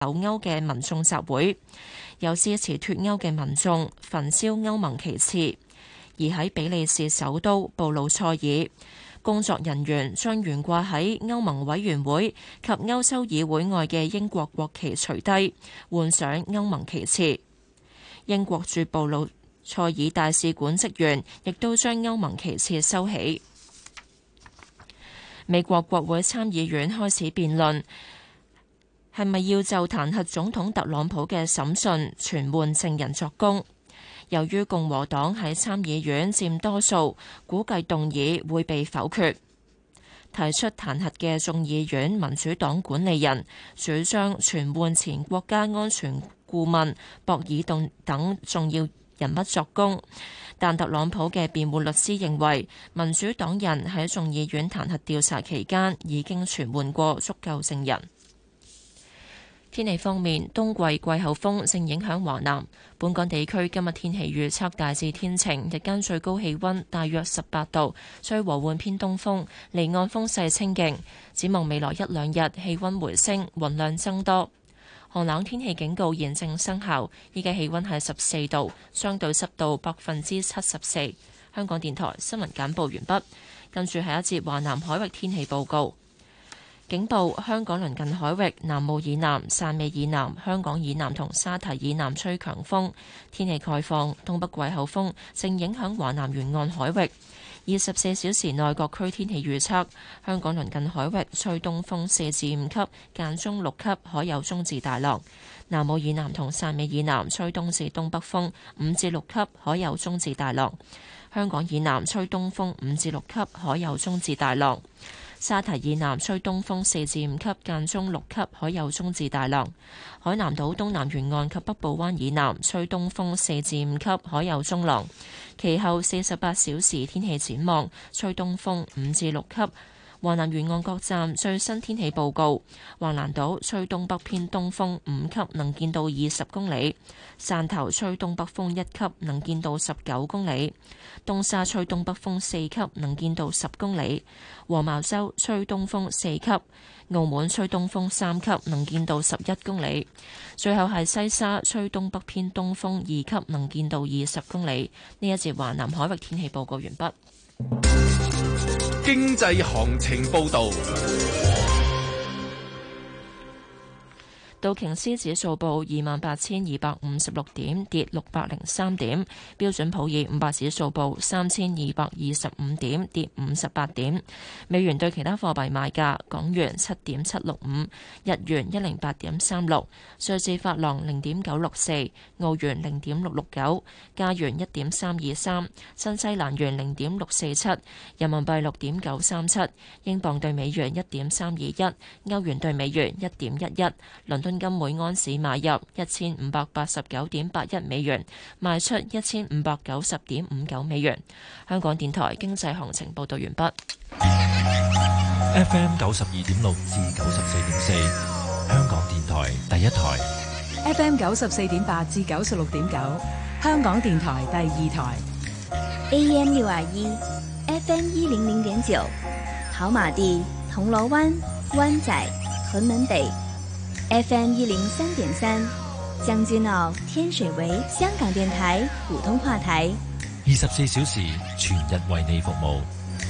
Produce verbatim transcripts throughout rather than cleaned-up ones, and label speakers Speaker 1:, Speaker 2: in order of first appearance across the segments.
Speaker 1: 歐嘅民眾集會，有支持脫歐嘅民眾焚燒歐盟旗幟，而喺比利時首都布魯塞爾，工作人員將懸掛喺歐盟委員會及歐洲議會外嘅英國國旗除低，換上歐盟旗幟。英國駐布魯塞爾大使館職員亦都將歐盟旗幟收起。美國國會參議院開始辯論，係咪要就彈劾總統特朗普嘅審訊傳喚證人作供？由於共和黨喺參議院佔多數，估計動議會被否決。提出彈劾嘅眾議院民主黨管理人主張傳喚前國家安全顧問博爾頓等重要人物作供，但特朗普嘅辯護律師認為，民主黨人喺眾議院彈劾調查期間已經傳喚過足夠證人。天氣方面，冬季季候風正影響華南。本港地區今日天氣預測大致天晴，日間最高氣溫大約十八度，吹和緩偏東風，離岸風勢清勁。展望未來一兩日，氣溫回升，雲量增多。寒冷天氣警告現正生效，依家氣溫係十四度，相對濕度百分之七十四。香港電台新聞簡報完畢，跟住係一節華南海域天氣報告。警報：香港鄰近海域南澳以南、汕尾以南、香港以南同沙堤以南吹強風。天氣概況：東北季候風正影響華南沿岸海域。二十四小時內各區天氣預測：香港鄰近海域吹東風四至五級，間中六級，海有中至大浪；南澳以南同汕尾以南吹東至東北風五至六級，海有中至大浪；香港以南吹東風五至六級，海有中至大浪。沙堤以南吹東風四至五級，間中六級，海有中至大浪。海南島東南沿岸及北部灣以南吹東風四至五級，海有中浪。其後四十八小時天氣展望，吹東風五至六級。華南沿岸各站最新天氣報告：橫瀾島吹東北偏東風五級，能見度二十公里；汕頭吹東北風一級，能見度十九公里；東沙吹東北風四級，能見度十公里；黃茅洲吹東風四級；澳門吹東風三級，能見度十一公里；最後係西沙吹東北偏東風二級，能見度二十公里。呢一節華南海域天氣報告完畢。
Speaker 2: 經濟行情報道。
Speaker 1: 道瓊斯指數報二萬八千二百五十六點，跌六百零三點。標準普爾五百指數報三千二百二十五點，跌五十八點。美元對其他貨幣賣價：港元七點七六五，日元一零八點三六，瑞士法郎零點九六四，澳元零點六六九，加元一點三二三，新西蘭元零點六四七，人民幣六點九三七，英鎊對美元一點三二一，歐元對美元一點一一，倫敦金每安士買入一千五百八十九點八一美元，賣出一千五百九十點五九美元。香港電台經濟行情報道完畢。
Speaker 3: F M 九十二點六至九十四點四，香港電台第一台。
Speaker 4: F M 九十四點八至九十六點九，香港電台第二台。
Speaker 5: A M 六二一，F M 一零零點九，跑馬地、銅鑼灣、灣仔、屯門北。F M 一零三點三，將軍澳、天水圍，香港電台普通話台，
Speaker 3: 二十四小時全日為你服務。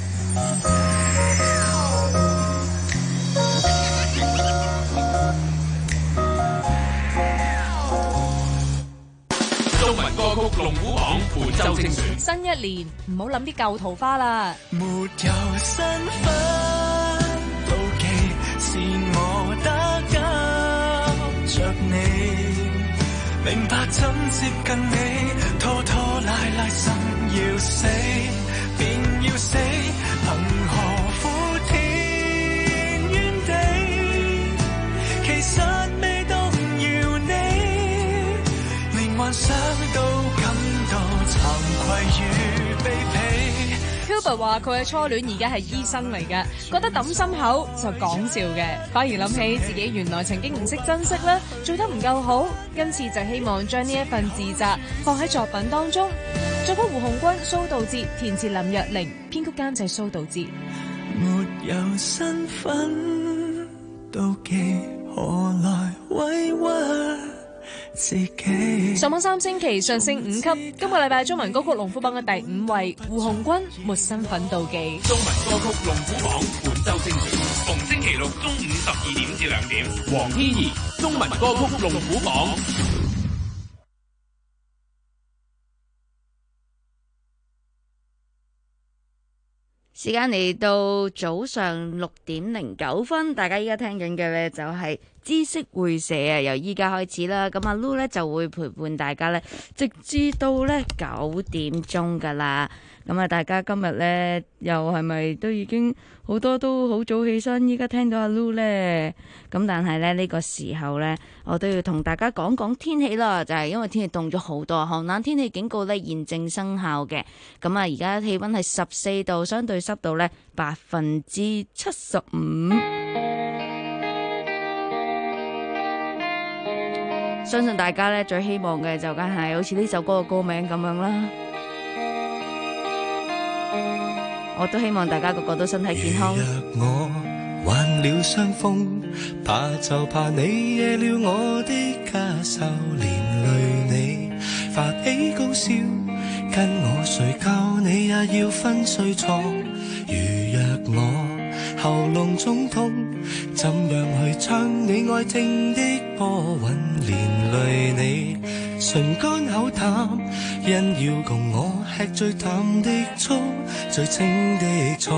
Speaker 2: 中文歌曲龍虎榜本周精選。
Speaker 6: 新一年唔好諗啲舊桃花啦。
Speaker 7: 沒有身份妒忌，是我得着你，明白怎接近你，拖拖拉拉心要死，便要死，憑何苦天怨地？其實未動搖你，連幻想都感到慚愧與卑鄙。
Speaker 6: Hubert 話佢嘅初戀而家係醫生嚟嘅，覺得抌心口就講笑嘅，反而諗起自己原來曾經唔識珍惜啦，做得唔夠好，今次就希望將呢一份自責放喺作品當中。作曲胡鴻鈞、蘇道哲，填詞林若寧，編曲監製蘇道哲。
Speaker 7: 沒有身份妒忌。 何來委屈自己。
Speaker 6: 上榜三星期上升五級，今個禮拜中文歌曲龍虎榜嘅第五位，胡鴻鈞《沒身份妒忌》。
Speaker 2: 中文歌曲龍虎榜本周精選，逢星期六中午十二點至兩點。黃天怡中文歌曲龍虎榜。
Speaker 8: 時間嚟到早上六點零九分，大家依家聽緊嘅呢就係知識會社啊，由依家開始啦。咁阿 Lu 呢就會陪伴大家呢，直至到呢九點鐘噶啦。咁啊，大家今日呢又係咪都已經好多都好早起身？依家聽到阿 Lu 呢，咁但係呢呢個時候呢，我都要同大家講講天氣啦。就係因為天氣凍咗好多，寒冷天氣警告呢現正生效嘅。咁啊，而家氣溫係十四度，相對濕度呢百分之七十五。相信大家呢最希望嘅就梗係好似呢首歌嘅歌名咁樣啦。我都希望大家個個都身體健康。
Speaker 7: 若我患了傷風，怕就怕你惹了我的家愁，連累你發起高燒，跟我睡覺你也要分睡床。如若我喉嚨中痛，怎樣去唱你愛聽的波韻，連累你唇乾口淡，因要共我吃最淡的醋，最清的菜。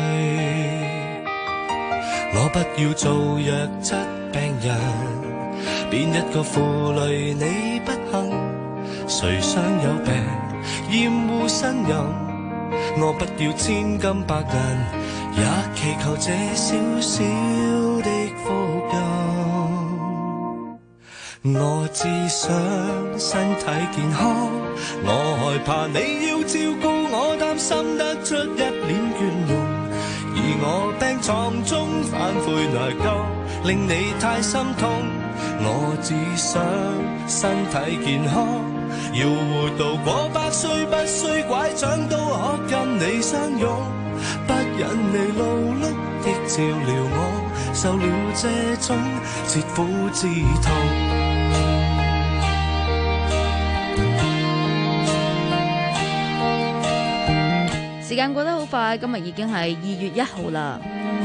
Speaker 7: 我不要做弱質病人，邊一個負累你不幸？誰想有病厭惡呻吟？我不要千金百銀，也祈求這小小的福蔭。我只想身體健康，我害怕你要照顧我，擔心得出一臉倦容，而我病床中反悔內疚，令你太心痛。我只想身體健康，要活到過百歲，不需拐杖都可跟你相擁，不忍你勞碌的照料我，受了這種切膚之痛。
Speaker 8: 時間過得好快，今日已經係二月一號啦。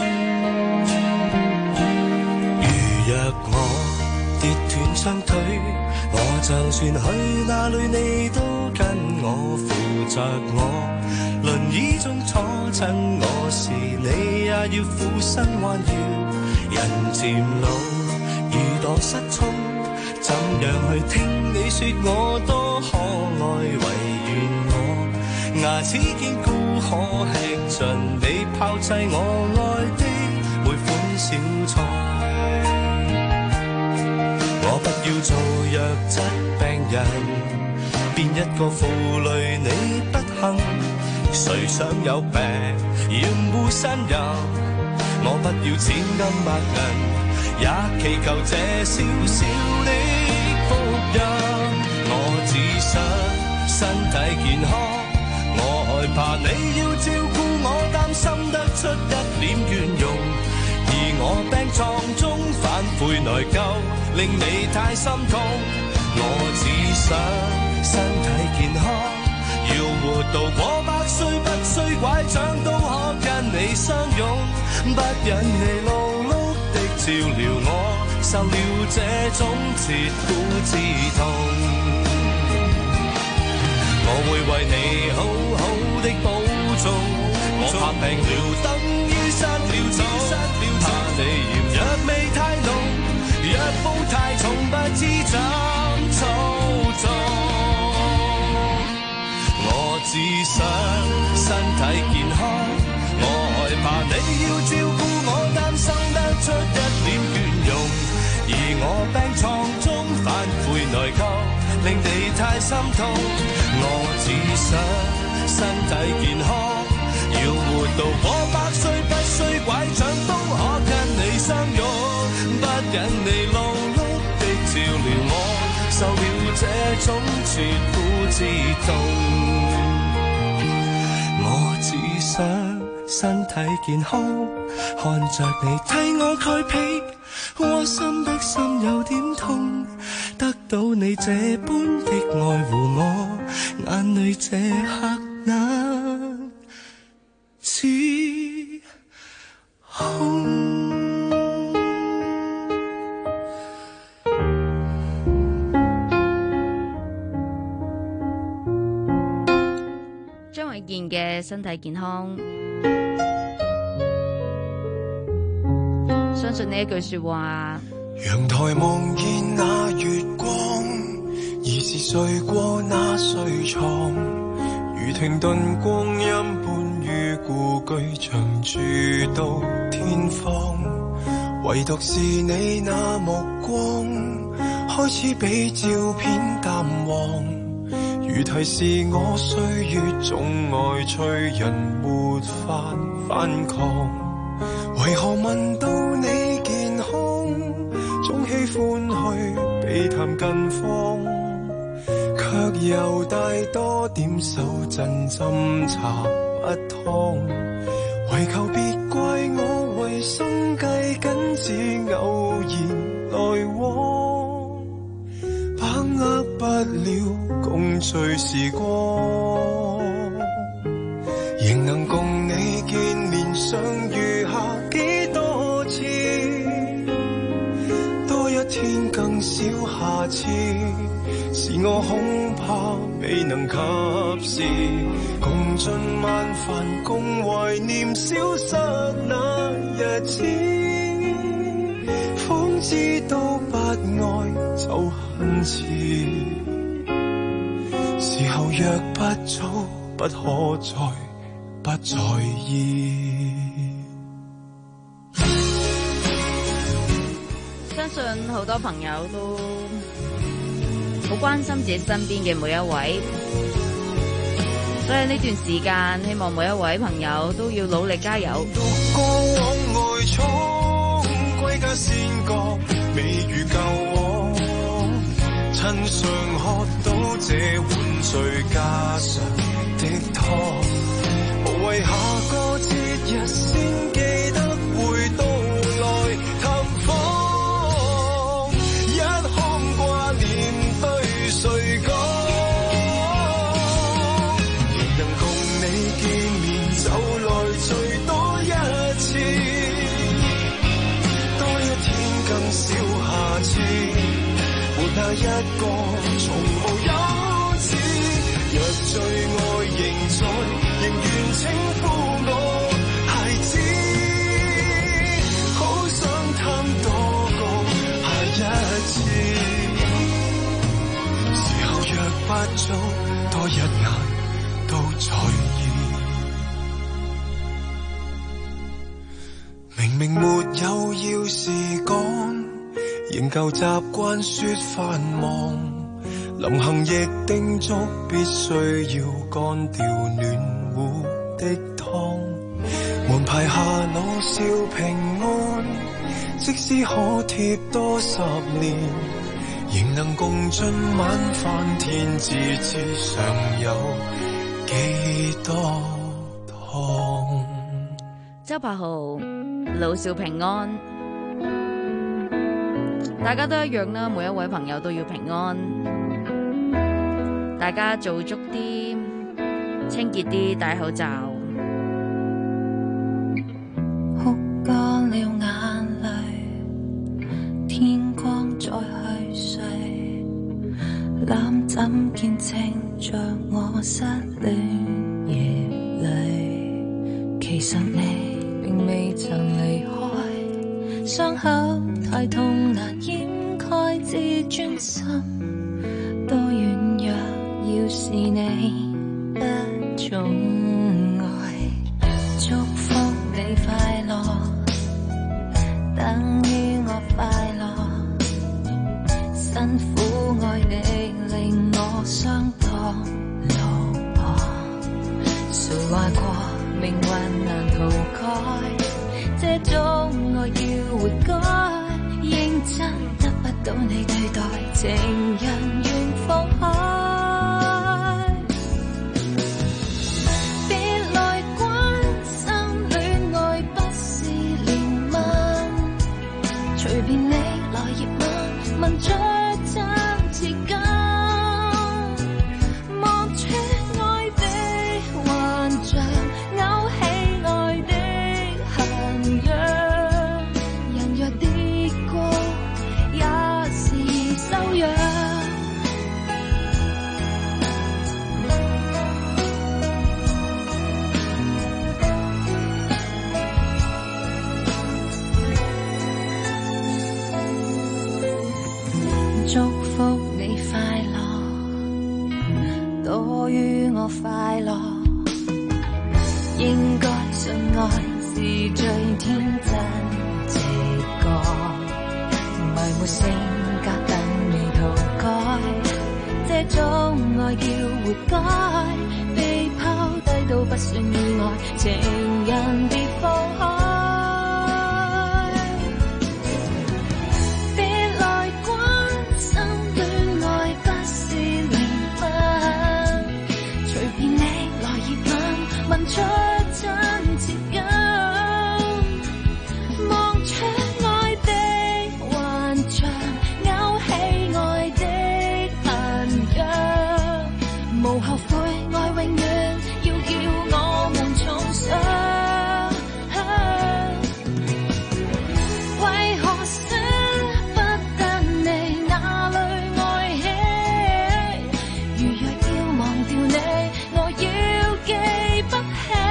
Speaker 7: 如若我跌斷雙腿，我就算去哪裏你都跟我扶着我，輪椅中坐親我時你也要俯身彎腰。人漸老如蕩失聰，怎樣去聽你說我多可愛，唯願我牙齒堅固可吃盡你拋棄我愛的每款小菜。我不要做弱質病人，邊一個負累你不幸？誰想有病厭惡呻吟？我不要千金百銀，也祈求這小小的福蔭。我只想身體健康，我害怕你要照顧我，擔心得出一臉倦容，而我病床中反悔內疚，令你太心痛。我只想身體健康，要活到過百歲，不需拐杖都可跟你相擁，不忍你勞碌的照料我，受了這種切膚之痛。我會為你好好的保重，我怕病了等於失了蹤，怕你嫌藥味太濃，藥煲太重不知怎操縱。我只想身體健康，我害怕你要照顧我，擔心得出一臉倦容，而我病床中反悔內疚，令你太心痛。我只想身體健康，要活到過百歲，不需拐杖都可跟你相擁，不忍你勞碌的照料我，受了這種切膚之痛。我只想身體健康，看着你替我蓋被， 窩心的心有點痛，得到你這般的愛護我，眼淚這刻冷似空。
Speaker 8: 張衛健嘅身體健康，相信呢一句說話。
Speaker 7: 陽台望見那月光，疑是睡過那睡床，如停頓光陰般於故居長住到天荒，唯獨是你那目光開始比照片淡忘，如提示我歲月總愛催人沒法反抗，為何問到你健康總喜歡去避談近況，卻又帶多點手震斟茶不湯，為求別怪我為生計緊只偶然來往，把握不了共聚時光，仍能共你見面相遇下幾多次，多一天更少下次，是我恐怕未能及時共進晚飯，共懷念消失那日子，方知道不愛就很遲，時候若不早，不可再不在意。
Speaker 8: 相信好多朋友都好關心自己身邊嘅每一位，所以呢段時間希望每一位朋友都要努力加油。
Speaker 7: 過往外闖，歸家先覺未如舊往，親上喝到這碗最家常的湯，無謂下個節日先記得會到來探訪，一腔掛念對誰講，仍能共你見面就來最多一次，多一天更少下次，沒那一個從無休止，若最愛仍在，仍願稱呼我孩子，好想貪多個下一次，時候若不早，多一眼都在意，明明沒有要事趕，仍舊習慣說繁忙，臨行亦叮囑必須要乾掉暖壺的湯，門牌下老少平安，即使可貼多十年，仍能共進晚飯，天知之上有幾多湯。
Speaker 8: 周柏豪，老少平安，大家都一樣啦，每一位朋友都要平安，大家做足啲，清潔啲，戴口罩。
Speaker 9: 哭乾了眼淚，天光再去睡，攬枕見證着我失戀夜淚，其實你並未曾離開，傷口太痛難掩蓋，自尊心多軟弱，要是你不寵愛，祝福你快樂，等於我快樂，辛苦愛你令我傷多老婆，誰話過命運難塗改，這種愛要活該，認真得不到你對待，情人願放開，別來關心戀愛不是憐憫，隨便你祝福你快樂，多於我快樂。應該信愛是最天真直覺，埋沒性格但未塗改，這種愛叫活該，被拋低都不算意外，情人別放開。出真接近，望出愛的幻象，勾起愛的痕跡，無後悔，愛永遠要叫我們重上。為何捨不得你，哪裏愛起？如若要忘掉你，我要記不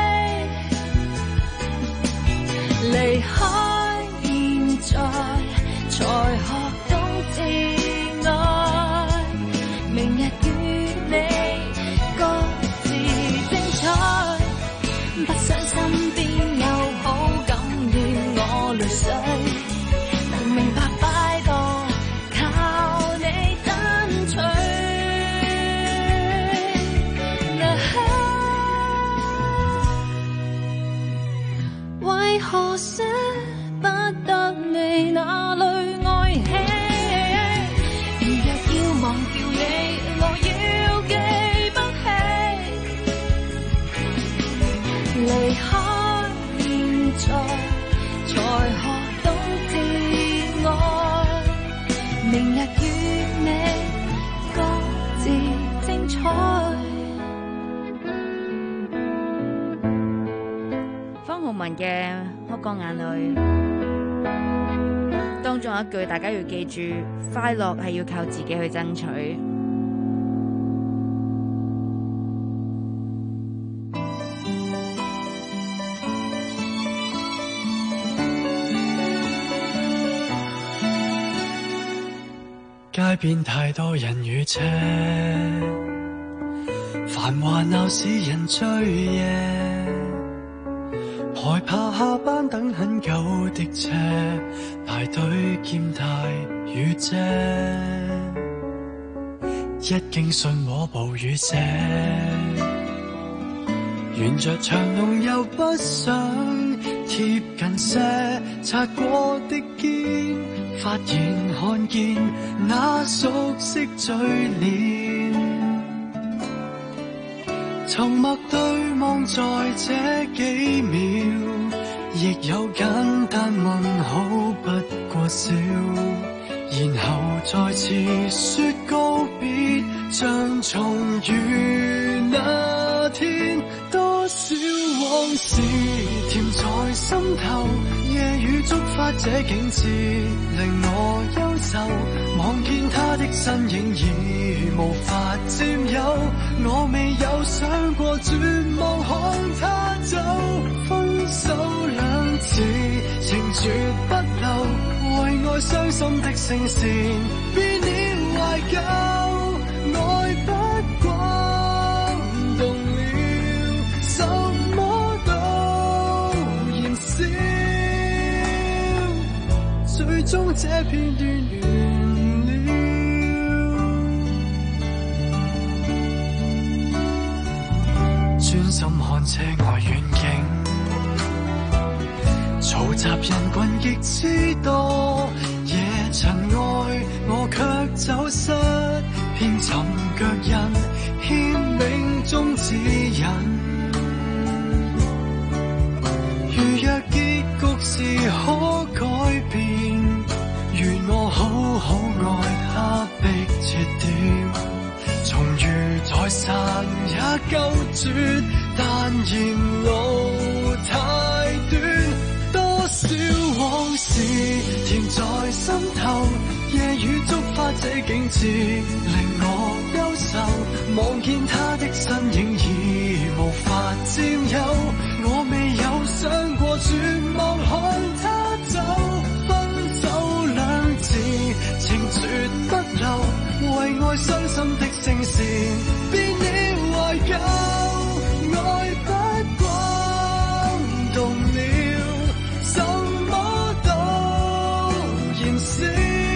Speaker 9: 離開現在，才學懂自愛。明日與你各自精彩，不想身邊有好感染我淚水，能明白擺渡靠你爭取。為何捨不得你，哪裏愛起？如若要忘掉你，我要記不起。離開現在，才學懂自愛。明日與你各自精彩。方浩文嘅《哭乾眼淚》當中有一句，大家要記住：快樂係要靠自己去爭取。
Speaker 7: 街邊太多人與車，繁華鬧市人醉夜，害怕下班等很久的車，排隊兼帶雨遮，一經信和暴雨瀉，沿着長龍又不想貼近些，擦過的肩，發現看見那熟悉嘴臉，沉默對望在這幾秒，亦有簡單問好不過笑，然後再次說告別，像重遇那天。多少往事甜在心頭，夜雨觸發這景致令我憂愁，望見他的身影已無法佔有，我未有想過絕望看他走，分手兩字情絕不留，為愛傷心的聲線變了懷舊，愛不慣動了什麼都燃燒，最終這片段完了，專心看車外遠景，嘈雜人群極之多，夜塵愛我卻走失，遍尋腳印牽命中指引。如若結局是可改變，願我好好愛他，逼切掉，重遇再散也夠絕，但沿路太短，多少往事甜在心頭，夜雨觸發這景致令我憂愁，望見他的身影已無法佔有，我未有想過絕望看他走，分手兩字情絕不留， 傷心的聲線，變了懷舊，愛不滾動了，什麼都燃燒，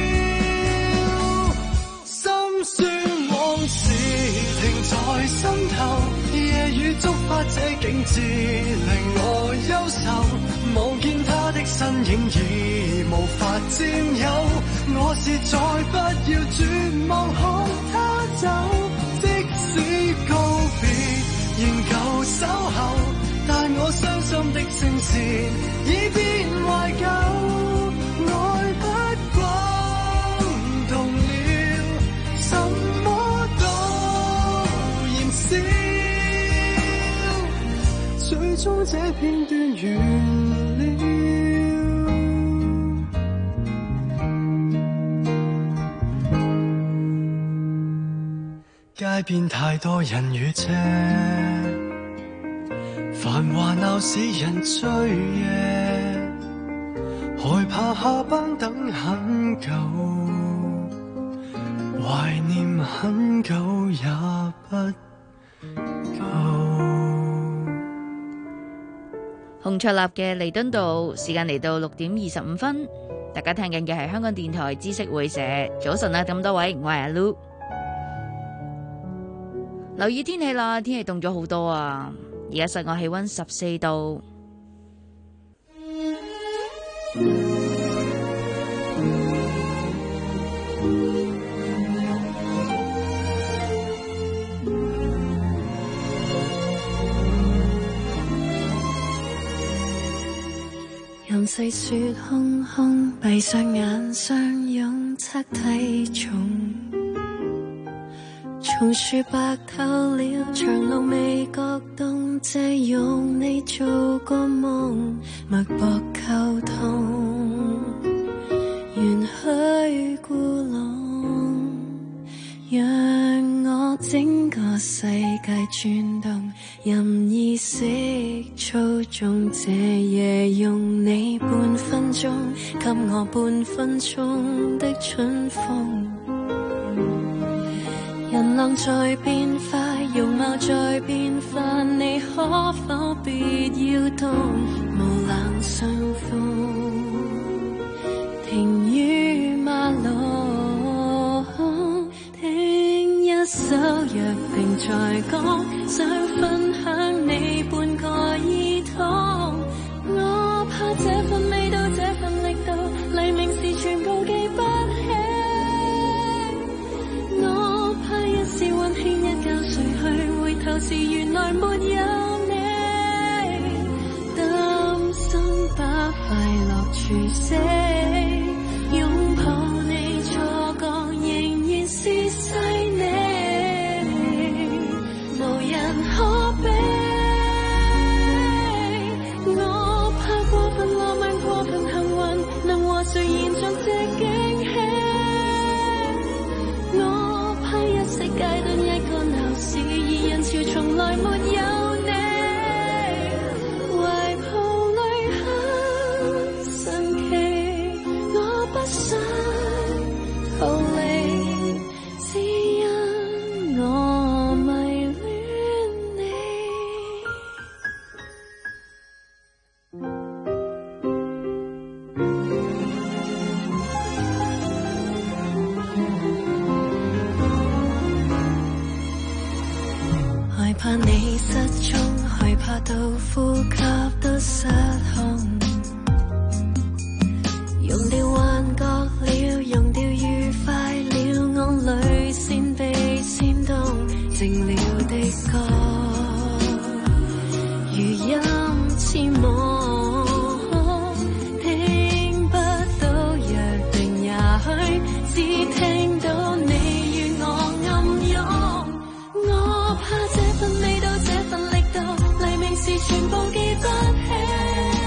Speaker 7: 心酸往事停在心頭，夜雨觸發這景致令我憂愁，望見他的身影已無法佔有，我是再不要絕望看他走，即使告別仍舊守候，但我傷心的聲線已變懷舊，愛不滾動了，什麼都燃燒，最終這片段完了。街邊太多人與車，繁華鬧死人追夜，害怕下班等很久，懷念很久也不夠。
Speaker 8: 洪卓立嘅彌敦道，時間嚟到六點二十五分，大家聽緊嘅係香港電台知識會社。早晨啊，咁多位，我係阿 Lu。留意天氣啦，天氣凍咗好多啊！而家室外氣溫十四度。
Speaker 9: 任細雪空空，閉上眼相擁，測體重。松樹白透了，長路未覺凍，借用你做個夢，脈搏溝通，緣去故弄，讓我整個世界轉動，任意識操縱這夜，用你半分鐘，給我半分鐘的春風。人浪在變化，容貌在變化，你可否別要動？無冷相逢，停於馬路，聽一首若萍在講，想分享你半個耳筒。我怕這份味道，這份力度，黎明時全部記不起。一時溫馨一覺睡去，回頭時原來沒有你，擔心把快樂處死，擁抱你錯覺仍然是細膩，無人可比。我怕過分浪漫，過分幸運，能和誰延續這驚喜。階段一個鬧市，而人潮從來沒有你，懷抱旅行神奇，我不想逃離，只因我迷戀你。害怕你失蹤，害怕到呼吸都失控，用掉幻覺了，用掉愉快了，我淚腺被煽動，靜了的歌如音似夢，聽不到約定，也許只聽到你與我暗湧。我怕這份味道，這份力度，黎明時全部記不起。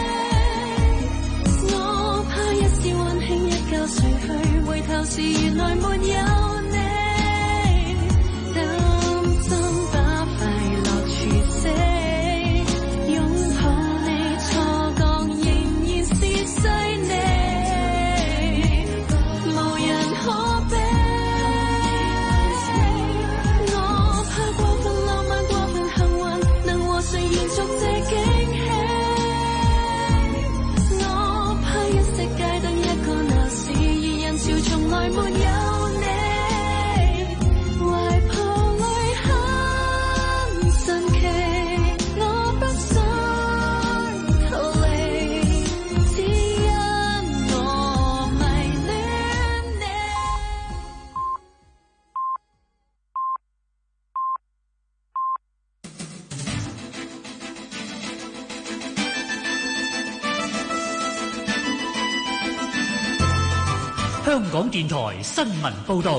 Speaker 10: 港電台新聞報道。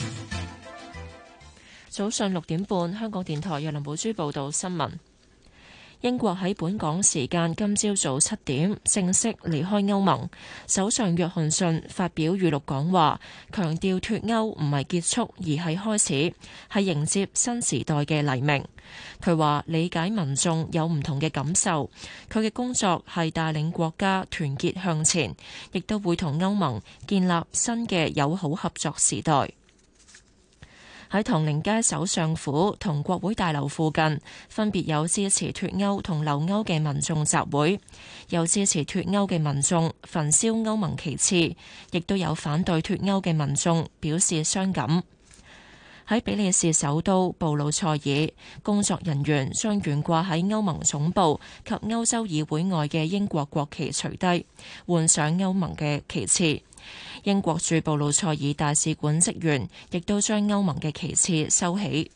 Speaker 1: 早上六點半，香港電台由林寶珠報道新聞。英國喺本港時間今朝早七點正式離開歐盟。首相約翰遜發表預錄講話，強調脫歐唔係結束，而係開始，係迎接新時代嘅黎明。佢話理解民眾有唔同嘅感受，佢嘅工作係帶領國家團結向前，亦都會同歐盟建立新嘅友好合作時代。喺唐寧街首相府同國會大樓附近，分別有支持脫歐同留歐嘅民眾集會，有支持脫歐嘅民眾焚燒歐盟旗幟，亦都有反對脫歐嘅民眾表示傷感。喺比利時首都布魯塞爾，工作人員將懸掛喺歐盟總部及歐洲議會外嘅英國國旗除低，換上歐盟嘅旗幟。英國駐布魯塞爾大使館職員亦都將歐盟嘅旗幟收起。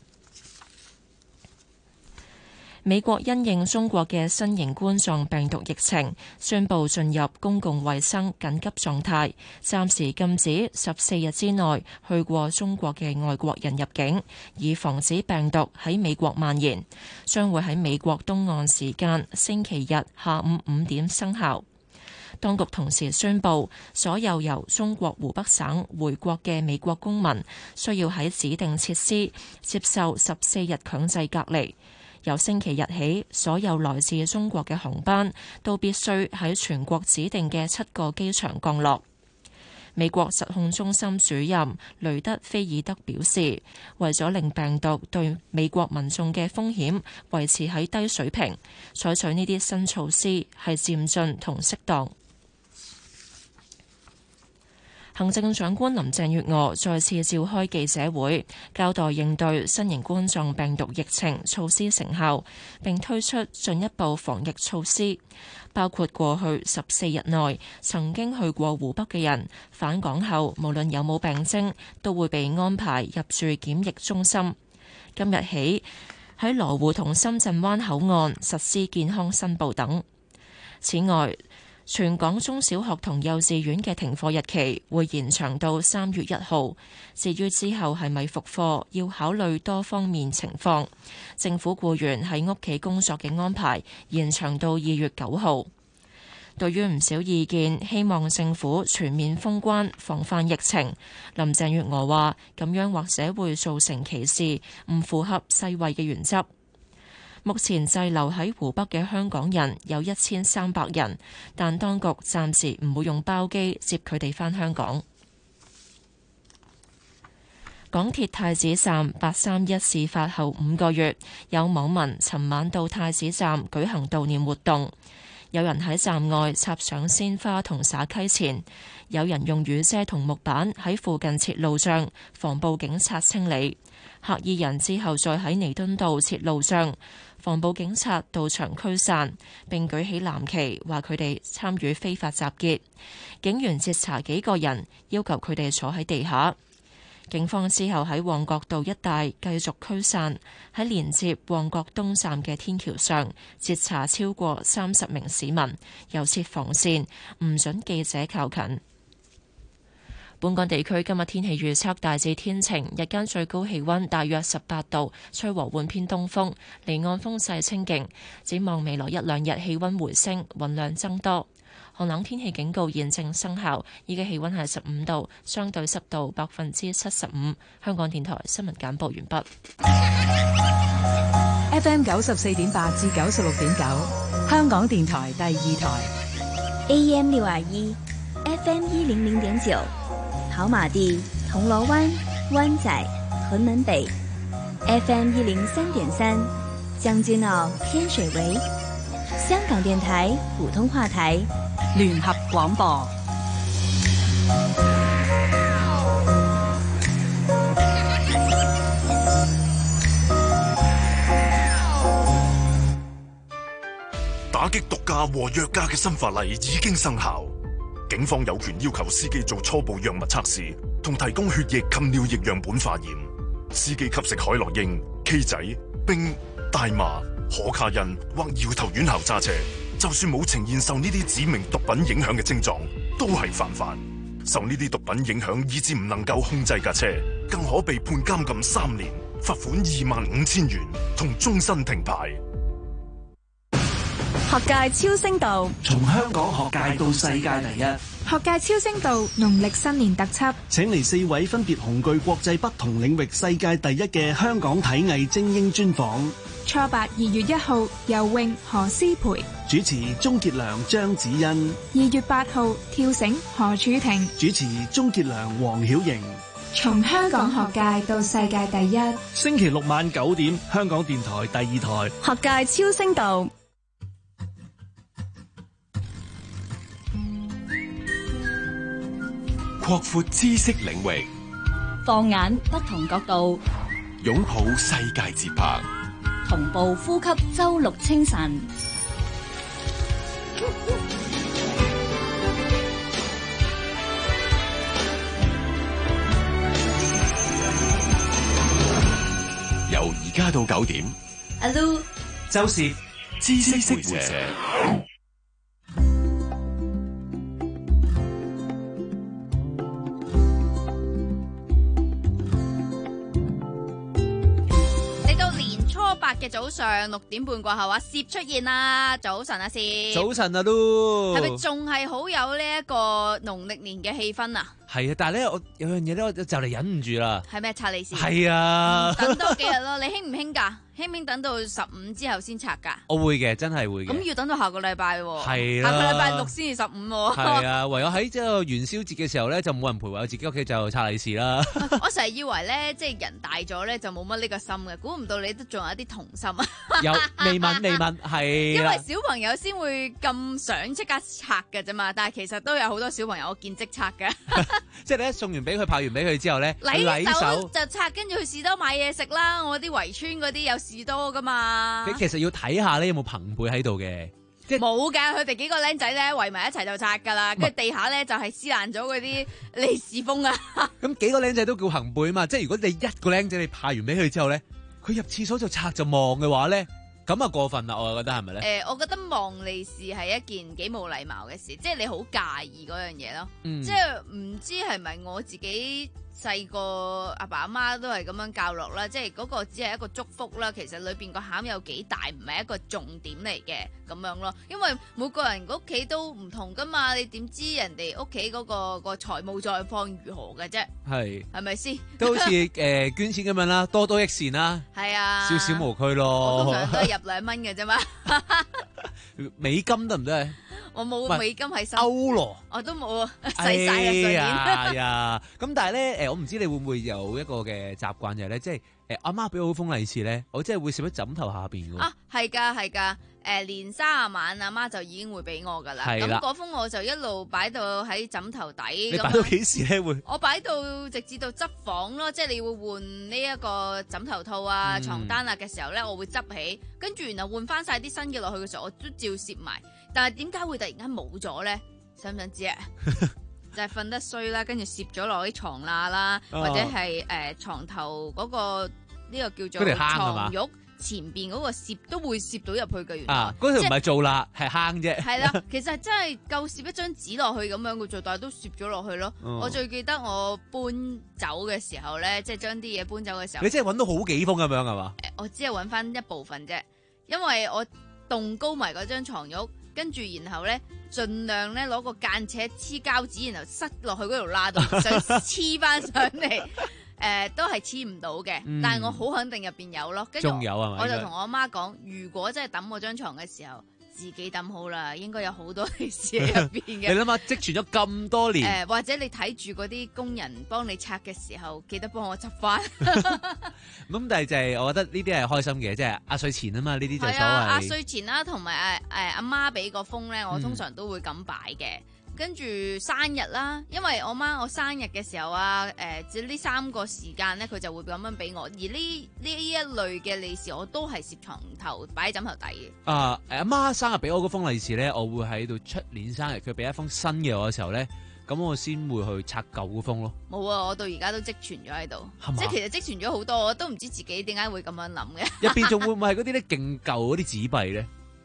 Speaker 1: 美國因應中國嘅新型冠狀病毒疫情，宣布進入公共衛生緊急狀態，暫時禁止十四日之內去過中國嘅外國人入境，以防止病毒喺美國蔓延。將會喺美國東岸時間星期日下午五點生效。當局同時宣布，所有由中國湖北省回國嘅美國公民需要喺指定設施接受十四日強制隔離。由星期日起，所有來自中國嘅航班都必須喺全國指定嘅七個機場降落。美國疾控中心主任雷德菲爾德表示，為咗令病毒對美國民眾嘅風險維持喺低水平，採取呢啲新措施係漸進同適當。行政長官林鄭月娥再次召開記者會，交代應對新型冠狀病毒疫情措施成效，並推出進一步防疫措施，包括過去十四日內曾經去過湖北嘅人返港後，無論有冇病徵，都會被安排入住檢疫中心。今日起喺羅湖同深圳灣口岸實施健康申報等。此外，全港中小學同幼稚園嘅停課日期會延長到三月一號。至於之後係咪復課，要考慮多方面情況。政府僱員喺屋企工作嘅安排延長到二月九號。對於唔少意見，希望政府全面封關，防範疫情。林鄭月娥話：咁樣或者會造成歧視，唔符合世衛嘅原則。目前滯留喺湖北嘅香港人有一千三百人，但當局暫時唔會用包機接佢哋返香港。港鐵太子站八三一事發後五個月，有網民尋晚到太子站舉行悼念活動，有人喺站外插上鮮花同灑溪錢，有人用雨遮同木板喺附近設路障，防暴警察清理。黑衣人之後再喺彌敦道設路障，防暴警察到場驅散，並舉起藍旗，話佢哋參與非法集結。警員截查幾個人，要求佢哋坐喺地下。警方之後喺旺角道一帶繼續驅散，喺連接旺角東站嘅天橋上截查超過三十名市民，又設防線，唔准記者靠近。本港地區今日天氣預測大致天晴，日間最高氣溫大約十八度，吹和緩偏東風，離岸風勢清勁。展望未來一兩日氣溫回升，雲量增多。寒冷天氣警告現正生效，依家氣溫係十五度，相對濕度百分之七十五。香港電台新聞簡報完畢。
Speaker 4: F M 九十四點八至九十六點九，香港電台第二台。
Speaker 5: A M 六二一，F M 一零零點九。跑馬地、銅鑼灣、灣仔、屯門北 ，F M 一零三點三，將軍澳、天水圍，香港電台普通話台，
Speaker 4: 聯合廣播。
Speaker 11: 打擊毒駕和藥駕嘅新法例已經生效。警方有權要求司機做初步藥物測試，同提供血液及尿液樣本化驗。司機吸食海洛因、K 仔、冰、大麻、可卡因或搖頭丸後揸車，就算冇呈現受呢啲指明毒品影響嘅症狀，都係犯法。 受呢啲毒品影響，以致唔能夠控制架車，更可被判監禁三年、罰款二萬五千元同終身停牌。
Speaker 12: 學界超聲道，
Speaker 13: 從香港學界到世界第一。
Speaker 12: 學界超聲道農曆新年特輯，
Speaker 13: 請嚟四位分別雄踞國際不同領域世界第一嘅香港體藝精英專訪。
Speaker 12: 初八二月一號游泳何詩蓓，
Speaker 13: 主持鍾傑良、張子欣。
Speaker 12: 二月八號跳繩何柱霆，
Speaker 13: 主持鍾傑良、黃曉瑩。
Speaker 12: 從香港學界到世界第一。
Speaker 13: 星期六晚九點，香港電台第二台。
Speaker 12: 學界超聲道。
Speaker 14: 擴闊知識領域，
Speaker 15: 放眼不同角度，
Speaker 14: 擁抱世界節拍，
Speaker 15: 同步呼吸周六清晨。
Speaker 14: 由而家到九點，
Speaker 15: 阿 Lu、
Speaker 13: 周氏
Speaker 14: 知識會社。
Speaker 8: 八嘅早上六點半過後啊，攝出現啦！早晨啊，攝。
Speaker 16: 早晨啊，都。
Speaker 8: 係咪仲係好有呢一個農曆年嘅氣氛啊？
Speaker 16: 係啊，但係咧，我有樣嘢咧，我就嚟忍唔住啦。
Speaker 8: 係咩？拆利是？
Speaker 16: 係啊、
Speaker 8: 嗯。等多幾日咯，你興唔興噶？興唔興等到十五之後先拆噶？
Speaker 16: 我會嘅，真係會嘅。
Speaker 8: 咁要等到下個禮拜喎。
Speaker 16: 係
Speaker 8: 啦。下個禮拜六先至十五喎。
Speaker 16: 係啊，唯有喺即係元宵節嘅時候咧，就冇人陪，唯有自己屋企就拆利是啦。
Speaker 8: 我成日以為咧，即係人大咗咧就冇乜呢個心嘅，估唔到你都仲有啲童心啊！
Speaker 16: 有未問未問係。
Speaker 8: 因為小朋友先會咁想即刻拆嘅啫嘛，但係其實都有好多小朋友我見即拆嘅。
Speaker 16: 即係你一送完俾佢，派完俾佢之後咧，
Speaker 8: 禮手就拆，跟住去士多買嘢食啦。我啲圍村嗰啲有士多噶嘛。
Speaker 16: 你其實要睇下咧有冇朋輩喺度嘅，即係
Speaker 8: 冇噶。佢哋幾個僆仔咧圍埋一齊就拆噶啦，跟住地下咧就係撕爛咗嗰啲利是封啊。
Speaker 16: 咁幾個僆仔都叫朋輩啊嘛，即係如果你一個僆仔你派完俾佢之後咧，佢入廁所就拆就望嘅話咧，咁啊過分啦，我覺得係咪咧？誒、
Speaker 8: 呃，我覺得望利是係一件幾冇禮貌嘅事，即係你好介意嗰樣嘢咯。嗯、即係唔知係咪我自己細個阿爸阿媽都係咁樣教落啦，即係嗰個只係一個祝福啦。其實裏邊個餡有幾大，唔係一個重點嚟嘅咁樣咯。因為每個人屋企都唔同噶嘛，你點知人哋屋企嗰個個財務狀況如何嘅啫？係係咪先？
Speaker 16: 都好似誒、呃、捐錢咁樣啦，多多益善啦。係啊，少少無區咯。
Speaker 8: 我通常都係入兩蚊嘅啫嘛。
Speaker 16: 美金得唔得？
Speaker 8: 我冇美金喺身。
Speaker 16: 歐羅
Speaker 8: 我都冇啊，使晒啊上年。
Speaker 16: 係啊，咁但係咧誒，我唔知你會唔會有一個嘅習慣就係咧，即係誒阿媽俾我封利是咧，我真係會攝喺枕頭下邊嘅。
Speaker 8: 啊，係㗎係㗎，誒年卅晚阿媽就已經會俾我㗎啦。咁嗰封我就一路擺到喺枕頭底。
Speaker 16: 你擺到幾時咧會？
Speaker 8: 我擺到直至到執房咯，即係你會換呢一個枕頭套啊、床單啊嘅時候咧，我會執起，跟住然後換翻晒啲新嘅落去嘅時候，我都照攝埋。但係點解會突然間冇咗咧？想唔想知啊？就係瞓得衰啦，跟住攝咗落啲床罅啦，哦、或者係誒、呃、床頭嗰、嗰個呢、呢個叫做床褥前邊嗰個攝都會攝到入去嘅。原來啊，
Speaker 16: 嗰條唔係做啦，係坑啫。
Speaker 8: 係啦，其實真係夠攝一張紙落去咁樣嘅做，但係都攝咗落去咯。哦、我最記得我搬走嘅時候咧，即係將啲嘢搬走嘅時候，
Speaker 16: 你真係揾到好幾封咁樣係嘛？
Speaker 8: 誒，我只係揾翻一部分啫，因為我棟高埋嗰張床褥。跟住，然後咧，盡量咧攞個間尺黐膠紙，然後塞落去嗰條罅度，想黐翻上嚟，誒、呃，都係黐唔到嘅。嗯、但係我好肯定入邊有咯。跟住我就同我阿媽講，如果真係抌我張床嘅時候，自己抌好啦，應該有好多利是喺入邊嘅。
Speaker 16: 你諗下，積存咗咁多年。誒、
Speaker 8: 呃，或者你睇住嗰啲工人幫你拆嘅時候，記得幫我執翻。
Speaker 16: 咁但係就係，我覺得呢啲係開心嘅，即係壓歲錢啊嘛，呢啲就係所謂。係啊，
Speaker 8: 壓歲錢啦，同埋誒誒阿媽俾個封咧，我通常都會咁擺嘅。嗯、跟住生日啦，因為我媽我生日嘅時候啊，誒、呃，即呢三個時間咧，佢就會咁樣俾我。而呢呢一類嘅利是，我都係攝床頭擺喺枕頭底嘅。
Speaker 16: 啊，誒阿媽生日俾我嗰封利是咧，我會喺度出年生日佢俾一封新嘅我嘅時候咧。咁我先會去拆舊嗰封咯。
Speaker 8: 冇啊，我到而家都積存咗喺度，即係其實積存咗好多，我都唔知自己點解會咁樣諗嘅。
Speaker 16: 入邊仲會唔會係嗰啲咧勁舊嗰啲紙幣咧？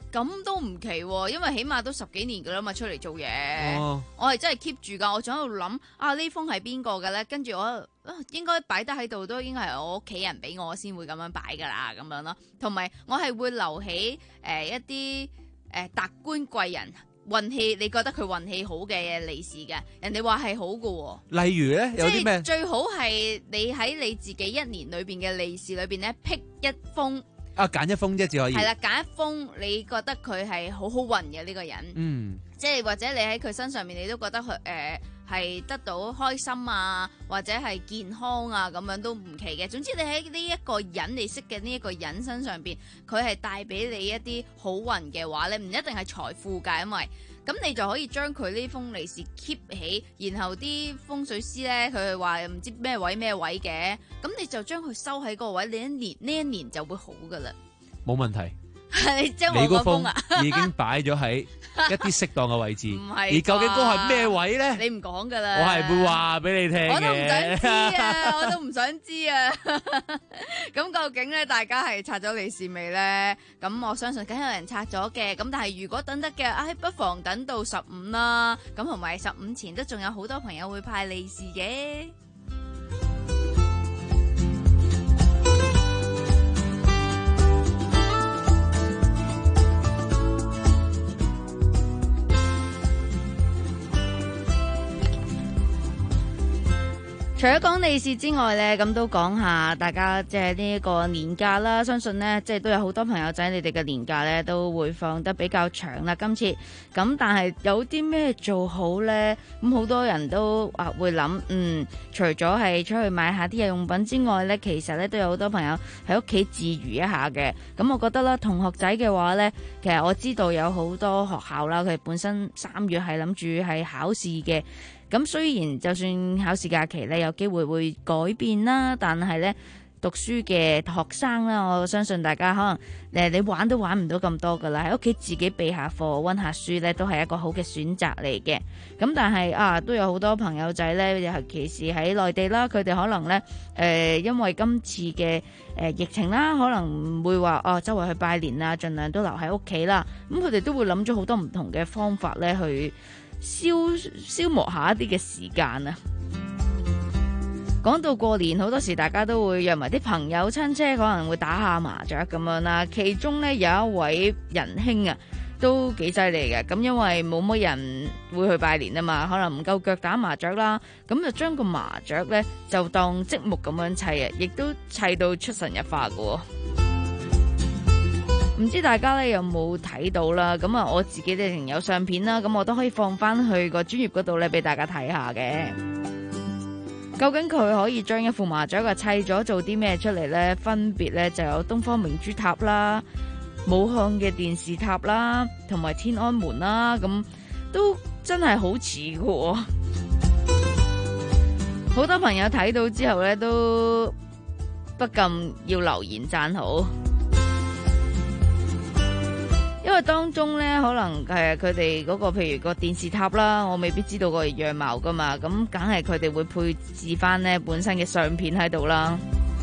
Speaker 8: 咁都唔奇喎，因為起碼都十幾年噶啦嘛，出嚟做嘢，
Speaker 16: 哦
Speaker 8: 我係真係 keep 住噶，我仲喺度諗啊呢封係邊個嘅咧？跟住我啊應該擺得喺度都應該係我屋企人俾我先會咁樣擺噶啦，咁樣咯。同埋我係會留起誒、呃、一啲誒達官貴人運氣，你覺得佢運氣好嘅利是嘅，人哋話係好嘅喎。
Speaker 16: 例如咧，有啲咩？
Speaker 8: 最好係你喺你自己一年裏邊嘅利是裏邊咧，pick一封。
Speaker 16: 啊，揀一封啫，只可以。
Speaker 8: 係啦，揀一封你覺得佢係好好運嘅呢個人。
Speaker 16: 嗯。
Speaker 8: 即係或者你喺佢身上面，你都覺得佢誒係得到開心啊，或者係健康啊，咁樣都唔奇嘅。總之你喺呢一個人你識嘅呢一個人身上邊，佢係帶俾你一啲好運嘅話咧，唔一定係財富㗎，因為咁你就可以將佢呢封利是 keep 起，然後啲風水師咧佢話唔知咩位咩位嘅，咁你就將佢收喺嗰個位，你一年呢一年就會好噶啦。
Speaker 16: 冇問題。
Speaker 8: 你將我個封啊，
Speaker 16: 已經擺咗喺一啲適當嘅位置。
Speaker 8: 唔係，
Speaker 16: 而究竟嗰個係咩位咧？
Speaker 8: 你唔講噶啦，
Speaker 16: 我係會話俾你聽嘅。
Speaker 8: 我都唔想知啊，我都唔想知啊。咁究竟咧，大家係拆咗利是未咧？咁我相信梗係有人拆咗嘅。咁但係如果等得嘅，唉，不妨等到十五啦。咁同埋十五前都仲有好多朋友會派利是嘅。除咗講利是之外咧，咁都講下大家即係呢個年假啦。相信呢，即係都有好多朋友仔，你哋嘅年假咧都會放得比較長啦。今次咁，但係有啲咩做好呢？咁好多人都啊會諗，嗯，除咗係出去買下啲日用品之外呢，其實咧都有好多朋友喺屋企自娛一下嘅。咁我覺得啦，同學仔嘅話呢，其實我知道有好多學校啦，佢哋本身三月係諗住係考試嘅。咁雖然就算考試假期咧有機會會改變啦，但係咧讀書嘅學生啦，我相信大家可能誒你玩都玩唔到咁多噶啦，喺屋企自己備下課、溫下書咧，都係一個好嘅選擇嚟嘅。咁但係啊，都有好多朋友仔咧，尤其是喺內地啦，佢哋可能咧誒、呃，因為今次嘅誒、呃、疫情啦，可能唔會話哦周圍去拜年啊，盡量都留喺屋企啦。咁佢哋都會諗咗好多唔同嘅方法咧去消消磨下一啲嘅時間啊！講到過年，好多時大家都會約埋啲朋友親戚，可能會打下麻雀咁樣啦。其中呢，有一位仁兄啊，都幾犀利嘅。咁因為冇乜人會去拜年啊嘛，可能唔夠腳打麻雀啦，咁就將個麻雀呢，就當積木咁樣砌啊，亦都砌到出神入化嘅。唔知大家咧有冇睇到啦？咁啊，我自己咧有相片啦，咁我都可以放翻去個專頁嗰度咧，俾大家睇下嘅。究竟佢可以將一副麻雀嘅砌咗做啲咩出嚟呢？分別咧就有東方明珠塔啦、武漢嘅電視塔啦，同埋天安門啦，咁都真係好似嘅。好多朋友睇到之後咧，都不禁要留言讚好。因為當中咧，可能係佢哋嗰個，譬如個電視塔啦，我未必知道個樣貌噶嘛，咁梗係佢哋會配置翻咧本身嘅相片喺度啦。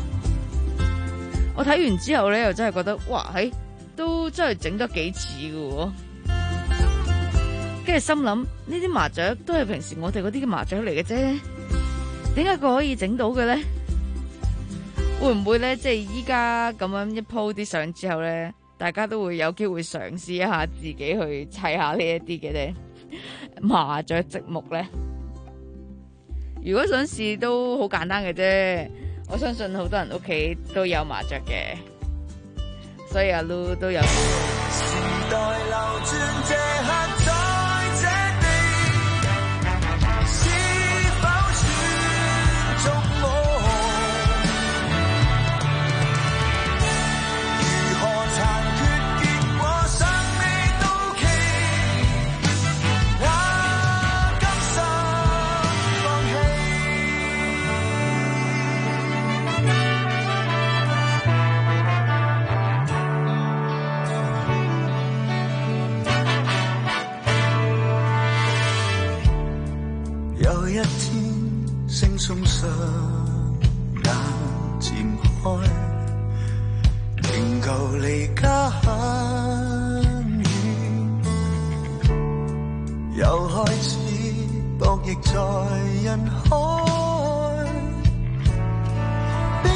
Speaker 8: 我睇完之後咧，又真係覺得哇，喺都真係整得幾似噶，跟住心諗呢啲麻雀都係平時我哋嗰啲嘅麻雀嚟嘅啫，點解佢可以整到嘅咧？會唔會咧？即係依家咁樣一鋪啲相之後咧？大家都會有機會嘗試一下自己去砌下呢一啲嘅咧麻雀積木咧。如果想試都好簡單嘅啫，我相信好多人屋企都有麻雀嘅，所以阿 Lu 都有。時代流轉這刻在這地，是否算中我？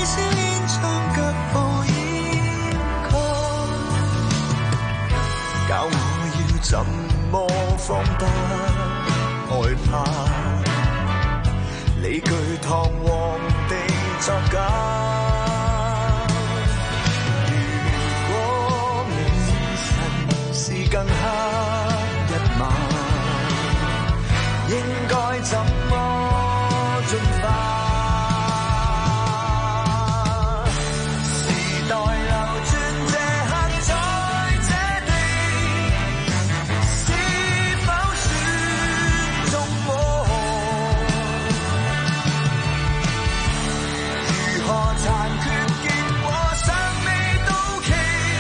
Speaker 7: 是連將腳步掩蓋，教我要怎麼放不害怕，理據堂皇地作假。更黑一晚，應該怎麼進化？時代流轉這刻在這地，是否選中我？如何殘缺結果尚未到期？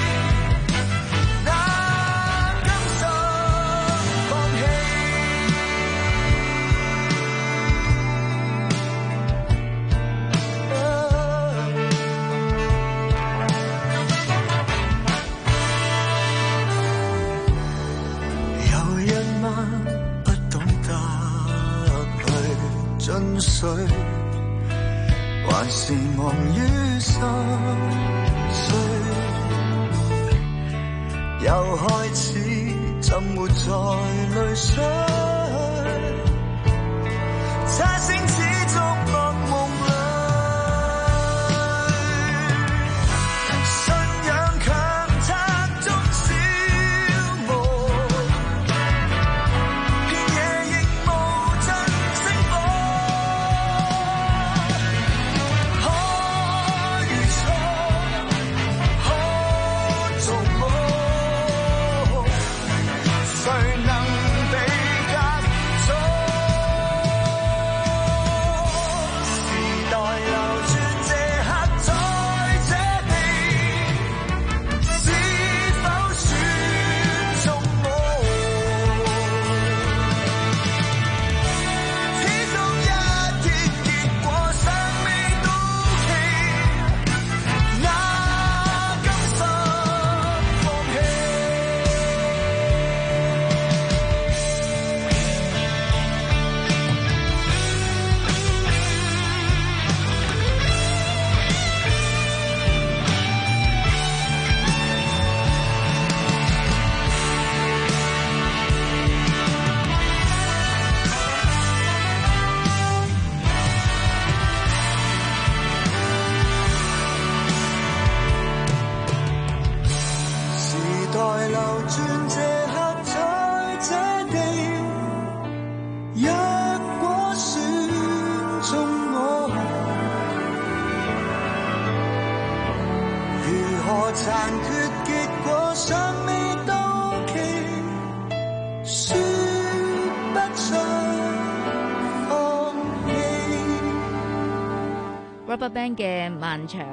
Speaker 7: 還是忙於心碎，又開始怎沒在淚水，差聲似觸惡夢裏，信仰強拆中消磨，遍野亦無盡星火。
Speaker 8: RubberBand 嘅漫長。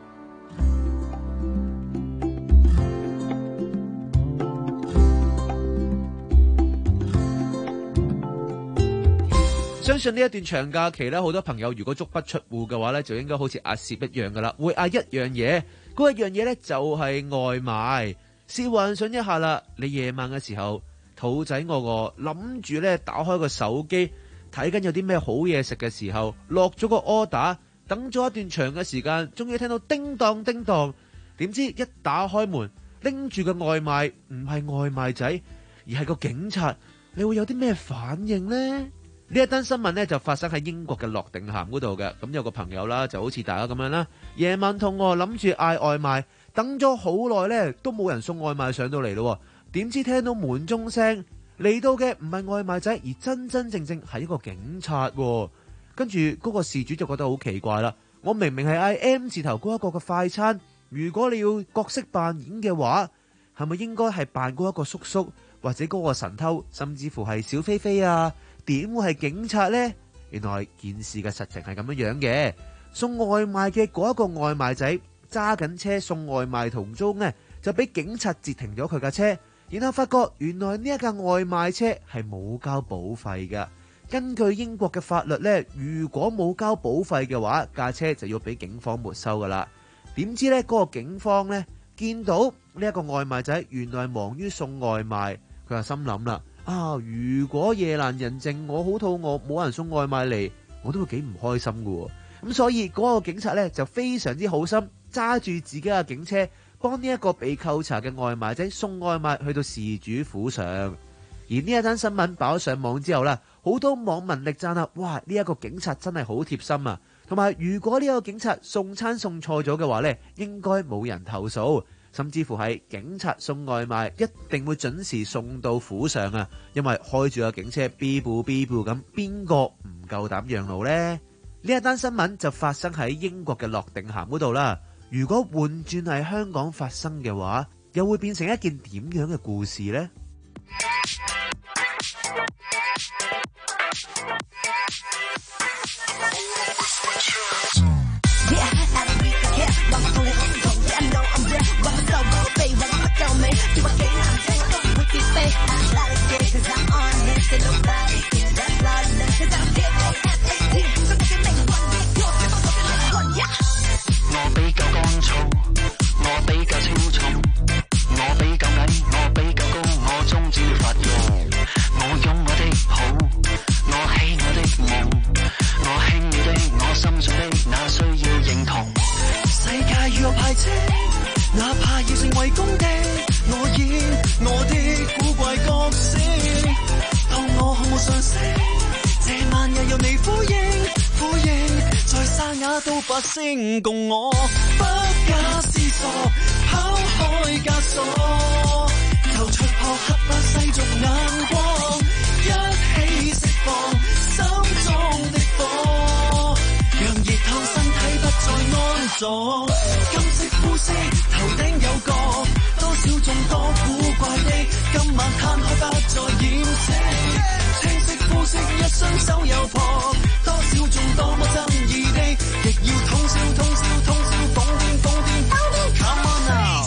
Speaker 16: 相信呢一段長假期咧，好多朋友如果足不出戶嘅話咧，就應該好似阿攝一樣噶啦，會嗌一樣嘢，嗰一樣嘢咧就係外賣。試幻想一下啦，你夜晚嘅時候肚仔餓餓，諗住咧打開個手機睇緊有啲咩好嘢食嘅時候，落咗個 order。等咗一段長嘅時間，終於聽到叮當叮當，點知一打開門，拎住個外賣唔係外賣仔，而係個警察，你會有啲咩反應呢？呢一單新聞呢，就發生喺英國嘅諾定咸嗰度嘅，咁有個朋友啦，就好似大家咁樣啦，夜晚肚餓諗住嗌外賣，等咗好耐呢，都冇人送外賣上到嚟咯，點知聽到門鐘聲嚟到嘅唔係外賣仔，而真真正正係一個警察。跟住嗰個事主就覺得好奇怪啦，我明明係嗌 M 字頭嗰一個嘅快餐，如果你要角色扮演嘅話，係咪應該係扮嗰一個叔叔或者嗰個神偷，甚至乎係小飛飛啊？點會係警察呢？原來件事嘅實情係咁樣樣嘅，送外賣嘅嗰一個外賣仔揸緊車送外賣途中呢，就俾警察截停咗佢架車，然後發覺原來呢一架外賣車係冇交保費㗎。根據英國嘅法律呢，如果冇交保費嘅話，架車就要俾警方沒收噶啦。點知呢嗰個警方呢，見到呢一個外賣仔原來忙於送外賣，佢就心諗啦，啊如果夜闌人靜，我好肚餓，冇人送外賣嚟，我都會幾唔開心噶。 咁所以嗰個警察呢，就非常之好心，揸住自己嘅警車，幫呢一個被扣查嘅外賣仔送外賣去到事主府上。而呢一單新聞擺咗上網之後啦，好多網民力讚啊！哇，呢一個警察真係好貼心啊！同埋，如果呢個警察送餐送錯咗嘅話呢，應該冇人投訴，甚至乎係警察送外賣一定會準時送到府上啊！因為開住個警車 B 步 B 步咁，邊個唔夠膽讓路呢？呢一單新聞就發生喺英國嘅諾定咸嗰度啦。如果換轉係香港發生嘅話，又會變成一件點樣嘅故事呢？
Speaker 7: 我比較乾燥，我比較超重，我比較矮，我比較高，我終止發育。我擁我的好，我喜我的夢，我輕易的，我心上的那需要認同。世界與我排斥，哪怕要成為公敵，我演我的古怪角色，當我毫無常識，這晚又有你呼應呼應。在沙啞都發聲，共我不假思索，拋開枷鎖，就戳破黑白世俗眼光，一起釋放心中的火，讓熱燙身體不再安坐。金色膚色，頭頂有角，多少眾多古怪的，今晚攤開不再掩飾。青色膚色，一雙手有破，多少眾多麼爭議的，亦要通宵通宵通宵瘋癲瘋癲 Come on now。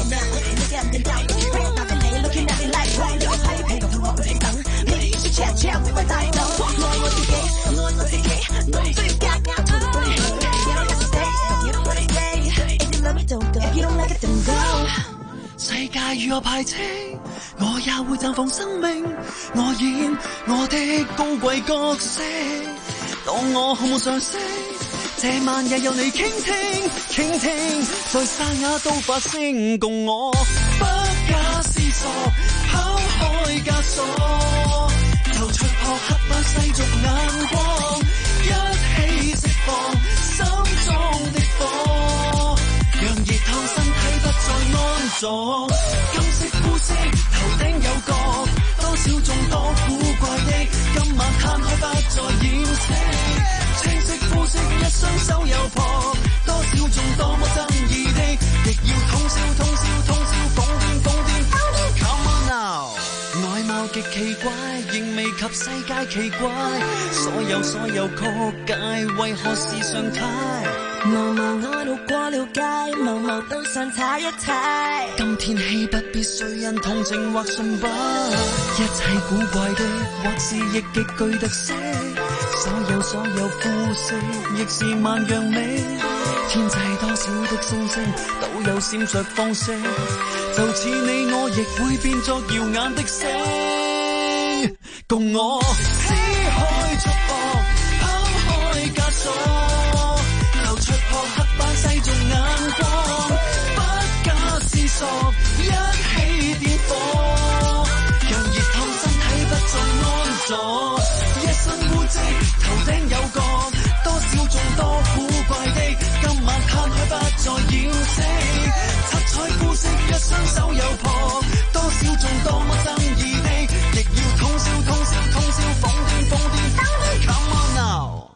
Speaker 7: 世界與我排斥，我也會綻放生命，我演我的高貴角色，當我毫無常識，這晚也有你傾聽傾聽，在沙啞都發聲，共我不假思索，拋開枷鎖，就戳破黑白世俗眼光，一起釋放心中的火，讓熱燙身體不再安坐。金色膚色，頭頂有角，多少眾多古怪的，今晚攤開不再掩飾。青色膚色，一雙手有破，多少眾多麼爭議的，亦要通宵通宵通宵瘋癲瘋癲 Come on now。 外貌極奇怪，仍未及世界奇怪，所有所有曲解，為何是常態？茫茫愛路過了界，茫茫都想踩一踩。今天豈不必須因同情或信不？一切古怪的，或是亦極具特色。所有所有膚色，亦是萬樣美。天際多少的星星，都有閃爍方式。就似你我，亦會變作耀眼的星。共我撕開束縛，拋開枷鎖，就戳破黑白世俗眼光，不假思索，一起點火，讓熱燙身體不再安坐。一身污跡，頭頂有角，多少眾多古怪的，今晚攤開不再掩飾。七彩膚色，一雙手有破，多少眾多麼爭議的，亦要通宵通宵通宵瘋癲瘋癲 Come on now。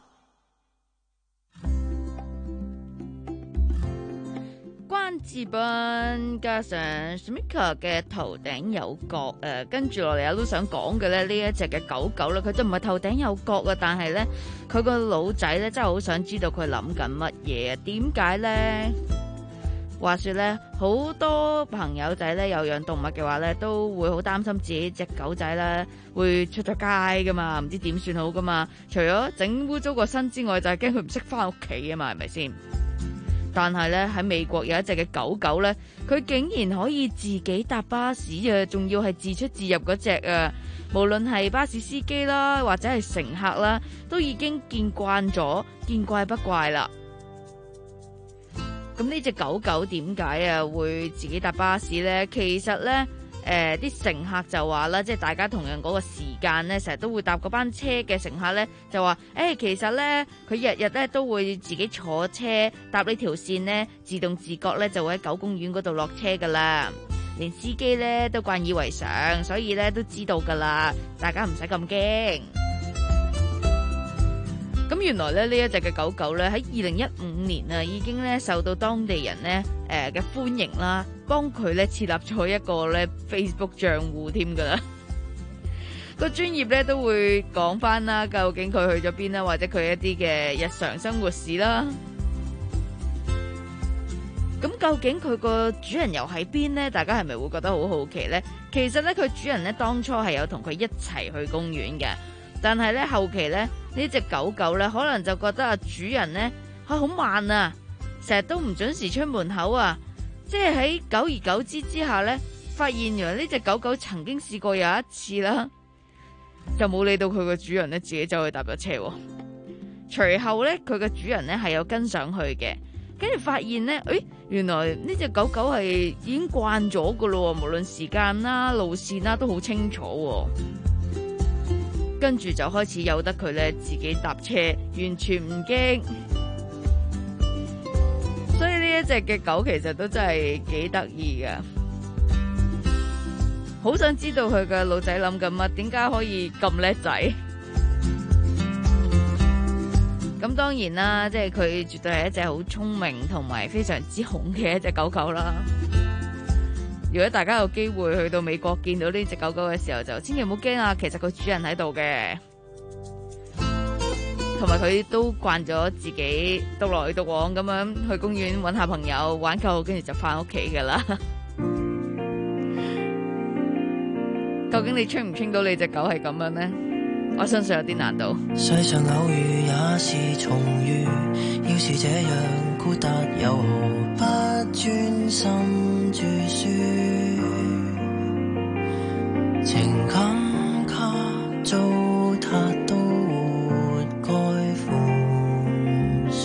Speaker 8: 關智斌加上 Smika 嘅頭頂有角誒，跟住落嚟啊都想講嘅咧，呢一隻嘅狗狗咧，佢都唔係頭頂有角啊，但係咧佢個腦仔咧真係好想知道佢諗緊乜嘢啊？點解咧？話說咧，好多朋友仔咧有養動物嘅話咧，都會好擔心自己隻狗仔咧會出咗街噶嘛，唔知點算好噶嘛。除咗整污糟個身之外，就係驚佢唔識翻屋企啊嘛，係咪先？ 但係咧喺美國有一隻嘅狗狗咧，佢竟然可以自己搭巴士啊，仲要係自出自入嗰隻啊！無論係巴士司機啦，或者係乘客啦，都已經見慣咗，見怪不怪啦。咁呢隻狗狗點解啊會自己搭巴士呢？其實呢，誒、呃、啲乘客就話啦，即係大家同樣嗰個時間呢，成日都會搭嗰班車嘅乘客呢，就話誒、欸，其實呢，佢日日呢都會自己坐車搭呢條線呢，自動自覺呢就會喺狗公園嗰度落車噶啦。連司機呢都慣以為常，所以呢都知道噶啦，大家唔使咁驚。咁原來咧呢一隻嘅狗狗咧喺二零一五年啊，已經咧受到當地人咧誒嘅歡迎啦，幫佢咧設立咗一個咧 Facebook 賬戶添噶啦。個專頁咧都會講翻啦，究竟佢去咗邊啦，或者佢一啲嘅日常生活事啦。咁究竟佢個主人又喺邊呢？大家係咪會覺得好好奇呢？其實咧佢主人咧當初係有同佢一齊去公園嘅。但係咧後期咧呢隻狗狗咧可能就覺得啊主人咧佢好慢啊，成日都唔準時出門口啊，即係喺久而久之之下咧，發現原來呢隻狗狗曾經試過有一次啦，就冇理到佢個主人咧自己走去搭咗車。隨後咧佢嘅主人咧係有跟上去嘅，跟住發現咧，誒原來呢隻狗狗係已經慣咗噶咯，無論時間啦、路線啦都好清楚。跟住就開始由得佢咧自己搭車，完全唔驚。所以呢一隻嘅狗其實都真係幾得意噶，好想知道佢嘅腦仔諗緊乜，點解可以咁叻仔？咁當然啦，即係佢絕對係一隻好聰明同埋非常之紅嘅一隻狗狗啦。如果大家有機會去到美國見到呢隻狗狗嘅時候，就千祈唔好驚啊！其實佢主人喺度嘅，同埋佢都慣咗自己獨來獨往咁樣去公園搵下朋友玩夠，跟住就翻屋企噶啦。究竟你 train 唔 train到你隻狗係咁樣呢？我相信有啲難度。
Speaker 7: 世上偶遇也是重遇，要是這樣孤單，又何不專心著書？情感卡糟蹋都活該負算。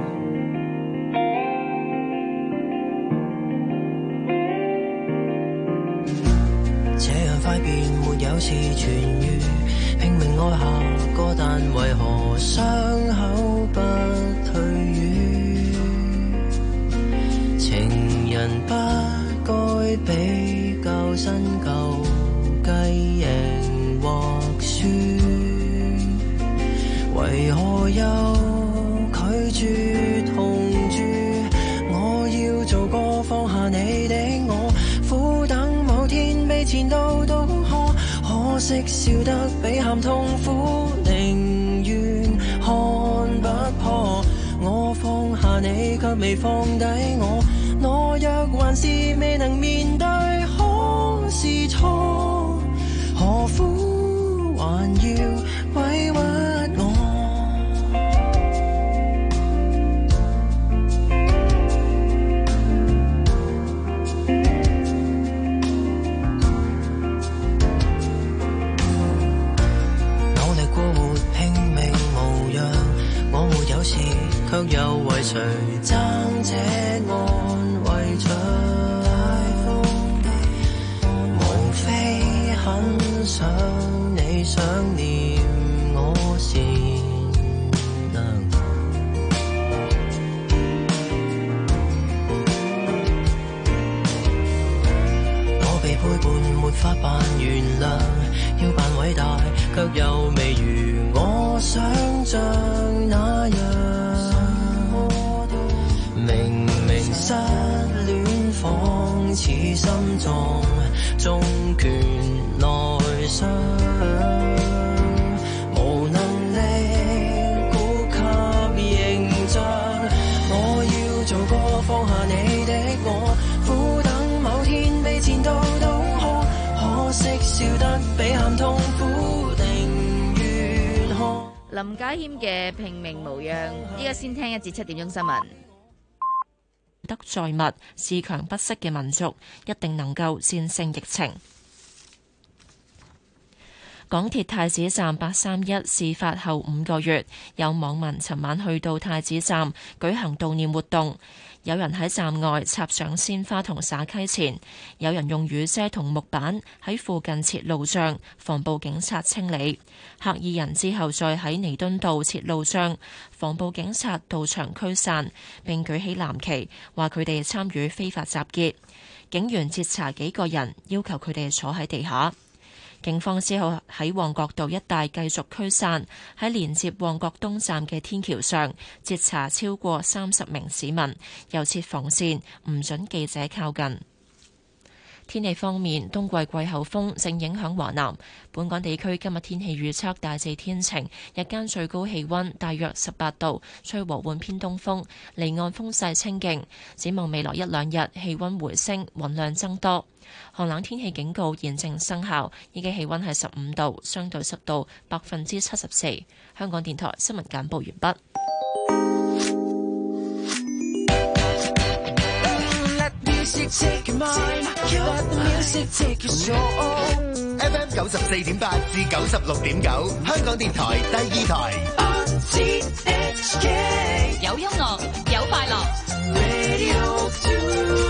Speaker 7: 這樣快便沒有事痊愈，拼命愛下個，但為何傷口不退愈？情人不該比較新舊，計贏或輸，為何又拒絕同住？我要做個放下你的我，苦等某天被纏到都可，可惜笑得比喊痛苦，寧願看不破。我放下你卻未放低我，懦弱還是未能面對，可是錯，何苦還要委屈我？努力過活拼命無恙，我沒有事卻又為誰爭這安慰獎？無非很想你想念我善良，我被背叛沒法扮原諒，要扮偉大卻又未如我想像那樣。明明失戀仿似心臟中拳內傷，無能力顧及形象，我要做個放下你的我，苦等某天被纏到都可，可惜笑得比喊痛苦，寧願看。
Speaker 8: 林家謙嘅拼命無恙，依家先聽一節七點鐘新聞。
Speaker 1: 德載物、自強不息嘅民族，一定能夠戰勝疫情。港鐵太子站八三一事發後五個月，有網民尋晚去到太子站舉行悼念活動，有人喺站外插上鮮花同灑溪錢，有人用雨遮同木板喺附近設路障，防暴警察清理。黑衣人之後再喺彌敦道設路障，防暴警察到場驅散，並舉起藍旗，話佢哋參與非法集結。警員截查幾個人，要求佢哋坐喺地下。警方之後喺旺角道一帶繼續驅散，喺連接旺角東站嘅天橋上截查超過三十名市民，又設防線，唔准記者靠近。天氣方面，冬季季候風正影響華南。本港地區今日天氣預測大致天晴，日間最高氣溫大約十八度，吹和緩偏東風，離岸風勢清勁。展望未來一兩日，氣溫回升，雲量增多。寒冷天氣警告現正生效，依家氣溫係十五度，相對濕度百分之七十四。香港電台新聞簡報完畢。
Speaker 17: F M 九十四點八至九十六點九，香港電台第二台。
Speaker 15: 有音樂，有快樂。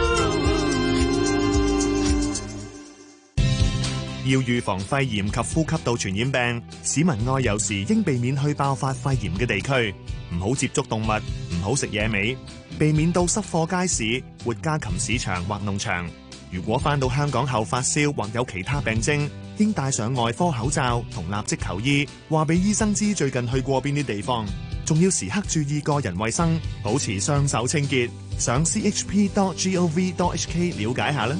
Speaker 18: 要預防肺炎及呼吸道傳染病，市民外遊時應避免去爆發肺炎嘅地區，唔好接觸動物，唔好食野味，避免到濕貨街市、活家禽市場或農場。如果返到香港後發燒或有其他病徵，應戴上外科口罩同立即求醫，話俾醫生知最近去過邊啲地方，仲要時刻注意個人衛生，保持雙手清潔。上 c h p dot gov dot h k 了解下啦。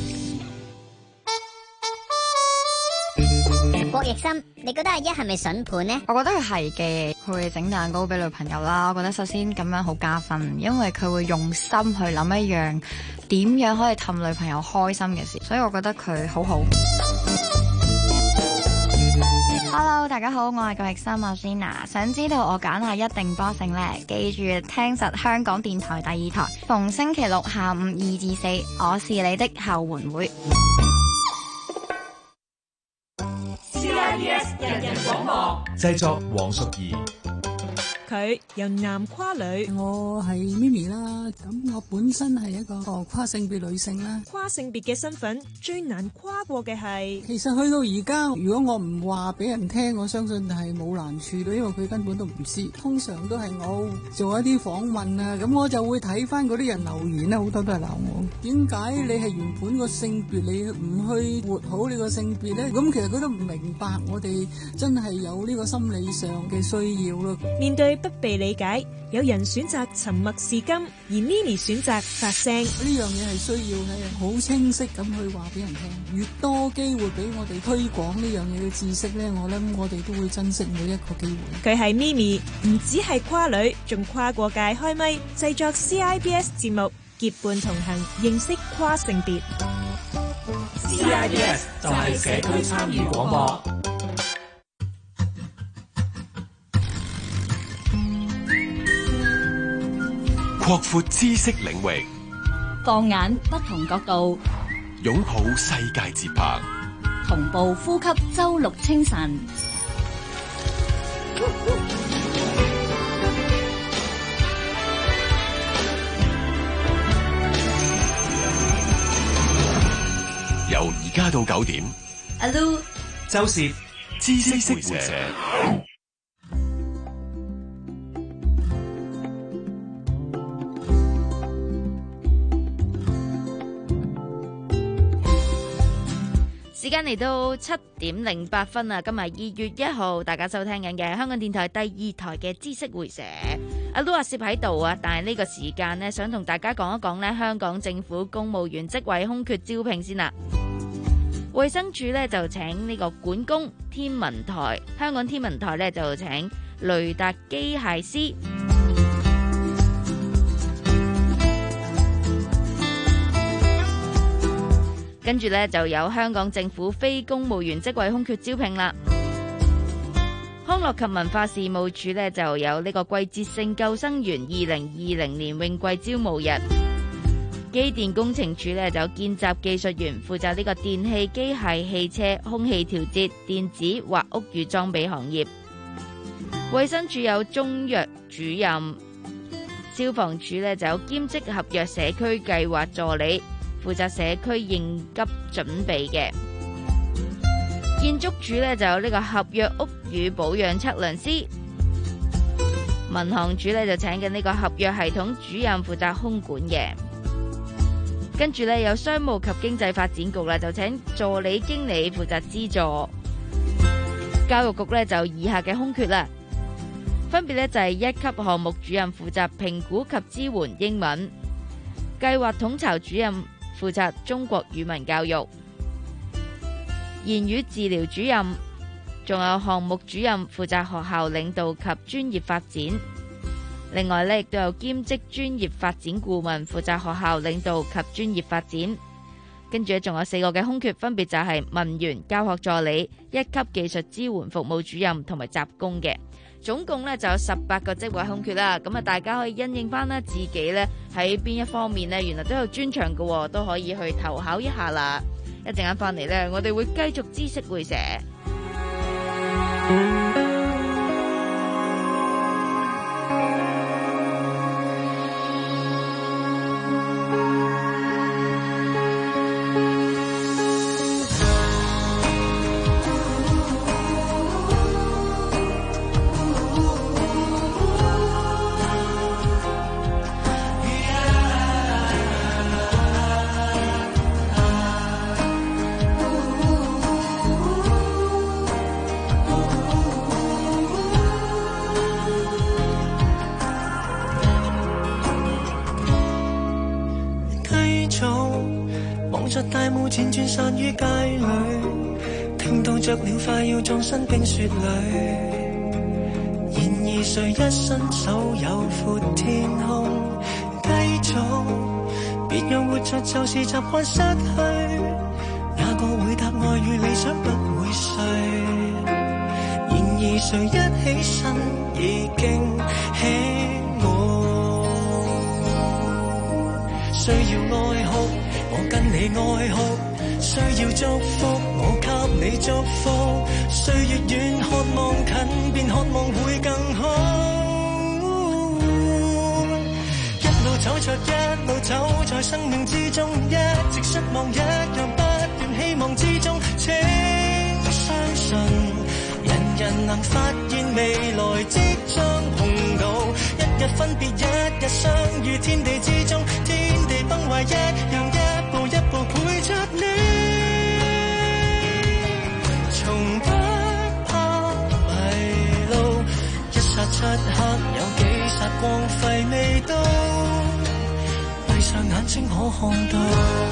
Speaker 19: 郭奕森，你覺得阿一係咪筍盤呢？
Speaker 20: 我覺得佢係嘅，佢會整蛋糕俾女朋友啦。我覺得首先咁樣好加分，因為佢會用心去諗一樣點樣可以氹女朋友開心嘅事，所以我覺得佢好好。Hello， 大家好，我係郭奕森阿 Sina， 想知道我揀下一定波勝呢？記住聽實香港電台第二台，逢星期六下午二至四，我是你的後援會。
Speaker 21: C I B S 人人廣播
Speaker 3: 製作黃淑儀。
Speaker 22: 佢由男跨女，
Speaker 23: 我係咪咪啦。咁我本身係一個跨性別女性啦。
Speaker 22: 跨性別嘅身份最難跨過嘅係，
Speaker 23: 其實去到而家，如果我唔話俾人聽，我相信係冇難處到，因為佢根本都唔知。通常都係我做一啲訪問啊，咁我就會睇翻嗰啲人留言啦，好多都係鬧我。點解你係原本個性別，你唔去活好你個性別咧？咁其實佢都唔明白，我哋真係有呢個心理上嘅需要咯。
Speaker 22: 面對不被理解，有人選擇沉默是金，而 Mimi 選擇發聲。
Speaker 23: 呢樣嘢係需要係好清晰咁去話俾人聽，越多機會俾我哋推廣呢樣嘢嘅知識咧，我諗我哋都會珍惜每一個機會。
Speaker 22: 佢係 Mimi， 唔止係跨女，仲跨過界開咪，製作 C I B S 節目，結伴同行，認識跨性別。
Speaker 21: C I B S 就係社區參與廣播。
Speaker 14: 擴闊知識領域，
Speaker 15: 放眼不同角度，
Speaker 14: 擁抱世界節拍，
Speaker 15: 同步呼吸周六清晨。
Speaker 14: 由而家到九點，
Speaker 15: 阿 Lu、
Speaker 14: 周攝知識會社。
Speaker 8: 時間嚟到七點零八分啊！今日二月一號，大家收聽緊嘅香港電台第二台嘅知識會社。阿 Lu 阿攝喺度啊，但係呢個時間呢，想同大家講一講呢香港政府公務員職位空缺招聘先啦。衛生署呢就請呢個管工，天文台香港天文台呢就請雷達機械師。跟住咧就有香港政府非公務員職位空缺招聘啦。康樂及文化事務署咧就有呢個季節性救生員二零二零年泳季招募日。 機電工程署呢就有見習技術員負責呢個電氣、機械、汽車、空氣調節、電子或屋宇裝備行業。衛生署有中藥主任，消防署呢就有兼職合約社區計劃助理，負責社區應急準備嘅。建築署呢就有呢個合約屋宇保養測量師。民航署呢就請緊呢個合約系統主任負責空管嘅。跟住呢有商務及經濟發展局呢就請助理經理負責資助。教育局呢就以下嘅空缺啦，分別呢就係一級項目主任負責評估及支援英文，計劃統籌主任負責中國語文教育，言語治療主任，仲有項目主任負責學校領導及專業發展。另外呢亦都有兼職專業發展顧問負責學校領導及專業發展。跟住仲有四個嘅空缺，分別就係文員、教學助理、一級技術支援服務主任同埋雜工嘅。總共呢就有十八個職位空缺啦。咁啊，大家可以因應翻啦，自己呢喺邊一方面呢原來都有專長嘅，都可以去投考一下啦。一陣間翻嚟呢，我哋會繼續知識會社。
Speaker 7: 輾轉散於街裏，聽到着了快要葬身冰雪裏。然而誰一伸手有闊天空，繼續別讓活着就是習慣失去，哪個會答愛與理想不會碎。然而誰一起身已經起舞，需要哀哭我跟你愛哭，需要祝福我給你祝福，歲月遠渴望近便渴望會更好，一路走着一路走在生命之中，一直失望一樣不斷希望之中，請相信人人能發現未來即將碰到，一日分別一日相遇天地之中，天地崩壞一樣一步一步陪着你，從不怕迷路，一剎漆黑有幾剎光輝未到，閉上眼睛可看到。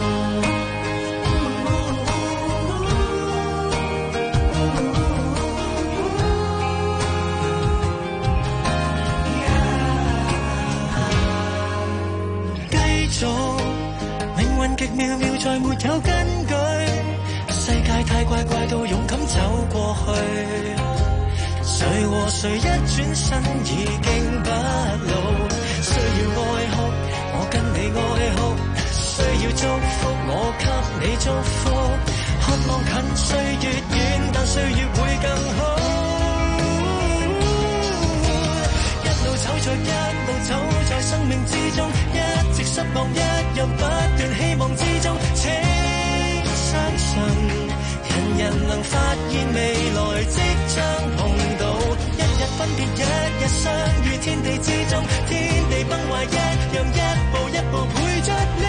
Speaker 7: 命運極妙妙在沒有根據，世界太怪怪到勇敢走過去，誰和誰一轉身已經不老，需要哀哭我跟你哀哭，需要祝福我給你祝福，渴望近歲月遠，但歲月會更好，一路走着一路走在生命之中，一直失望一樣不斷希望之中，請相信人人能發現未來即將碰到，一日分別一日相遇天地之中，天地崩壞一樣一步一步陪着你，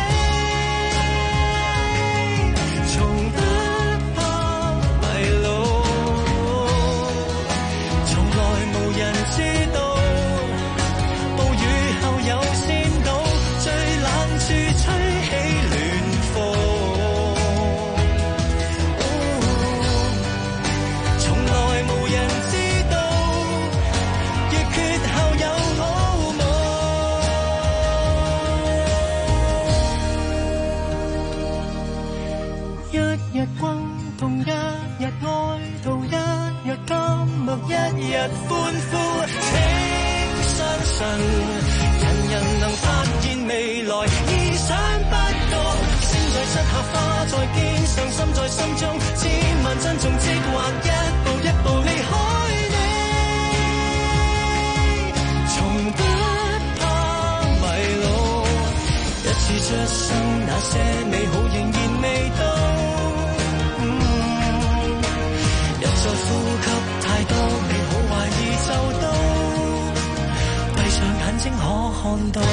Speaker 7: 從不怕迷路，從來無人知道暴雨後有先倒，最冷處吹起暖風，從來無人知道月缺後有好夢，一日轟動一日哀悼，一日緘默一日歡呼，請相信人人能發現未來，意想不下花再見，上心在心中，千萬珍重，即或一步一步離開你，從不怕迷路。一次出生，那些美好仍然未到。嗯，一再呼吸，太多美好懷疑就到，閉上眼睛可看到。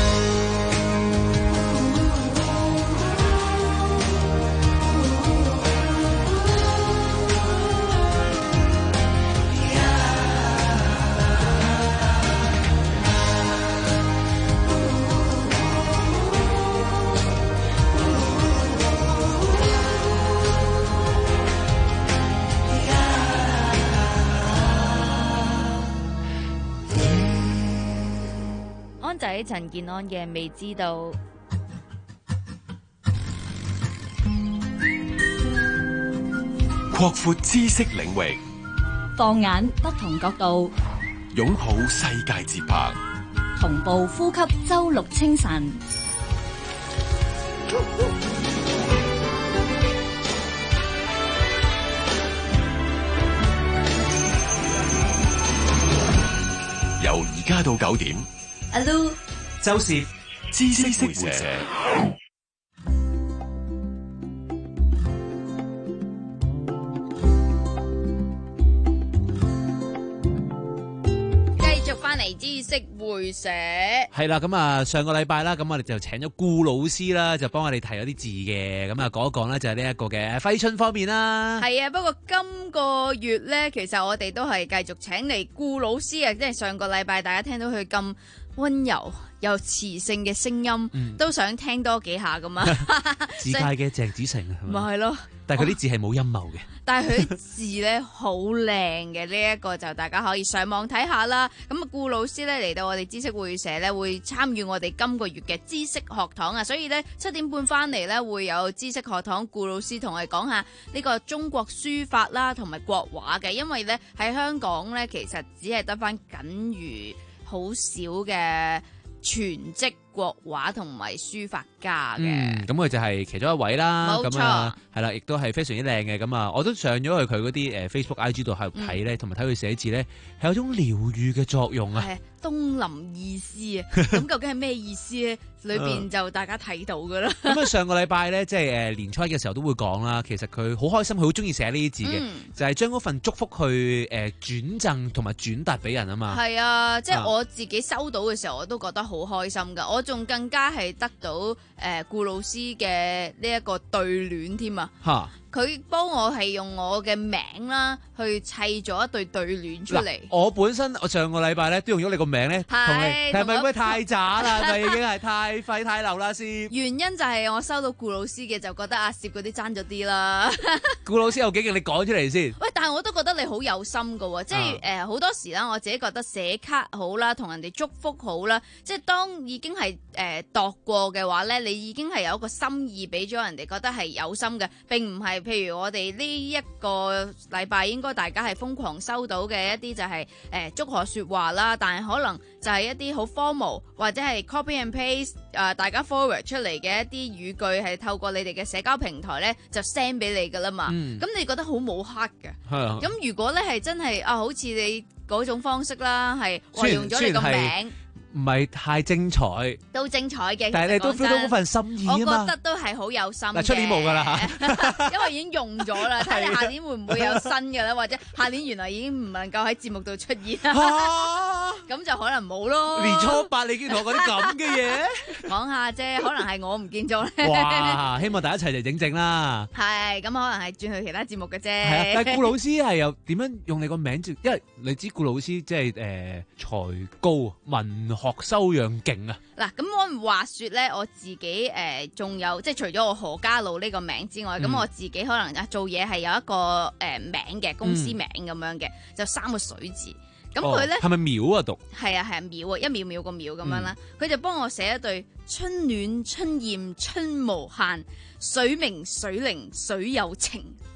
Speaker 8: 安仔陳健安嘅未知道，
Speaker 14: 擴闊知識領域，
Speaker 2: 放眼不同角度，
Speaker 14: 擁抱世界節拍，
Speaker 2: 同步呼吸周六清晨。
Speaker 14: 由而家到九點，
Speaker 2: 阿 Lu
Speaker 14: 周涉知識會社。
Speaker 8: 翻嚟知識會社
Speaker 16: 係啦，咁啊上個禮拜啦，咁我哋就請咗顧老師啦，就幫我哋提咗啲字嘅，咁啊講一講咧就係呢一個嘅揮春方面啦。
Speaker 8: 係啊，不過今個月咧，其實我哋都係繼續請嚟顧老師啊，即係上個禮拜大家聽到佢咁溫柔又磁性嘅聲音，嗯、都想聽多幾下咁啊。
Speaker 16: 字界嘅鄭子誠係咪？
Speaker 8: 咪係咯，
Speaker 16: 但係佢啲字係冇陰謀嘅。
Speaker 8: 但係佢啲字咧好靚嘅，呢一個就大家可以上網睇下啦。咁啊，顧老師咧嚟到我哋知識會社咧，會參與我哋今個月嘅知識學堂啊。所以咧七點半翻嚟咧會有知識學堂，顧老師同我哋講下呢個中國書法啦，同埋國畫嘅。因為咧喺香港咧，其實只係得翻僅餘好少嘅全職國畫同埋書法家嘅，
Speaker 16: 嗯，咁佢就係其中一位啦，
Speaker 8: 冇錯，
Speaker 16: 咁啊，係啦，亦都係非常之靚嘅，咁啊，我都上咗去佢嗰啲誒 Facebook、I G 度喺度睇咧，同埋睇佢寫字咧，係有種療癒嘅作用啊。
Speaker 8: 東林意思啊，咁究竟係咩意思咧？裏邊就大家睇到噶啦。
Speaker 16: 咁啊，上個禮拜咧，即係誒年初一嘅時候都會講啦。其實佢好開心，佢好中意寫呢啲字嘅，嗯、就係將嗰份祝福去誒轉贈同埋轉達俾人啊嘛。係
Speaker 8: 啊，即係我自己收到嘅時候，我都覺得好開心噶。我仲更加係得到誒顧、呃、老師嘅呢一個對聯添啊。嚇！佢幫我係用我嘅名啦，去砌咗一對對聯出嚟。
Speaker 16: 我本身我上個禮拜咧都用咗你個名咧，同你係咪咩太渣啦？係咪已經係太廢太流啦？先
Speaker 8: 原因就係我收到顧老師嘅，就覺得阿攝嗰啲爭咗啲啦。
Speaker 16: 顧老師有幾勁？你講出嚟先。
Speaker 8: 喂，但係我都覺得你好有心噶喎，即係誒好多時啦，我自己覺得寫卡好啦，同人哋祝福好啦，即係當已經係誒度過嘅話咧，你已經係有一個心意俾咗人哋，覺得係有心嘅，並唔係。譬如我哋呢一個禮拜應該大家係瘋狂收到嘅一啲就係、是、誒、呃、祝賀說話啦，但係可能就係一啲好 formal 或者係 copy and paste 誒、呃、大家 forward 出嚟嘅一啲語句係透過你哋嘅社交平台咧就 send 俾你噶啦嘛，咁、嗯、你覺得好冇黑嘅，咁、啊、如果咧係真係啊好似你嗰種方式啦，係運用咗你個名。
Speaker 16: 唔係太精彩，
Speaker 8: 都精彩嘅，
Speaker 16: 但係你都 feel 到嗰份心意啊嘛。
Speaker 8: 我覺得都係好有心嘅。
Speaker 16: 嗱，出年冇㗎啦嚇，
Speaker 8: 因為已經用咗啦。睇下下年會唔會有新嘅咧？或者下年原來已經唔能夠喺節目度出現啦。咁、啊、就可能冇咯。
Speaker 16: 年初八你見到嗰啲咁嘅嘢，
Speaker 8: 講下啫，可能係我唔見咗咧。
Speaker 16: 哇！希望大家一齊嚟整整啦。
Speaker 8: 係，咁可能係轉去其他節目嘅啫。
Speaker 16: 係啊，但係顧老師係又點樣用你個名？因為你知顧老師即係誒才高文學修養勁啊！
Speaker 8: 嗱，咁我話說咧，我自己誒仲、呃、有即係除咗我何家路呢個名之外，咁、嗯、我自己可能啊做嘢係有一個誒、呃、名嘅公司名咁樣嘅，嗯、就三個水字。咁佢咧係咪秒啊讀？係啊係啊秒啊，一秒秒個秒咁樣啦。佢、嗯、就幫我寫一對春暖春艷春無限，水明水靈水有情。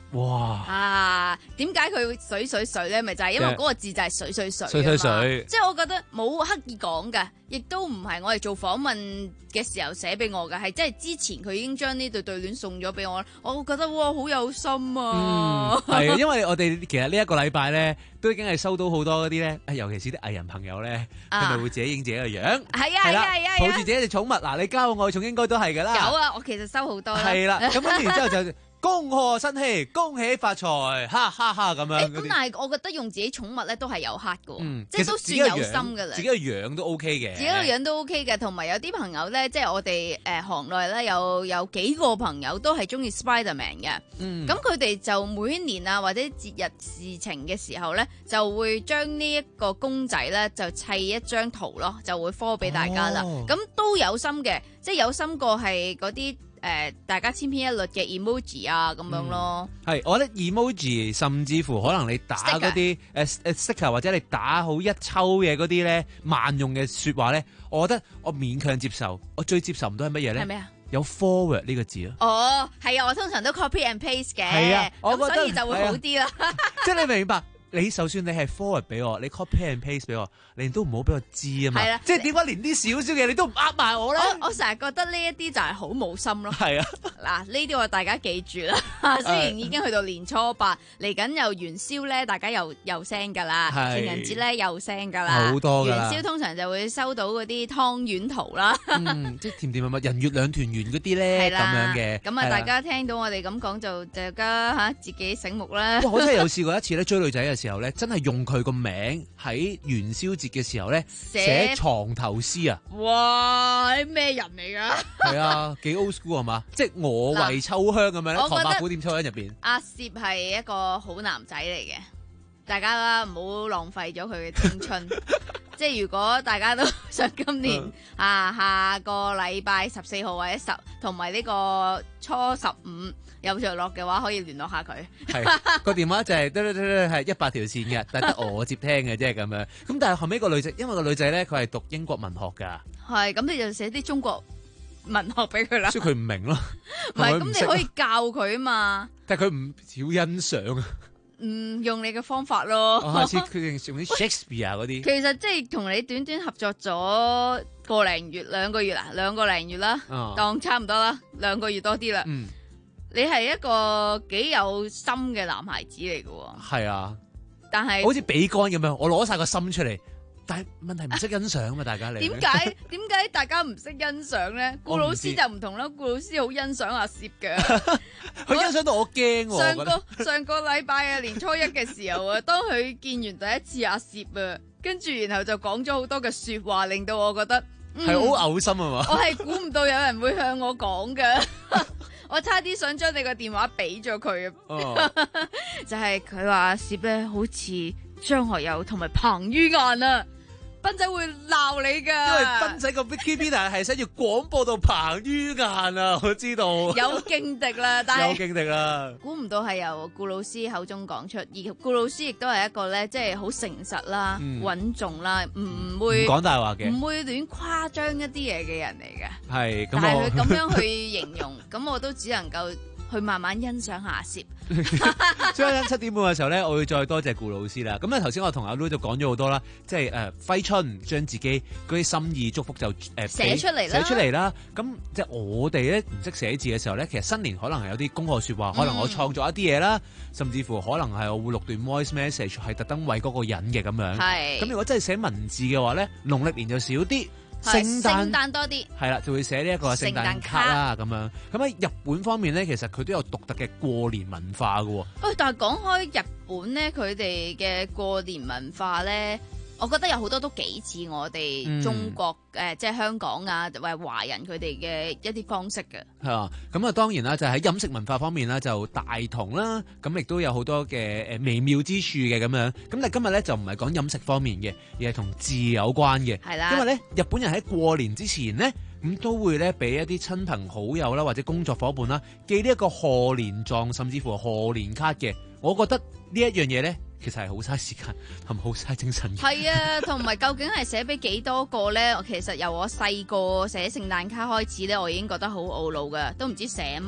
Speaker 16: 哇！
Speaker 8: 啊，點解佢水水水咧？咪就係、是、因為嗰個字就係水水水。
Speaker 16: 水水水，
Speaker 8: 即係我覺得冇刻意講嘅，亦都唔係我哋做訪問嘅時候寫俾我嘅，係即係之前佢已經將呢對對聯送咗俾我，我覺得哇好有心啊！
Speaker 16: 嗯，係啊，因為我哋其實呢一個禮拜咧，都已經係收到好多嗰啲咧，尤其是啲藝人朋友咧，係咪會自己影自己個樣？
Speaker 8: 係啊係啊係啊，
Speaker 16: 抱住自己隻寵物，嗱你交個愛寵應該都係㗎啦。
Speaker 8: 有啊，我其實收好多啦。
Speaker 16: 係啦，咁跟住之後就。恭賀新禧，恭喜發財，哈哈哈咁樣。
Speaker 8: 咁但係我覺得用自己寵物咧都係有黑嘅，
Speaker 16: 嗯、
Speaker 8: 即係都算有心噶啦。
Speaker 16: 自己個樣都 OK 嘅，
Speaker 8: 自己個樣都 OK 嘅，同埋有啲朋友咧，即係我哋誒、呃、行內咧有有幾個朋友都係中意 Spiderman 嘅。咁佢哋就每一年啊或者節日事情嘅時候咧，就會將呢一個公仔咧就砌一張圖咯，就會 call 俾大家啦。咁、哦、都有心嘅，即係有心過係嗰啲。誒、呃，大家千篇一律嘅 emoji 啊，咁樣咯。係、
Speaker 16: 嗯，我覺得 emoji 甚至乎可能你打嗰啲誒誒 sticker 或者你打好一抽嘅嗰啲咧萬用嘅說話咧，我覺得我勉強接受。我最接受唔到係乜嘢咧？係咩啊？有 forward 呢個字啊。哦，係啊，我通常都 copy and paste 嘅。係啊，我覺得所以就會好啲啦。即係你明白？你就算你係 forward 俾我，你 copy and paste 俾我，你都唔好俾我知啊嘛。係啦，即係點解連啲少少嘢你都唔呃埋我咧？我我成日覺得呢一啲就係好冇心咯。係啊，嗱呢啲我大家記住啦。雖然已經去到年初八，嚟緊又元宵咧，大家又又聲噶啦，情人節咧又聲噶啦，好多噶啦。元宵通常就會收到嗰啲湯圓圖啦，嗯，即係甜甜蜜蜜人月兩團圓嗰啲咧咁樣嘅。咁啊，大家聽到我哋咁講就大家吓自己醒目啦。我真係有試過一次咧追女仔嘅時候咧，真係用佢個名喺元宵節嘅時候咧寫床頭詩啊！哇，你咩人嚟噶？係啊，幾 old school 係嘛？即係我為秋香咁樣咧，唐伯虎點秋香入邊。阿攝係一個好男仔嚟嘅，大家啦唔好浪費咗佢嘅青春。即係如果大家都想今年、嗯、啊下個禮拜十四號或者十同埋呢個初十五有着落嘅話，可以聯絡下佢。係個電話就係係一百條線嘅，但係得我接聽嘅啫咁樣。咁但係後尾個女仔，因為個女仔咧佢係讀英國文學噶，係咁你就寫啲中國文學俾佢啦。所以佢唔明咯。唔係咁你可以教佢啊嘛。但係佢唔少欣賞啊。嗯，用你嘅方法咯。我下次決定用啲 Shakespeare 嗰啲。其實即係同你短短合作咗個零月、兩個月啦，兩個零月啦，哦、當差唔多啦，兩個月多啲啦。嗯，你係一個幾有心嘅男孩子嚟嘅喎。係啊，但係好似比干咁樣，我攞晒個心出嚟。但係問題唔識欣賞啊嘛，大家嚟。點解點解大家唔識欣賞咧？顧老師就唔同啦，顧老師好欣賞阿攝嘅，佢欣賞到我驚喎。上個上個禮拜啊，年初一嘅時候啊，當佢見完第一次阿攝啊，跟住然後就講咗好多嘅説話，令到我覺得係好嘔心啊嘛。我係估唔到有人會向我講嘅，我差啲想將你個電話俾咗佢啊。就係佢話阿攝咧，好似張學友同埋彭于晏啊。斌仔會鬧你噶，因為斌仔個 Wikipedia 係寫住廣播道彭于晏啊，我知道有勁敵啦，但係有勁敵啦，估唔到係由顧老師口中講出，而顧老師亦都係一個咧，即係好誠實啦、穩、嗯、重啦，唔會講大話嘅，唔會亂誇張一啲嘢嘅人嚟嘅。係，但係佢咁樣去形容，咁我都只能夠去慢慢欣賞下攝。所以七點半嘅時候咧，我會再多謝顧老師啦。咁咧頭先我同阿 Lu 就講咗好多啦，即係誒揮春將自己嗰啲心意祝福就誒寫、呃、出嚟啦，寫出嚟啦。咁即係我哋咧唔識寫字嘅時候咧，其實新年可能係有啲恭賀說話，可能我創作一啲嘢啦，嗯、甚至乎可能係我會錄段 voice message 係特登為嗰個人嘅咁樣。係。咁如果真係寫文字嘅話咧，農曆年就少啲。聖誕聖誕多啲，係啦，就會寫呢一個聖誕卡啦咁樣。咁喺日本方面咧，其實佢都有獨特嘅過年文化噶。喂，但係講開日本咧，佢哋嘅過年文化咧，我覺得有好多都幾似我哋中國誒、嗯呃，即係香港啊，或者華人佢哋嘅一啲方式嘅。係啊，咁啊，當然啦，就喺飲食文化方面啦，就大同啦，咁亦都有好多嘅誒微妙之處嘅咁樣。咁但係今日咧就唔係講飲食方面嘅，而係同字有關嘅。係啦，因為咧日本人喺過年之前咧，咁都會咧俾一啲親朋好友啦，或者工作伙伴啦，寄呢一個賀年狀，甚至乎賀年卡嘅。我覺得呢一樣嘢咧，其實係好嘥時間同埋好嘥精神嘅。係啊，同埋究竟係寫俾幾多個咧？其實由我細個寫聖誕卡開始咧，我已經覺得好懊惱噶，都唔知寫乜。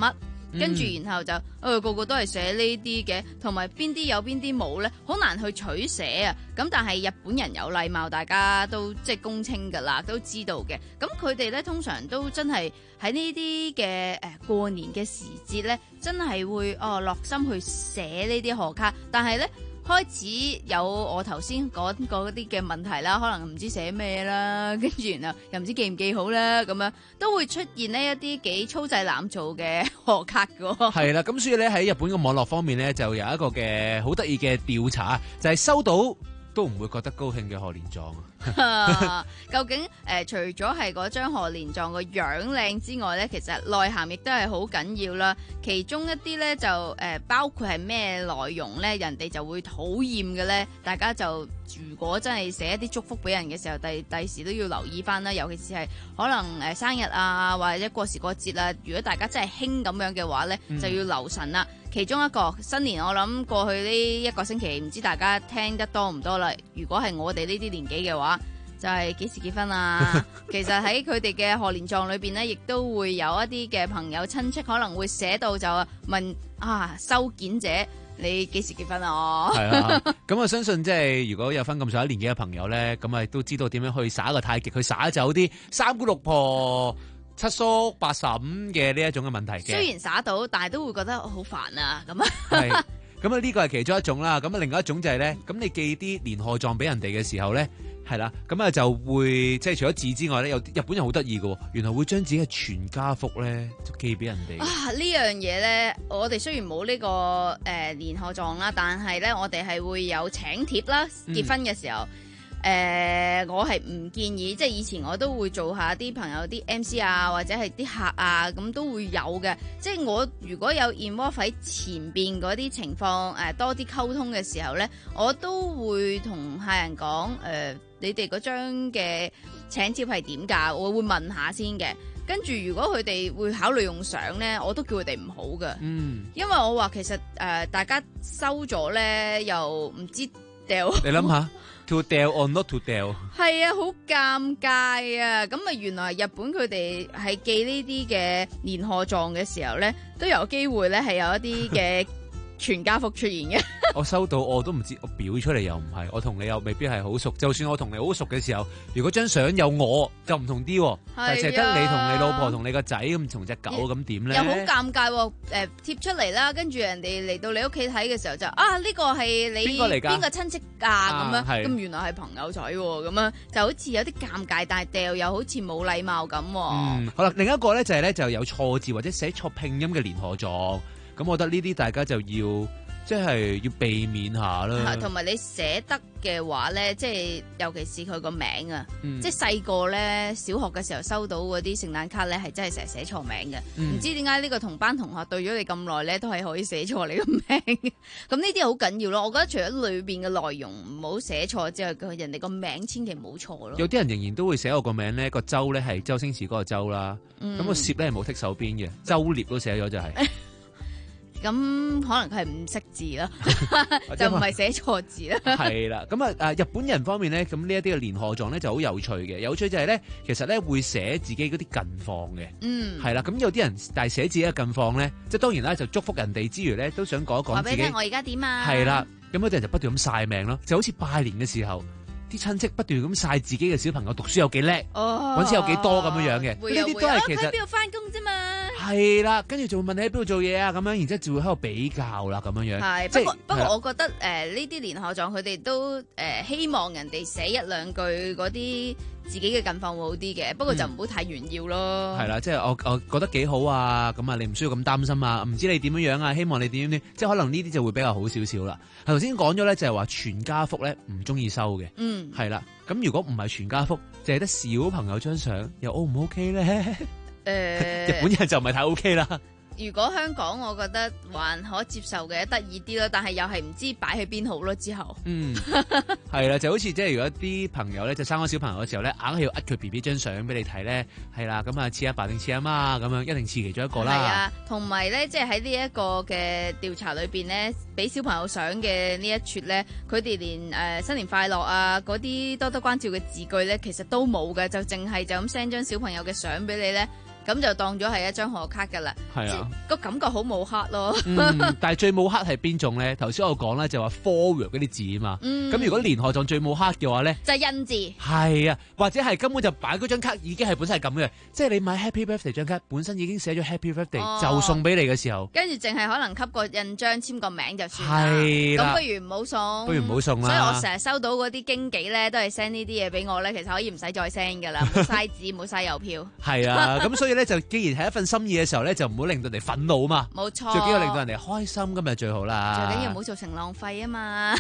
Speaker 8: 跟住然後就誒、呃、個個都係寫呢啲嘅，同埋邊啲有邊啲冇咧，好難去取捨啊。咁但係日本人有禮貌，大家都即係公稱㗎啦，都知道嘅。咁佢哋咧通常都真係喺呢啲嘅誒過年嘅時節咧，真係會哦落心去寫呢啲賀卡，但係咧。開始有我頭先講嗰啲嘅問題啦，可能唔知寫咩啦，跟住然後又唔知記唔記好啦，咁樣都會出現呢一啲幾粗製濫造嘅賀卡㗎。
Speaker 16: 係啦，咁所以咧喺日本嘅網絡方面咧，就有一個嘅好得意嘅調查，就係、是、收到都唔會覺得高興嘅賀年狀
Speaker 8: 啊！究竟誒、呃、除咗係嗰張賀年狀個樣靚之外咧，其實內涵亦都係好緊要啦。其中一啲咧就誒、呃、包括係咩內容咧，人哋就會討厭嘅咧，大家就如果真係寫一啲祝福俾人嘅時候，第第時都要留意翻啦。尤其是係可能誒生日啊，或者過時過節啊，如果大家真係興咁樣嘅話咧，就要留神啦。嗯其中一個新年，我諗過去呢一個星期，唔知大家聽得多唔多啦。如果係我哋呢啲年紀嘅話，就係、是、幾時結婚啊？其實喺佢哋嘅賀年狀裏邊呢，亦都會有一啲嘅朋友親戚可能會寫到就問啊，收件者你幾時結婚啊？
Speaker 16: 係啊，咁我相信即係如果有分咁上下年紀嘅朋友咧，咁啊都知道點樣去耍個太極，去耍走啲三姑六婆、七叔八嬸嘅呢一種嘅問題嘅，
Speaker 8: 雖然耍到，但係都會覺得好煩啊咁啊。
Speaker 16: 係，咁啊呢個係其中一種啦。咁啊另外一種就係咧，咁你寄啲年賀狀俾人哋嘅時候咧，係啦，咁啊就會即係除咗字之外咧，有日本人好得意嘅，原來會將自己嘅全家福咧就寄俾人哋。
Speaker 8: 啊，呢樣嘢咧，我哋雖然冇呢、這個誒、呃、年賀狀啦，但係咧我哋係會有請帖啦，結婚嘅時候。嗯誒、呃，我係唔建議，即係以前我都會做下啲朋友啲 M C 啊，或者係啲客啊，咁都會有嘅。即係我如果有 involve 喺前邊嗰啲情況，誒、呃、多啲溝通嘅時候咧，我都會同客人講，誒、呃，你哋嗰張嘅請帖係點㗎？我會問下先嘅。跟住如果佢哋會考慮用相咧，我都叫佢哋唔好嘅。嗯，因為我話其實誒、呃、大家收咗咧，又唔知掉。
Speaker 16: 你諗下。To 掉 or not to 掉，
Speaker 8: 係啊，好尷尬啊！咁啊，原來日本佢哋係寄呢啲嘅年賀狀嘅時候咧，都有機會咧係有一啲嘅全家福出現嘅。
Speaker 16: 我收到我都唔知，我表出嚟又唔係，我同你又未必係好熟。就算我同你好熟嘅時候，如果張相有我就唔同啲，但係淨係得你同你老婆同你個仔咁同隻狗咁點咧？
Speaker 8: 又好尷尬喎！誒、呃、貼出嚟啦，跟住人哋嚟到你屋企睇嘅時候就啊呢、呢個係你邊個嚟㗎？邊個親戚啊？咁樣咁原來係朋友仔喎，咁樣就好似有啲尷尬，但係掉又好似冇禮貌咁。
Speaker 16: 嗯，好啦，另一個咧就係咧就有錯字或者寫錯拼音嘅年賀狀，咁我覺得呢啲大家就要。即係要避免下啦，
Speaker 8: 同埋你寫得嘅話咧，即係尤其是佢個名啊，
Speaker 16: 嗯、
Speaker 8: 即係細個咧，小學嘅時候收到嗰啲聖誕卡咧，係真係成日寫錯名嘅。唔、嗯、知點解呢個同班同學對咗你咁耐咧，都係可以寫錯你個名。咁呢啲好緊要咯。我覺得除咗裏邊嘅內容唔好寫錯之外，人哋個名千祈唔好錯咯。
Speaker 16: 有啲人仍然都會寫我個名咧，個周咧係周星馳嗰個周啦，咁、嗯、個攝咧係冇剔手邊嘅，周獵都寫咗就係、是。
Speaker 8: 咁可能佢係唔識字啦，就唔係寫錯字啦。
Speaker 16: 係啦，咁啊誒日本人方面咧，咁呢一啲嘅年賀狀咧就好有趣嘅。有趣就係咧，其實咧會寫自己嗰啲近況嘅。嗯，係啦，咁有啲人但係寫自己嘅近況咧，即係當然啦，就祝福人哋之餘咧，都想講一講自己。話俾你聽，
Speaker 8: 我而家點啊？係
Speaker 16: 啦，咁有啲人就不斷咁曬命咯，就好似拜年嘅時候。啲親戚不斷咁曬自己嘅小朋友讀書有幾叻，揾錢有幾多咁樣樣嘅，呢啲都係其實
Speaker 8: 喺邊度翻工啫嘛。
Speaker 16: 係啦，跟住就會問你喺邊度做嘢啊咁樣，然之後就會喺度比較啦咁樣樣。
Speaker 8: 係，不過不過我覺得誒呢啲年賀狀佢哋都誒、呃、希望人哋寫一兩句嗰啲自己嘅近況會好啲嘅，不過就唔好太炫耀咯。係、
Speaker 16: 嗯、啦，即係我我覺得幾好啊，咁啊你唔需要咁擔心啊，唔知你點樣樣啊，希望你點點，即係可能呢啲就會比較好少少啦。頭先講咗咧，就係話全家福咧唔中意收嘅，嗯，係啦。咁如果唔係全家福，淨係得小朋友張相，又 O 唔 OK 咧？誒、呃，日本人就唔係太 OK 啦。
Speaker 8: 如果香港，我覺得還可接受嘅，得意啲咯，但係又係唔知擺喺邊好咯。之後，嗯，
Speaker 16: 係啦，就好似即係如果啲朋友咧，就生咗小朋友嘅時候咧，硬係要呃佢 B B 張相俾你睇咧，係啦，咁啊似阿爸定似阿媽咁樣，一定似其中一個啦。係啊，
Speaker 8: 同埋咧，即係喺呢一個嘅調查裏邊咧，俾小朋友相嘅呢一撮咧，佢哋連誒、呃、新年快樂啊嗰啲多多關照嘅字句咧，其實都冇嘅，就淨係就咁 send 張小朋友嘅相俾你咧。咁咁就當咗係一張賀卡㗎啦。
Speaker 16: 係啊，
Speaker 8: 個感覺好冇黑咯。
Speaker 16: 嗯，但係最冇黑係邊種咧？頭先我講咧就話 forward 嗰啲字啊嘛。咁、嗯、如果連賀狀最冇黑嘅話咧，
Speaker 8: 就係印字。
Speaker 16: 係啊，或者係根本就擺嗰張卡已經係本身係咁嘅，即係你買 Happy Birthday 張卡本身已經寫咗 Happy Birthday、哦、就送俾你嘅時候，
Speaker 8: 跟住淨係可能吸個印章簽個名就算啦。
Speaker 16: 係啦，
Speaker 8: 咁不如唔好送，
Speaker 16: 不如唔好送啦。
Speaker 8: 所以我成日收到嗰啲經紀咧都係 send 呢啲嘢俾我咧，其實可以唔使再 send 噶啦，唔好嘥紙，唔好嘥郵票。係
Speaker 16: 啊，咁所以咧就既然係一份心意嘅時候咧，就唔好令到人哋憤怒啊嘛。
Speaker 8: 冇錯，
Speaker 16: 最緊要令到人哋開心，咁咪最好啦。
Speaker 8: 最緊要唔好造成浪費啊嘛。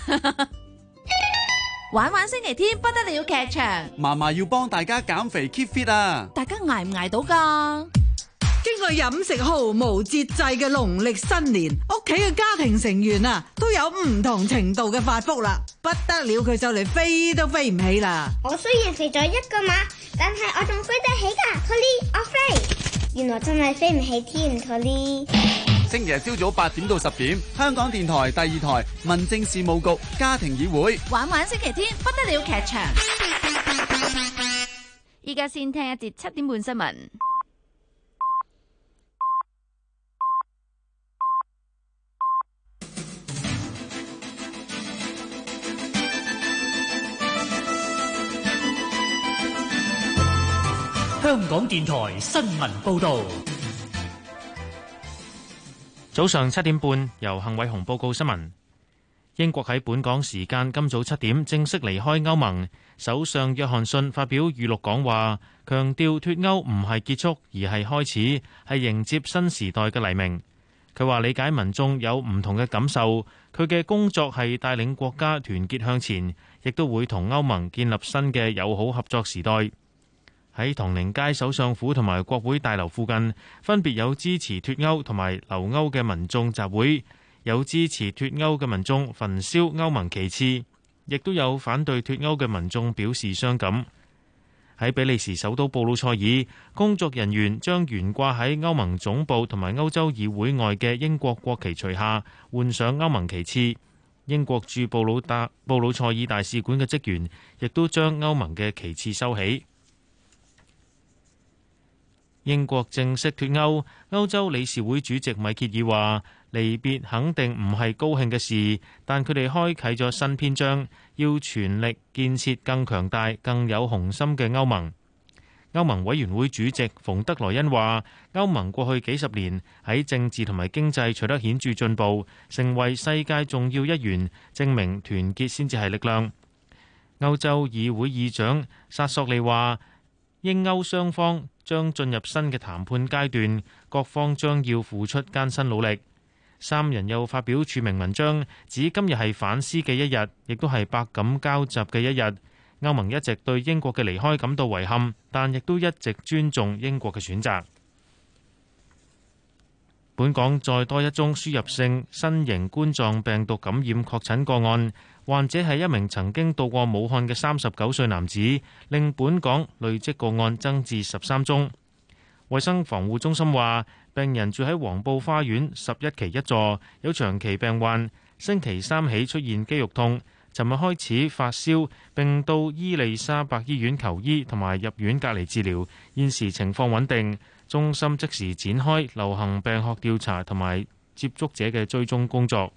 Speaker 6: 玩玩星期天不得了劇場，
Speaker 9: 嫲嫲要幫大家減肥 keep fit 啊！
Speaker 6: 大家捱唔捱到㗎？
Speaker 10: 經過飲食毫無節制嘅農曆新年，屋企嘅家庭成員啊都有唔同程度嘅發福啦，不得了，佢就嚟飛都飛唔起啦！
Speaker 19: 我雖然肥咗一個碼，但係我仲飛得起㗎，Tony，我飛！原來真係飛唔起添，Tony。
Speaker 9: 星期日朝早八點到十點，香港電台第二台民政事務局家庭議會，
Speaker 6: 玩玩星期天不得了劇場。
Speaker 8: 依家先聽一節七點半新聞。
Speaker 21: 香港電台新聞報道。
Speaker 24: 早上七點半，由幸偉雄報告新聞。英國喺本港時間今早七點正式離開歐盟。首相約翰遜發表預錄講話，強調脫歐唔係結束，而係開始，係迎接新時代嘅黎明。佢話理解民眾有唔同嘅感受，佢嘅工作係帶領國家團結向前，亦都會同歐盟建立新嘅友好合作時代。喺唐寧街首相府同埋國會大樓附近，分別有支持脫歐同埋留歐嘅民眾集會，有支持脫歐嘅民眾焚燒歐盟旗幟，亦都有反對脫歐嘅民眾表示傷感。喺比利時首都布魯塞爾，工作人員將懸掛喺歐盟總部同埋歐洲議會外嘅英國國旗除下，換上歐盟旗幟。英國駐布魯達布魯塞爾大使館嘅職員亦都將歐盟嘅旗幟收起。英國正式脫歐，歐洲理事會主席米歇爾話：離別肯定唔係高興嘅事，但佢哋開啟咗新篇章，要全力建設更強大、更有雄心嘅歐盟。歐盟委員會主席馮德萊恩話：歐盟過去幾十年喺政治同埋經濟取得顯著進步，成為世界重要一員，證明團結先至係力量。歐洲議會議長薩索利話：英歐雙方將進入新嘅談判階段，各方將要付出艱辛努力。三人又發表署名文章，指今日係反思嘅一日，亦都係百感交集嘅一日。歐盟一直對英國嘅離開感到遺憾，但亦都一直尊重英國嘅選擇。本港再多一宗輸入性新型冠狀病毒感染確診個案，患者係一名曾經到過武漢嘅三十九歲男子，令本港累積個案增至十三宗。衛生防護中心話，病人住喺黃埔花園十一期一座，有長期病患，星期三起出現肌肉痛，尋日開始發燒，並到伊利沙伯醫院求醫同埋入院隔離治療，現時情況穩定。中心即時展開流行病學調查同埋接觸者嘅追蹤工作。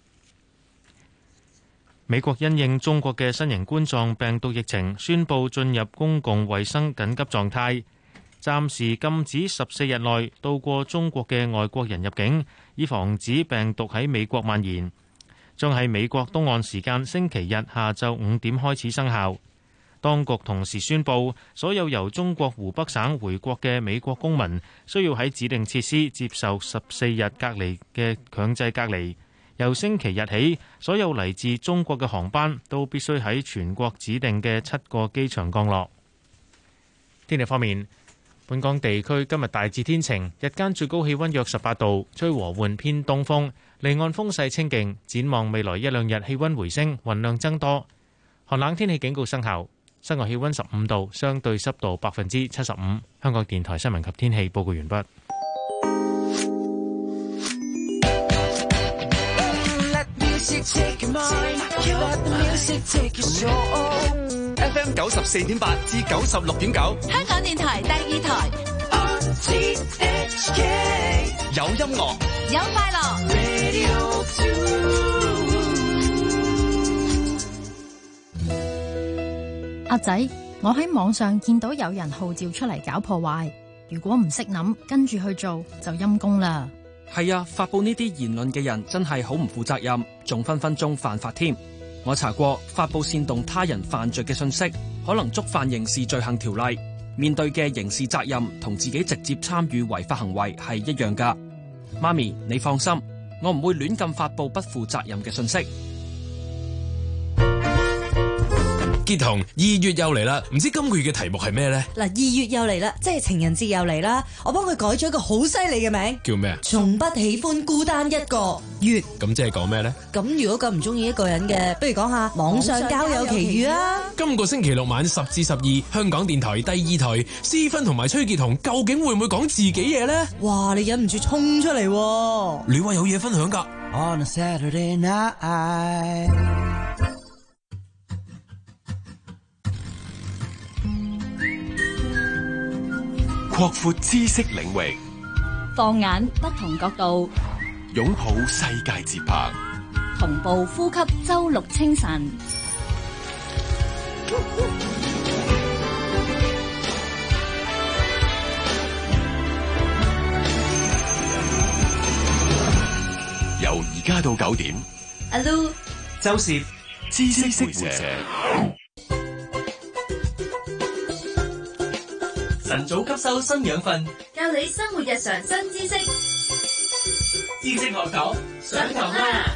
Speaker 24: 美國因應中國嘅新型冠狀病毒疫情，宣布進入公共衛生緊急狀態，暫時禁止十四日內到過中國嘅外國人入境，以防止病毒喺美國蔓延。將喺美國東岸時間星期日下晝五點開始生效。當局同時宣布，所有由中國湖北省回國嘅美國公民需要喺指定設施接受十四日隔離嘅強制隔離。由星期日起，所有嚟自中國嘅航班都必須喺全國指定嘅七個機場降落。天氣方面，本港地區今日大致天晴，日間最高氣溫約十八度，吹和緩偏東風，離岸風勢清勁。展望未來一兩日氣溫回升，雲量增多，寒冷天氣警告生效。室外氣溫十五度，相對濕度百分之七十五。香港電台新聞及天氣報告完畢。
Speaker 9: F M 九十四點八至九十六點九，
Speaker 6: 香港電台第二台。
Speaker 7: T H K
Speaker 9: 有音樂，
Speaker 6: 有快樂。
Speaker 7: Radio two
Speaker 4: 阿仔，我喺網上見到有人號召出嚟搞破壞，如果唔識諗，跟住去做就陰功啦。
Speaker 5: 係啊，發佈呢啲言論嘅人真係好唔負責任，仲分分鐘犯法添。我查過，發佈煽動他人犯罪嘅信息，可能觸犯刑事罪行條例，面對嘅刑事責任同自己直接參與違法行為係一樣㗎。媽咪，你放心，我唔會亂咁發佈不負責任嘅信息。
Speaker 11: 傑彤，二月又嚟啦，唔知今個月嘅題目係咩呢？
Speaker 12: 嗱，二月又嚟啦，即係情人節又嚟啦，我幫佢改咗一個好犀利嘅名，
Speaker 11: 叫咩？
Speaker 12: 從不喜歡孤單一個月。
Speaker 11: 咁即係講咩呢？
Speaker 12: 咁如果咁唔中意一個人嘅，不如講下網上交友奇遇啊！
Speaker 11: 今個星期六晚十至十二，香港電台第二台，思芬同埋崔傑彤究竟會唔會講自己嘢呢？
Speaker 12: 哇，你忍唔住衝出嚟喎！
Speaker 11: 你話有嘢分享㗎
Speaker 7: ？On a Saturday night。
Speaker 14: 擴闊知識領域，
Speaker 2: 放眼不同角度，
Speaker 14: 擁抱世界節拍，
Speaker 2: 同步呼吸周六清晨。
Speaker 14: 由而家到九點，
Speaker 2: 阿 Lu、
Speaker 14: 周涉知識會社。
Speaker 21: 晨早吸收新養分，
Speaker 6: 教你生活日常新知識。
Speaker 21: 知識學堂上堂啦！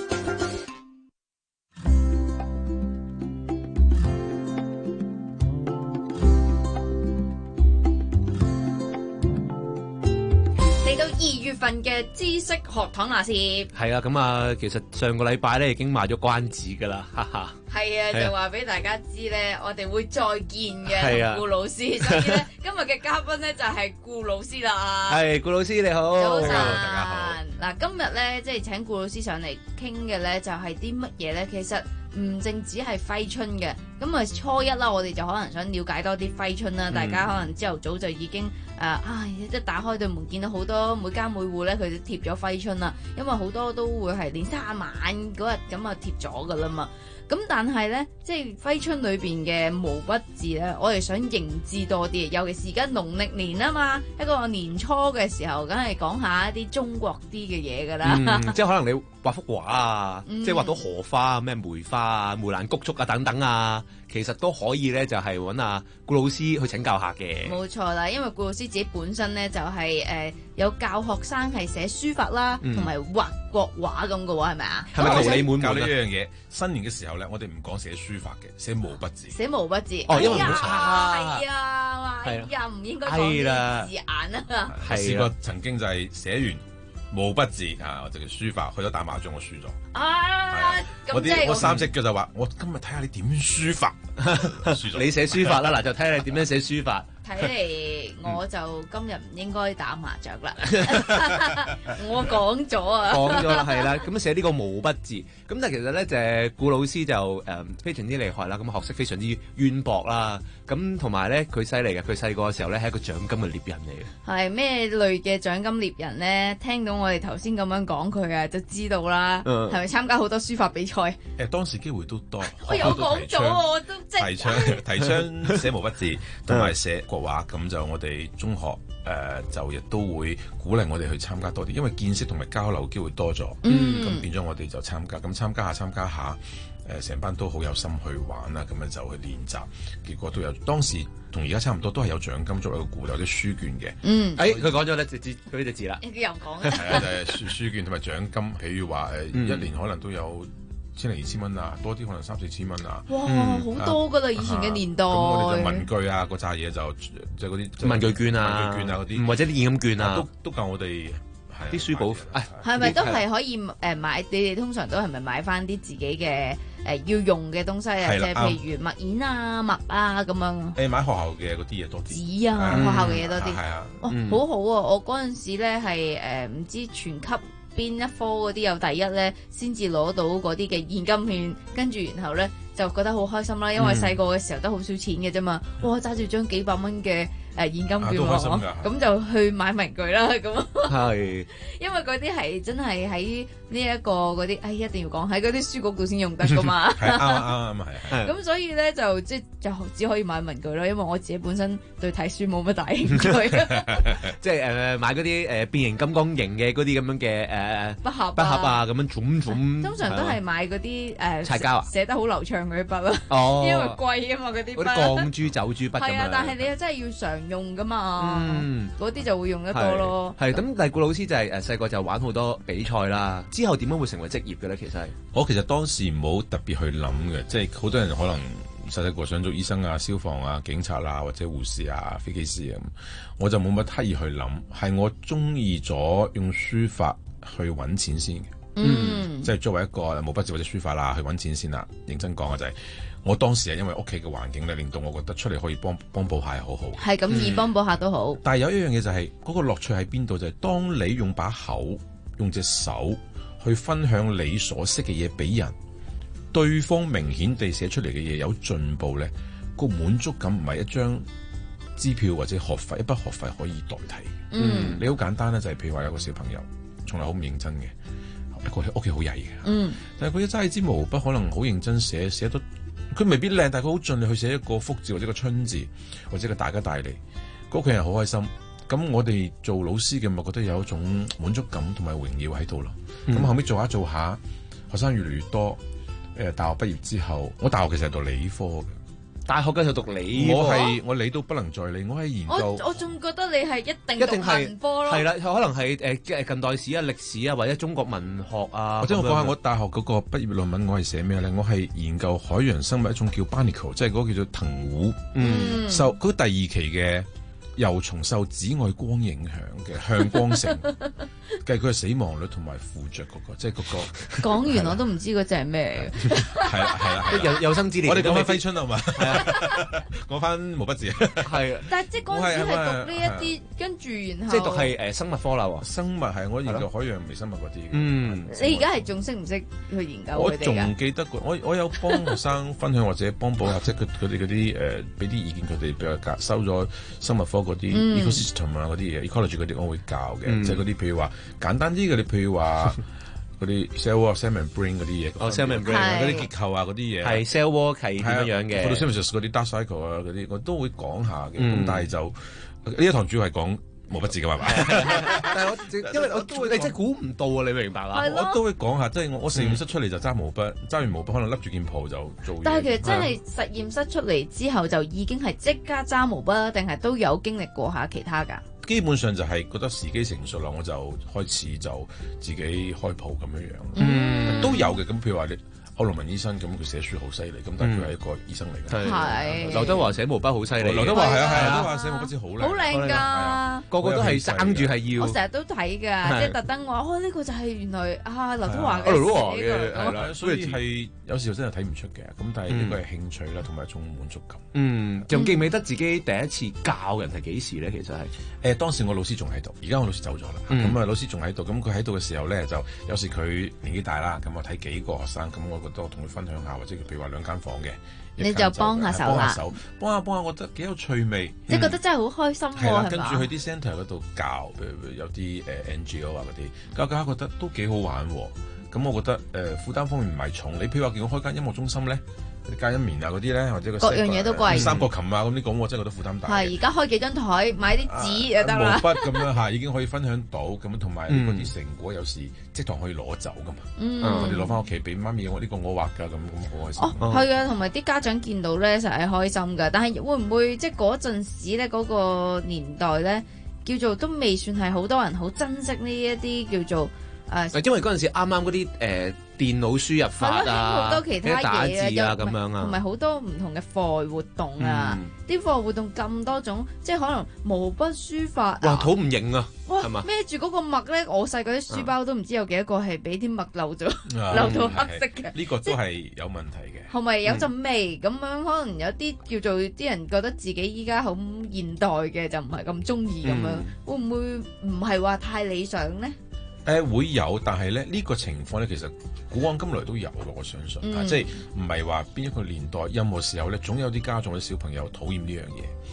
Speaker 8: 嚟到二月份嘅知識學堂啦，先
Speaker 16: 係啊，咁啊，其實上個禮拜咧已經賣咗關子噶啦，哈哈。
Speaker 8: 係啊，就話俾大家知咧，我哋會再見嘅，
Speaker 16: 啊、
Speaker 8: 顧老師。所以咧，今日嘅嘉賓咧就係顧老師啦。
Speaker 16: 係顧老師你好，
Speaker 8: 早晨，
Speaker 16: 大家好。
Speaker 8: 嗱，今日咧即係請顧老師上嚟傾嘅咧，就係啲乜嘢咧？其實唔淨止係揮春嘅，咁啊初一啦，我哋就可能想了解多啲揮春啦。嗯、大家可能朝頭早就已經誒，唉、呃，一打開對門見到好多每家每戶咧，佢都貼咗揮春啦。因為好多都會係年卅晚嗰日咁啊貼咗噶啦嘛。咁但係咧，即係揮春裏邊嘅毛筆字咧，我哋想認知多啲，尤其是而家農曆年啊嘛，一個年初嘅時候，梗係講下一啲中國啲嘅嘢噶啦。
Speaker 16: 嗯、即係可能你畫幅畫啊，
Speaker 8: 嗯、
Speaker 16: 即係畫到荷花啊、咩梅花啊、梅蘭菊竹啊等等啊，其實都可以咧，就係揾阿顧老師去請教下嘅。
Speaker 8: 冇錯啦，因為顧老師自己本身咧就係、是、誒、呃、有教學生係寫書法啦，同埋、嗯、畫國畫咁嘅喎，係咪啊？
Speaker 16: 係咪桃李滿門
Speaker 25: 教呢一樣嘢？新年嘅時候咧，我哋唔講寫書法嘅，寫毛筆字。
Speaker 8: 寫毛筆字。
Speaker 16: 哦，因為
Speaker 8: 冇
Speaker 16: 錯。
Speaker 8: 係啊，哎呀，唔應該講呢啲字眼啊。
Speaker 25: 係試過曾經就係寫完毛筆字啊，我就叫書法，去咗打麻將我輸咗。
Speaker 8: 啊！
Speaker 25: 我啲我三隻腳就話：我今日睇下你點書法。輸咗。
Speaker 16: 你寫書法啦，嗱就睇下你點樣寫書法。
Speaker 8: 睇嚟我就今日唔應該打麻雀啦。我講咗啊，
Speaker 16: 講咗啦，係啦。咁寫呢個毛筆字，咁但係其實咧就係顧老師就誒、呃、非常之厲害啦，咁學識非常之淵博啦。咁同埋咧佢犀利嘅，佢細個嘅時候咧係一個獎金嘅獵人嚟嘅。
Speaker 8: 係咩類嘅獎金獵人咧？聽到我哋頭先咁樣講佢啊，就知道啦。係咪參加好多書法比賽？
Speaker 25: 誒當時機會都多。
Speaker 8: 我有講咗，我都即係
Speaker 25: 提倡提倡寫毛筆字，同埋寫國畫。咁就我哋中學誒、呃、就亦都會鼓勵我哋去參加多啲，因為見識同埋交流機會多咗。咁、嗯、變咗我哋就參加，咁參加下參加下，誒成班都好有心去玩啦，咁樣就去練習，結果都有。當時同而家差唔多，都係有獎金作為一個鼓勵，有啲書券嘅。
Speaker 8: 嗯，
Speaker 16: 誒佢講咗咧，直接佢呢隻字啦。
Speaker 8: 又講
Speaker 25: 係啊，就係、是、書書券同埋獎金，譬如話誒、嗯、一年可能都有千零二千蚊啊，多啲可能三四千蚊啊。
Speaker 8: 哇，好、嗯、多噶啦！以前嘅年代。咁、啊、我哋就文
Speaker 25: 具啊，嗰扎嘢就即係嗰啲
Speaker 16: 文具券啊，
Speaker 25: 文具券啊嗰啲，
Speaker 16: 或者啲現金券啊，
Speaker 25: 都都夠我哋。
Speaker 16: 啲書簿，
Speaker 8: 係咪都係可以誒買？你哋通常都係咪買翻啲自己嘅誒要用嘅東西啊？即係譬如墨硯啊、墨啊咁樣。
Speaker 25: 誒買學校嘅嗰啲嘢多啲。
Speaker 8: 紙啊，學校嘅嘢多啲。
Speaker 25: 係啊。
Speaker 8: 哇，好好啊！我嗰陣時咧係誒唔知全級邊一科嗰啲有第一咧，先至攞到嗰啲嘅現金券，跟住然後咧就覺得好開心啦，因為細個嘅時候都好少錢嘅啫嘛。哇！揸住張幾百蚊嘅現金券
Speaker 25: 啊都開心
Speaker 8: 喎，
Speaker 25: 㗎
Speaker 8: 咁就去買文具啦咁。
Speaker 16: 係，
Speaker 8: 因為嗰啲係真係喺呢一個嗰啲，哎一定要講喺嗰啲書局度先用得噶嘛。
Speaker 25: 係啱啱啱係。
Speaker 8: 咁所以咧就即係就只可以買文具啦，因為我自己本身對睇書冇乜大興趣。
Speaker 16: 即係誒買嗰啲誒變形金剛型嘅嗰啲咁樣嘅誒
Speaker 8: 筆盒
Speaker 16: 筆盒啊，咁樣種種。
Speaker 8: 通常都係買嗰啲誒
Speaker 16: 擦膠啊，
Speaker 8: 寫得好流暢嗰啲筆啦。
Speaker 16: 哦，
Speaker 8: 因為貴啊嘛嗰啲筆。
Speaker 16: 嗰啲鋼珠、酒珠筆咁樣。
Speaker 8: 係啊，但係你又真係要常用噶嘛。
Speaker 16: 嗯，
Speaker 8: 嗰啲就會用得多咯。
Speaker 16: 係咁，但係顧老師就係誒細個就玩好多比賽啦。之後點樣會成為職業嘅咧？其實係
Speaker 25: 我其實當時唔好特別去諗嘅，即係好多人可能細細個想做醫生啊、消防啊、警察啊或者護士啊、飛機師啊，我就冇乜刻意去諗，係我中意咗用書法去揾錢先嘅。
Speaker 8: 嗯，
Speaker 25: 即係作為一個毛筆字或者書法啦，去揾錢先啦。認真講啊，就係、是、我當時係因為屋企嘅環境咧，令到我覺得出嚟可以幫幫補下係好好。
Speaker 8: 係咁易幫補下都好。
Speaker 25: 但係有一樣嘢就係、是、嗰、那個樂趣喺邊度？就係、是、當你用把口、用隻手去分享你所識嘅嘢俾人，對方明顯地寫出嚟嘅嘢有進步咧，個滿足感唔係一張支票或者學費一筆學費可以代替。
Speaker 8: 嗯，
Speaker 25: 你好簡單啦，就係、是、譬如話有個小朋友從來好唔認真嘅。一個屋企好曳嘅，
Speaker 8: 嗯，
Speaker 25: 但係佢一揸起支毛筆，可能好認真寫，寫得佢未必靚，但係佢好盡力去寫一個福字或者個春字或者個大吉大利，嗰屋企人好開心。咁我哋做老師嘅咪覺得有一種滿足感同埋榮耀喺度咯。咁、嗯、後尾做下做下，學生越嚟越多。誒，大學畢業之後，我大學其實係讀理科嘅。
Speaker 16: 大學嘅時候讀理科，
Speaker 25: 我係我理到不能再理，我係研究。
Speaker 8: 我我仲覺得你係一定讀文科咯。
Speaker 16: 係啦，可能係誒近代史啊、歷史啊，或者中國文學啊。
Speaker 25: 或者我講下我大學嗰個畢業論文，我係寫咩咧？我係研究海洋生物一種叫 barnacle， 即係嗰個叫做藤壺。嗯，受嗰第二期嘅幼蟲受紫外光影響嘅向光性，計佢嘅死亡率同埋附着嗰個，即係嗰個。
Speaker 8: 講完我都唔知嗰隻係咩嚟嘅。
Speaker 25: 係啦係啦，
Speaker 16: 有有生之年。
Speaker 25: 我哋講翻揮春啊嘛，講翻毛筆字。係。
Speaker 8: 但係即係嗰陣時係讀呢一啲，跟住然後。
Speaker 16: 即係讀係誒生物科啦喎。
Speaker 25: 生物係我研究海洋微生物嗰啲。
Speaker 16: 嗯。
Speaker 8: 你而家係仲識唔識去研究佢哋㗎？
Speaker 25: 我仲記得我我有幫學生分享或者幫補下，即係佢佢哋嗰啲誒俾啲意見，佢哋比較收咗生物科嗰啲 ecosystem 啊嗰啲嘢 ecology 嗰啲，我會教嘅，即係嗰啲譬如話簡單啲嘅，你譬如話嗰啲 cell wall、cell membrane 嗰啲嘢，
Speaker 16: 哦 cell membrane
Speaker 25: 嗰啲結構啊嗰啲嘢，
Speaker 16: 係 cell wall 係點樣樣嘅
Speaker 25: photosynthesis 嗰啲 dark cycle 啊嗰啲，我都會講下嘅。咁、
Speaker 16: 嗯、
Speaker 25: 但係就呢一堂主要係講毛筆字嘅嘛，
Speaker 16: 但係我因為我都會你真係估唔到啊！你明白啦？
Speaker 25: 我都會講下，即係我我實驗室出嚟就揸毛筆，揸、嗯、完毛筆可能笠住件袍就做嘢。
Speaker 8: 但係其實真係實驗室出嚟之後就已經係即刻揸毛筆，定係都有經歷過下其他㗎？
Speaker 25: 基本上就係覺得時機成熟啦，我就開始就自己開鋪咁樣樣，嗯、都有嘅。咁譬如話你歐龍文醫生咁，佢寫書好犀利，咁但係佢係一個醫生嚟嘅。
Speaker 8: 係
Speaker 16: 劉德華寫毛筆好犀利。
Speaker 25: 劉德華係啊係啊，劉德華寫毛筆字好靚，
Speaker 8: 好靚㗎，
Speaker 16: 個個都係爭住係要。
Speaker 8: 我成日都睇㗎，即係特登話哦，呢個就係原來啊劉德華嘅
Speaker 25: 劉德華嘅係啦，所以係有時候真係睇唔出嘅。咁但係呢個係興趣啦，同埋一種滿足感。
Speaker 16: 嗯，仲記唔記得自己第一次教人係幾時咧？其實係
Speaker 25: 誒當時我老師仲喺度，而家我老師走咗啦。咁啊老師仲喺度，咁佢喺度嘅時候咧，就有時佢年紀大啦，咁我睇幾個學生，咁我覺得我同佢分享下，或者譬如話兩間房嘅，
Speaker 8: 你就幫下手啦，
Speaker 25: 幫下手，幫下幫下，我覺得幾有趣味，
Speaker 8: 即係覺得真係好開心喎，係嘛？
Speaker 25: 跟住去啲 centre 嗰度教，譬如有啲誒 N G O 啊嗰啲，教教下覺得都幾好玩喎。咁我覺得誒、呃、負擔方面唔係重，你譬如話叫我開間音樂中心咧。加一棉啊嗰啲咧，或者個
Speaker 8: 各樣嘢都貴，
Speaker 25: 三角琴啊咁啲講，我真係覺得負擔大。
Speaker 8: 係而家開幾張台，買啲紙就得啦。
Speaker 25: 毛筆咁樣嚇，已經可以分享到咁，同埋嗰啲成果有時即堂可以攞走噶嘛。嗯，我哋攞翻屋企俾媽咪，我呢個我畫㗎，咁咁好開心。
Speaker 8: 哦，係啊，同埋啲家長見到咧，實係開心㗎。但係會唔會即係嗰陣時咧，嗰個年代咧，叫做都未算係好多人好珍惜呢一啲叫做誒？
Speaker 16: 因為嗰陣時啱啱嗰啲誒。電腦輸入法啊，
Speaker 8: 好多其他
Speaker 16: 打字
Speaker 8: 嘢
Speaker 16: 啊咁樣啊，
Speaker 8: 同埋好多唔同嘅課外活動啊，啲課外活動咁多種，即係可能毛筆書法。
Speaker 16: 哇，好唔型啊！
Speaker 8: 哇，孭住嗰個墨咧，我細個啲書包都唔知有幾多個係俾啲墨漏咗，漏到黑色嘅。
Speaker 25: 呢個都係有問題嘅。
Speaker 8: 係咪有陣味咁樣？可能有啲叫做啲人覺得自己依家好現代嘅，就唔係咁中意咁樣，會唔會唔係話太理想咧？
Speaker 25: 誒會有，但係咧呢個情況咧，其實古往今來都有咯，我相信，嗯、啊，即係唔係話邊一個年代任何時候咧，總有啲家長嘅小朋友討厭呢樣嘢。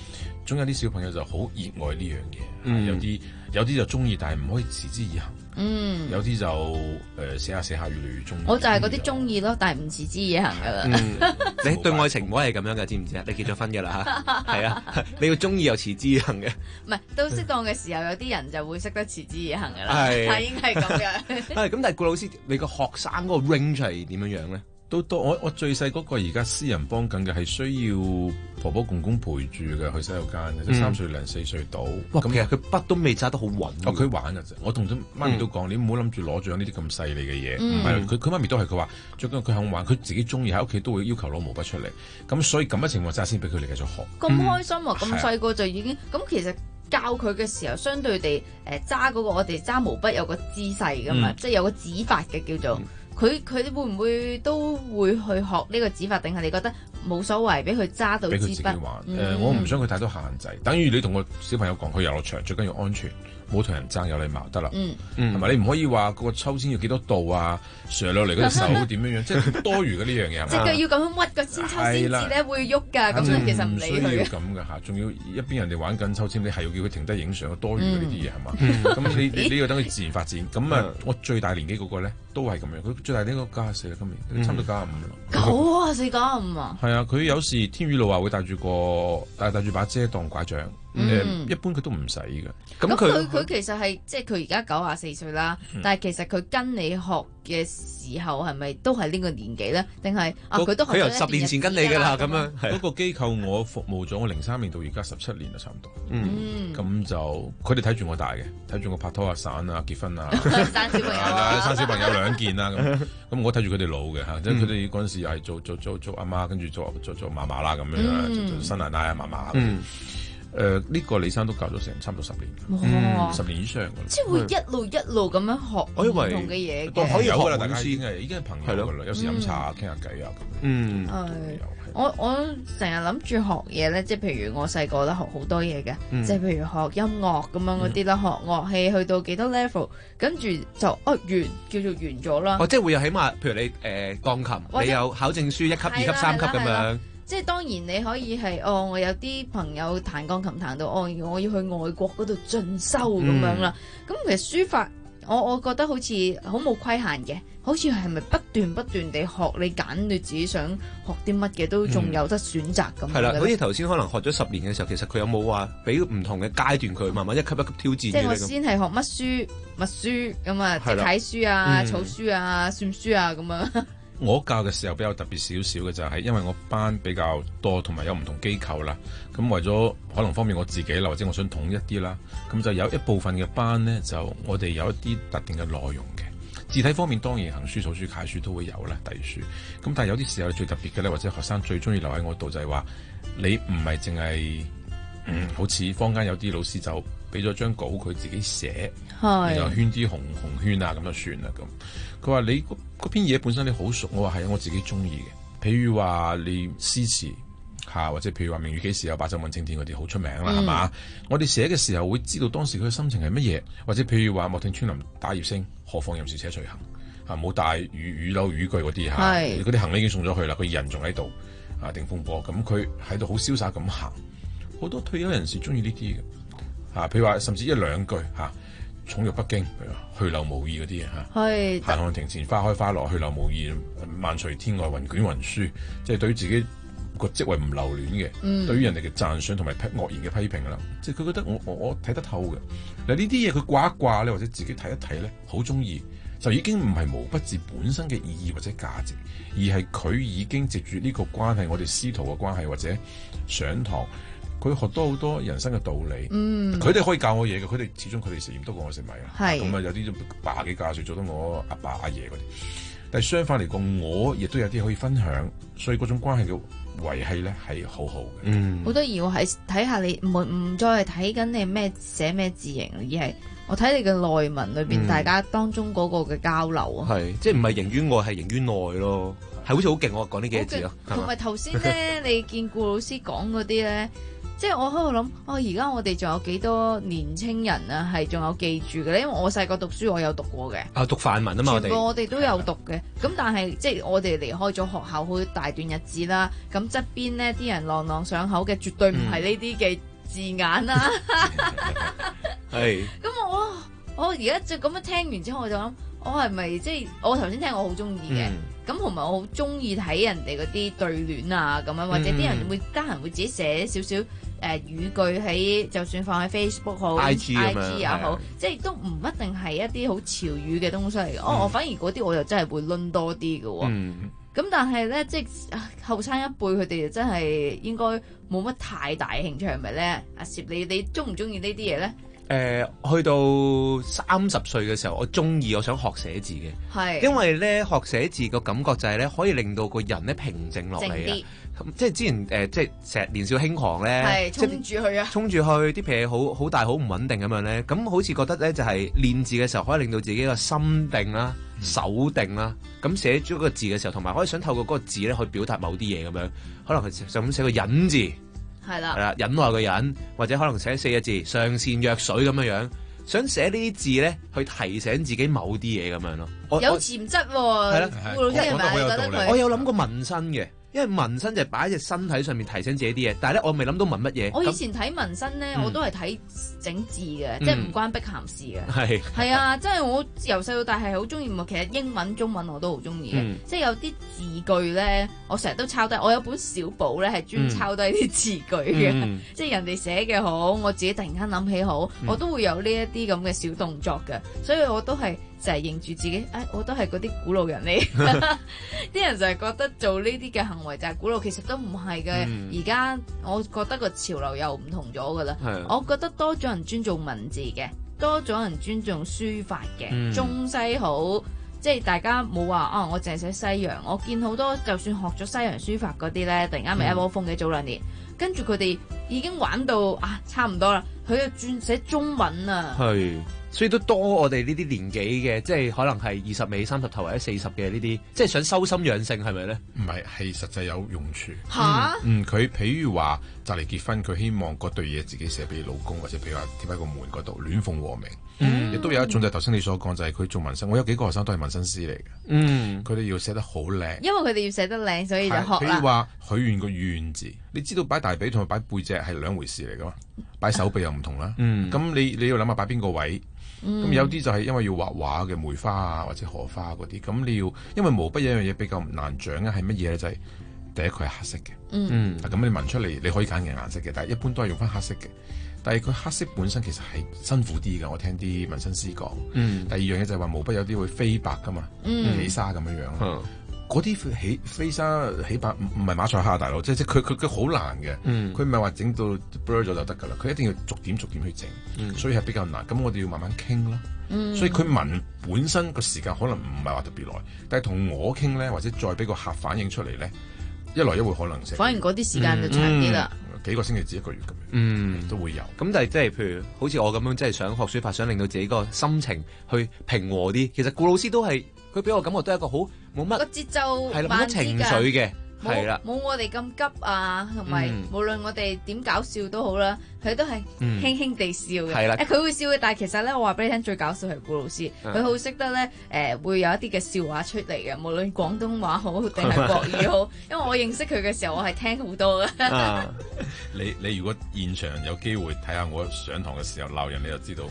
Speaker 25: 總有啲小朋友就好熱愛呢樣嘢，
Speaker 1: 嗯
Speaker 25: 有啲有啲就中意，但係唔可以持之以恆。
Speaker 8: 嗯，
Speaker 25: 有啲就誒寫下寫下越嚟越中意。
Speaker 8: 我就係嗰啲中意咯，但係唔持之以恆噶啦。
Speaker 1: 嗯，你對愛情唔可以係咁樣嘅，知唔知啊？你結咗婚㗎啦，係啊，你要中意又持之以恆嘅。
Speaker 8: 唔係，到適當嘅時候，有啲人就會識得持之以恆噶啦，
Speaker 1: 係
Speaker 8: 係應該係咁樣。
Speaker 1: 係咁，但係顧老師，你個學生嗰個 range 係點樣樣咧？
Speaker 25: 都多，我我最細嗰個而家私人幫緊嘅係需要婆婆公公陪住嘅去洗手間嘅，即係三歲零四歲到。
Speaker 1: 哇，其實佢筆都未揸得好穩。
Speaker 25: 哦，佢玩㗎啫。我同咗媽咪都講，你唔好諗住攞獎呢啲咁細膩嘅嘢。唔係，佢佢媽咪都係佢話，最緊要佢肯玩，佢自己中意喺屋企都會要求攞毛筆出嚟。咁所以咁嘅情況之下先俾佢哋繼續學。
Speaker 8: 咁開心啊！咁細個就已經咁，其實教佢嘅時候，相對地誒揸嗰個我哋揸毛筆有個姿勢㗎嘛，即係有個指法嘅叫做。佢佢會唔會都會去學呢個指法？定係你覺得冇所謂，俾佢揸到支筆？
Speaker 25: 俾佢自己玩。誒、嗯呃，我唔想佢太多限制。等於你同個小朋友講，去遊樂場最緊要安全，唔好同人爭，有禮貌得啦。嗯，係咪？你唔可以話個抽籤要幾多度啊？上落嚟嗰隻手點樣樣？即係多餘嘅呢樣嘢。
Speaker 8: 即係要咁樣屈個先抽先至咧會喐㗎。咁所以其實唔理佢。
Speaker 25: 唔需要咁嘅嚇，仲要一邊人哋玩緊抽籤，你係要叫佢停低影相，多餘嘅呢啲嘢係嘛？咁你你你要等佢自然發展。咁啊，我最大年紀嗰個咧都係咁樣。佢最大年紀加四啦，今年差唔多加五啦。
Speaker 8: 九啊，四加五啊！
Speaker 25: 係啊，佢有時天雨路滑會帶住個帶帶住把遮當拐杖。誒，一般佢都唔使嘅。
Speaker 8: 咁佢佢其實係即係佢而家九啊四歲啦，但係其實佢跟你學嘅時候係咪都係呢個年紀咧？定係啊佢都
Speaker 1: 佢由十年前跟你㗎啦，咁樣。
Speaker 25: 嗰個機構我服務咗我零三年到而家十七年啦，差唔多。嗯，咁就佢哋睇住我大嘅，睇住我拍拖啊、散啊、結婚啊，
Speaker 8: 生小朋友啊，
Speaker 25: 生小朋友兩件啊咁。咁我睇住佢哋老嘅嚇，即係佢哋嗰陣時又係做做做做阿媽，跟住做做做嫲嫲啦咁樣啦，做做新奶奶啊、嫲嫲。誒呢、呃這個李生都教咗成差唔多十年，嗯、十年以上㗎啦。
Speaker 8: 即係會一路一路咁樣學唔同嘅嘢嘅。
Speaker 25: 可以有㗎啦，大家已經係已經係朋友㗎啦。有時飲茶啊、傾下偈啊咁。嗯，
Speaker 8: 係。我我成日諗住學嘢咧，即係譬如我細個咧學好多嘢嘅，嗯、即係譬如學音樂咁樣嗰啲啦，嗯、學樂器去到幾多 level，跟住就哦完叫做完咗啦。
Speaker 1: 哦，即係會有起碼，譬如你誒、呃、鋼琴，者你有考證書一級、二級、三級咁樣。
Speaker 8: 即係當然你可以係哦，我有啲朋友彈鋼琴彈到哦，我要去外國嗰度進修咁樣啦。咁、嗯、其實書法我我覺得好似好冇規限嘅，好似係咪不斷不斷地學，你揀你自己想學啲乜嘅都仲有得選擇咁。係啦、
Speaker 1: 嗯，好似頭先可能學咗十年嘅時候，其實佢有冇話俾唔同嘅階段佢慢慢一級一級挑戰？即
Speaker 8: 係我先係學乜書、乜書咁啊，即係楷書啊、嗯、草書啊、算書啊咁樣。
Speaker 25: 我教嘅時候比較特別少少嘅就係因為我班比較多，同埋有唔同機構啦。咁為咗可能方便我自己啦，或者我想統一啲啦，咁就有一部分嘅班呢，就我哋有一啲特定嘅內容嘅。字體方面當然行書、草書、楷書都會有啦，隸書。咁但係有啲時候最特別嘅咧，或者學生最中意留喺我度就係話，你唔係淨係嗯，好似坊間有啲老師就俾咗張稿佢自己寫，是然後圈啲紅紅圈啊咁就算啦咁。佢話你嗰篇嘢本身你好熟，我話係啊，我自己中意嘅。譬如話你詩詞嚇，或者譬如話明月幾時有，白晝問青天嗰啲好出名啦，係嘛、嗯？我哋寫嘅時候會知道當時佢嘅心情係乜嘢，或者譬如話莫聽穿林打葉聲，何況任是且隨行嚇，冇帶雨雨樓雨具嗰啲嚇，嗰啲是行李已經送咗去啦，佢人仲喺度啊，定風波咁，佢喺度好瀟灑咁行。好多退休人士中意呢啲嘅嚇，譬如話甚至一兩句嚇。重入北京，去留無意嗰啲嘢嚇，閒看庭前花開花落，去留無意，萬隨天外雲捲雲舒，即係對於自己個職位唔留戀嘅，嗯、對於人哋嘅讚賞同埋惡言嘅批評啦，即係佢覺得我我我睇得透嘅。嗱呢啲嘢佢掛一掛咧，或者自己睇一睇咧，好中意，就已經唔係毛筆字本身嘅意義或者價值，而係佢已經藉住呢個關係，我哋師徒嘅關係或者上堂。佢學多好多人生嘅道理，佢哋、嗯、可以教我嘢嘅，佢哋始終佢哋食鹽多過我食米啊，咁啊是有啲八幾廿歲做得我阿爸阿爺嗰啲，但係相反嚟講，我亦都有啲可以分享，所以嗰種關係嘅維繫咧係好好嘅。嗯，
Speaker 8: 好多時我係睇下你唔唔再係睇緊你咩寫咩字形，而係我睇你嘅內文裏邊、嗯、大家當中嗰個嘅交流啊，
Speaker 1: 係即係唔係形於外係形於內咯，係好似好勁我講呢幾個字咯，
Speaker 8: 同埋頭先咧你見顧老師講嗰啲咧。即係我喺度諗，哦，而家我哋仲有幾多年青人啊，係仲有記住嘅咧？因為我細個讀書，我有讀過嘅。
Speaker 1: 啊，讀範文啊嘛，
Speaker 8: 全部我哋都有讀嘅。咁的但係即係我哋離開咗學校好大段日子啦。咁側邊呢啲人朗朗上口嘅，絕對唔係呢啲嘅字眼啦。
Speaker 16: 係。
Speaker 8: 咁我我而家就咁樣聽完之後，我就諗，我係咪即係我頭先聽我好中意嘅，咁同埋我好中意睇人哋嗰啲對聯啊咁樣，或者啲人會得閒會自己寫少少誒語句喺，就算放喺 Facebook 好
Speaker 16: I G
Speaker 8: 也好，即係都唔一定係一啲好潮語嘅東西嚟嘅。哦，我反而嗰啲我又真係會論多啲嘅喎。
Speaker 16: 嗯
Speaker 8: 咁但係咧，即係後生一輩佢哋就真係應該冇乜太大興趣，係咪咧？阿攝，你你中唔中意呢啲嘢咧？
Speaker 16: 誒、呃，去到三十歲嘅時候，我中意，我想學寫字嘅。
Speaker 8: 係，
Speaker 16: 因為咧學寫字個感覺就係咧，可以令到個人咧平靜落嚟啊。即係之前誒、呃，即係成日年少輕狂咧，
Speaker 8: 係衝住去啊，
Speaker 16: 衝住去啲脾氣好好大，好唔穩定咁樣咧。咁好似覺得咧，就係、是、練字嘅時候，可以令到自己個心定啦、手定啦。咁寫咗個字嘅時候，同埋可以想透過嗰個字咧去表達某啲嘢咁樣。可能就咁寫個忍字。
Speaker 8: 係啦，
Speaker 16: 係啦，忍耐嘅忍，或者可能寫四個字上善若水咁樣樣，想寫呢啲字咧，去提醒自己某啲嘢咁樣咯。
Speaker 8: 有潛質喎，係啦，顧老師係咪覺得佢？
Speaker 16: 我有諗過紋身嘅。因為紋身就係擺喺隻身體上面提醒自己啲嘢，但係咧我未諗到紋乜嘢。
Speaker 8: 我以前睇紋身咧，我都係睇整字嘅，即係唔關碧咸事嘅。
Speaker 16: 係
Speaker 8: 係啊，即係我由細到大係好中意。其實英文、中文我都好中意嘅，即係有啲字句咧，我成日都抄低。我有本小簿咧，係專抄低啲字句嘅，即係人哋寫嘅好，我自己突然間諗起好，我都會有呢一啲咁嘅小動作嘅，所以我都係。就係認住自己，誒、哎，我都係嗰啲古老人嚟。啲人就係覺得做呢啲嘅行為就係古老，其實都唔係嘅。而家、嗯、我覺得個潮流又唔同咗㗎啦。我覺得多咗人尊重文字嘅，多咗人尊重書法嘅，嗯、中西好，即係大家冇話啊，我淨係寫西洋。我見好多就算學咗西洋書法嗰啲咧，突然間咪一窩蜂嘅早兩年，跟住佢哋已經玩到啊差唔多啦，佢就轉寫中文啊。係。所以都多我哋呢啲年紀嘅，即係可能係二十尾、三十頭或者四十嘅呢啲，即係想修心養性，係咪咧？
Speaker 25: 唔係，係實際有用處。
Speaker 8: 嚇、啊！
Speaker 25: 嗯，佢譬如話就嚟結婚，佢希望嗰對嘢自己寫俾老公，或者譬如話貼喺個門嗰度，鸞鳳和鳴。嗯，亦都有一種就係頭先你所講，就係、是、佢做紋身。我有幾個學生都係紋身師嚟嘅。嗯，佢哋要寫得好靚，因為佢哋要寫得靚，所以就學啦。譬如話許願個願字，你知道擺大髀同埋擺背脊係兩回事嚟噶嘛？擺手臂又唔同啦。嗯，咁你你要諗下擺邊個位？咁、嗯、有啲就係因為要畫畫嘅梅花啊，或者荷花嗰啲，咁你要因為毛筆有一樣嘢比較難掌握係乜嘢咧？就係、是、第一佢係黑色嘅，嗯，咁你紋出嚟你可以揀嘅顏色嘅，但係一般都係用翻黑色嘅。但係佢黑色本身其實係辛苦啲㗎，我聽啲紋身師講。嗯，第二樣嘢就係話毛筆有啲會飛白㗎嘛，嗯、起沙咁樣樣。嗯嗰啲起飛沙起白唔唔係馬賽克大佬，即即佢佢佢好難嘅，佢唔係話整到 blur 咗就得㗎啦，佢一定要逐點逐點去整，嗯、所以係比較難。咁我哋要慢慢傾咯，嗯、所以佢紋本身個時間可能唔係話特別耐，但係同我傾咧，或者再俾個客反映出嚟咧，一來一回可能成。反而嗰啲時間就長啲啦。嗯嗯幾個星期至一個月咁樣，嗯，都會有。咁但係即係譬如好似我咁樣，即係想學書法，想令到自己個心情去平和啲。其實顧老師都係，佢俾我感覺都係一個好冇乜個節奏，係啦，冇乜情緒嘅。係啦，冇我哋咁急啊，同埋無論我哋點搞笑都好啦，佢都係輕輕地笑嘅。係啦，誒佢會笑嘅，但係其實咧，我話俾你聽，最搞笑係顧老師，佢好識得咧誒，會有一啲嘅笑話出嚟嘅，無論廣東話好定係國語好，因為我認識佢嘅時候，我係聽好多嘅。 你你如果現場有機會睇下我上堂嘅時候鬧人，你就知道。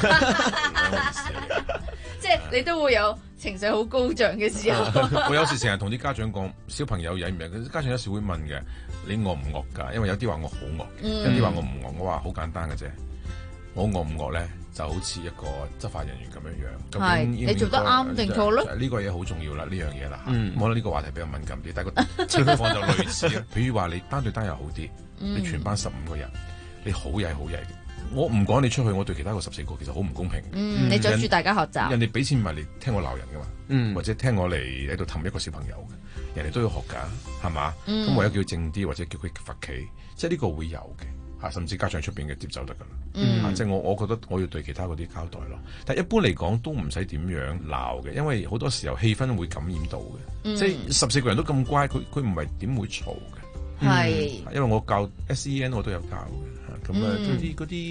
Speaker 8: 即係你都會有情緒好高漲嘅時候。
Speaker 25: 我有時成日同啲家長講，小朋友曳唔曳？家長有時會問嘅，你惡唔惡㗎？因為有啲話我好惡，嗯、有啲話我唔惡。我話好簡單嘅啫，我惡唔惡咧，就好似一個執法人員咁樣樣。係，你做得啱定錯咯？呢個嘢好重要啦，呢樣嘢啦嚇。嗯、我覺得呢個話題比較敏感啲，但係個情況就類似啦。譬如話你單對單又好啲，你全班十五個人，你好曳好曳。我唔講你出去，我對其他個十四個其實好唔公平。嗯，你阻住大家學習。人哋俾錢唔係嚟聽我鬧人噶嘛，嗯、或者聽我嚟喺度氹一個小朋友嘅，人哋都要學㗎，係嘛？咁、嗯、唯有叫靜啲，或者叫佢罰企，即係呢個會有嘅嚇，甚至家長出邊嘅接走得㗎啦。嗯啊、即係我我覺得我要對其他嗰啲交代咯。但係一般嚟講都唔使點樣鬧嘅，因為好多時候氣氛會感染到嘅。嗯、即係十四個人都咁乖，佢佢唔係點會嘈嘅。係、嗯，因為我教 S E N 我都有教嘅。咁啊，嗰啲嗰啲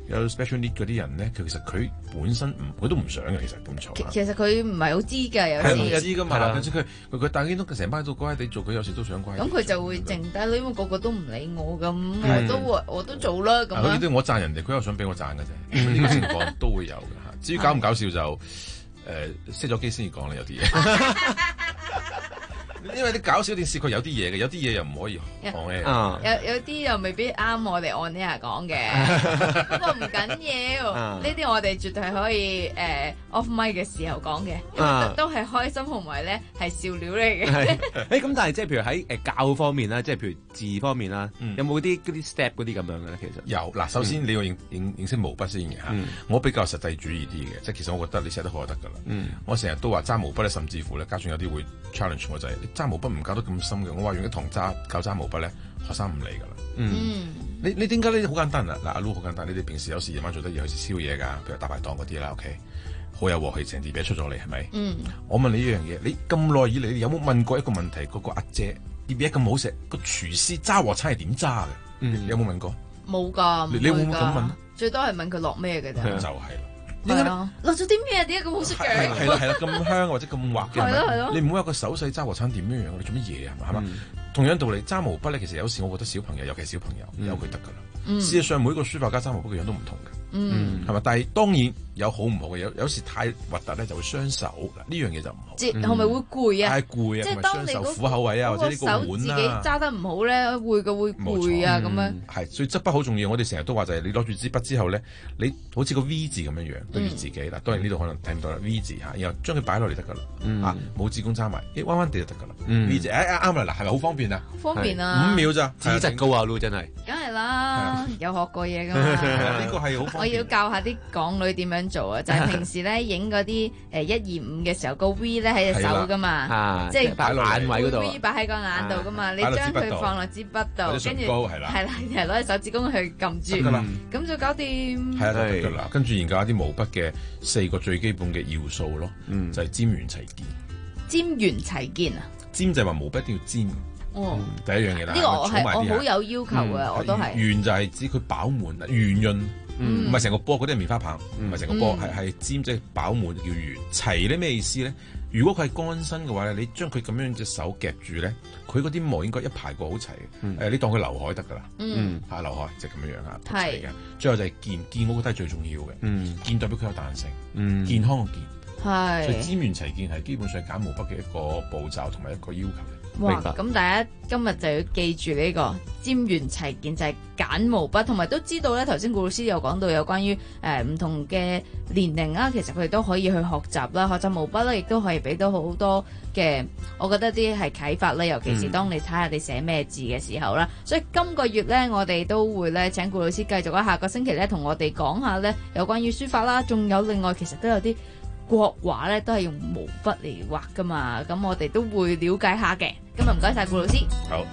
Speaker 25: 有 special need 嗰啲人咧，其實佢本身唔佢都唔想嘅，其實咁嘈。
Speaker 8: 其實佢唔係好知㗎，有時
Speaker 25: 有啲㗎嘛。佢佢佢但係見到成班都乖地做，佢有時都想乖。
Speaker 8: 咁佢就會靜低，因為個個都唔理我咁，我都我都做啦咁。
Speaker 25: 好似我讚人哋，佢又想俾我讚嘅啫。呢個情況都會有嘅。至於搞唔搞笑就誒熄咗機先至講啦，有啲嘢。因為啲搞笑電視佢有啲嘢嘅，有啲嘢又唔可以講嘅。
Speaker 8: 有有啲又未必啱我哋按呢下講嘅，不過唔緊要。呢啲我哋絕對係可以誒 off mic 嘅時候講嘅，因為都係開心同埋咧係笑料嚟嘅。
Speaker 3: 誒咁，但係即係譬如喺誒教方面啦，即係譬如字方面啦，有冇啲嗰啲 step 嗰啲咁樣嘅咧？其實
Speaker 25: 有嗱，首先你要認認認識毛筆先嘅嚇。我比較實際主義啲嘅，即係其實我覺得你寫得好就得㗎啦。我成日都話揸毛筆咧，甚至乎咧，家長有啲會 challenge 我就係。揸毛筆唔教得咁深嘅，我話用一堂揸教揸毛筆咧，學生唔嚟噶啦。嗯，你你點解呢？好簡單啦，嗱阿 Lu 好簡單，你哋平時有時夜晚做得嘢去食宵夜㗎，譬如大排檔嗰啲啦 ，OK， 好有鑊氣，成碟嘢出咗嚟係咪？嗯，我問你一樣嘢，你咁耐以嚟，你有冇問過一個問題？嗰個阿姐碟嘢咁好食，個廚師揸鑊餐係點揸嘅？嗯，你有冇問過？
Speaker 8: 冇㗎，
Speaker 25: 你會唔會咁問？
Speaker 8: 最多係問佢落咩嘅啫。
Speaker 25: 就係。
Speaker 8: 係啊，落咗啲咩？點解咁好食嘅？
Speaker 25: 係啦係啦，咁香或者咁滑嘅，
Speaker 8: 係咯係咯。
Speaker 25: 你唔好有個手勢揸鑊餐點樣樣，你做乜嘢啊？係嘛？同樣道理，揸毛筆咧，其實有時我覺得小朋友，尤其係小朋友，由佢得㗎啦。事實上，每個書法家揸毛筆嘅樣都唔同嘅。嗯，係咪？但係當然有好唔好嘅，有有時太核突咧就會傷手嗱，呢樣嘢就唔好。
Speaker 8: 即係咪會攰啊？
Speaker 25: 太攰啊！
Speaker 8: 即係當你嗰
Speaker 25: 苦口位啊，或者呢個碗
Speaker 8: 自己揸得唔好咧，會嘅會攰啊咁樣。
Speaker 25: 係，所以執筆好重要。我哋成日都話就係你攞住支筆之後咧，你好似個 V 字咁樣樣對住自己嗱。當然呢度可能睇唔到啦 V 字嚇，然後將佢擺落嚟得㗎啦。嚇，拇指公揸埋，誒彎彎地就得㗎啦。V 字誒啱啦嗱，係咪好方便啊？
Speaker 8: 方便啊！
Speaker 25: 五秒咋？
Speaker 3: 資質高啊 Lu 真係。
Speaker 8: 梗係啦，有學過嘢㗎嘛。
Speaker 25: 呢個係好方便。
Speaker 8: 我要教下啲港女點樣做啊！就係平時咧影嗰啲誒一二五嘅時候，個 V 咧喺隻手㗎嘛，即係
Speaker 3: 擺眼位嗰度
Speaker 8: ，V 擺喺個眼度㗎嘛，你將佢放落支筆度，跟住係啦，係攞隻手指公去撳住，咁就搞掂。
Speaker 25: 係啊，得㗎啦。跟住研究下啲毛筆嘅四個最基本嘅要素咯，就係尖圓齊健。
Speaker 8: 尖圓齊健啊！
Speaker 25: 尖就係話毛筆一定要尖。哦，第一樣嘢啦。
Speaker 8: 呢個我係我好有要求嘅，我都係。圓
Speaker 25: 就係指佢飽滿啊，圓潤。唔係成個波，嗰啲係棉花棒，唔係成個波，係係、嗯、尖即係飽滿叫圓。齊咧咩意思咧？如果佢係乾身嘅話咧，你將佢咁樣隻手夾住咧，佢嗰啲毛應該一排過好齊嘅。誒、嗯呃，你當佢劉海得㗎啦。嗯，嚇劉海就咁樣樣啊，齊嘅。最後就係健，健我覺得係最重要嘅。嗯，健代表佢有彈性，嗯，健康嘅健。係是。所以尖圓齊健係基本上揀毛筆嘅一個步驟同埋一個要求。
Speaker 8: 哇！咁大家今日就要記住呢、這個尖圓齊健，就係揀毛筆，同埋都知道咧。頭先顧老師有講到有關於誒唔同嘅年齡啊，其實佢哋都可以去學習啦，學習毛筆啦，亦都可以俾到好多嘅，我覺得啲係啟發啦。尤其是當你睇下你寫咩字嘅時候啦。嗯、所以今個月咧，我哋都會咧請顧老師繼續喺下個星期咧同我哋講下咧有關於書法啦，仲有另外其實都有啲國畫咧都係用毛筆嚟畫噶嘛，咁我哋都會了解下嘅。今日唔該晒顧老師。好。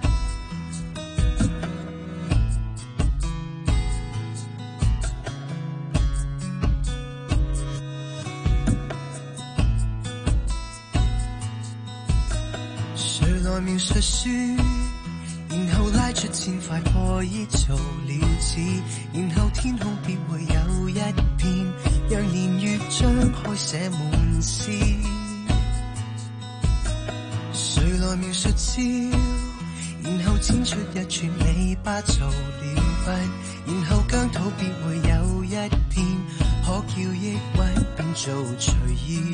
Speaker 7: 誰來描述書，然後拉出千塊破衣做了紙，然後天空便會有一片讓年月張開寫滿詩。誰來描述朝，然後剪出一串尾巴做了筆，然後疆土便會有一片可叫抑鬱變做隨意。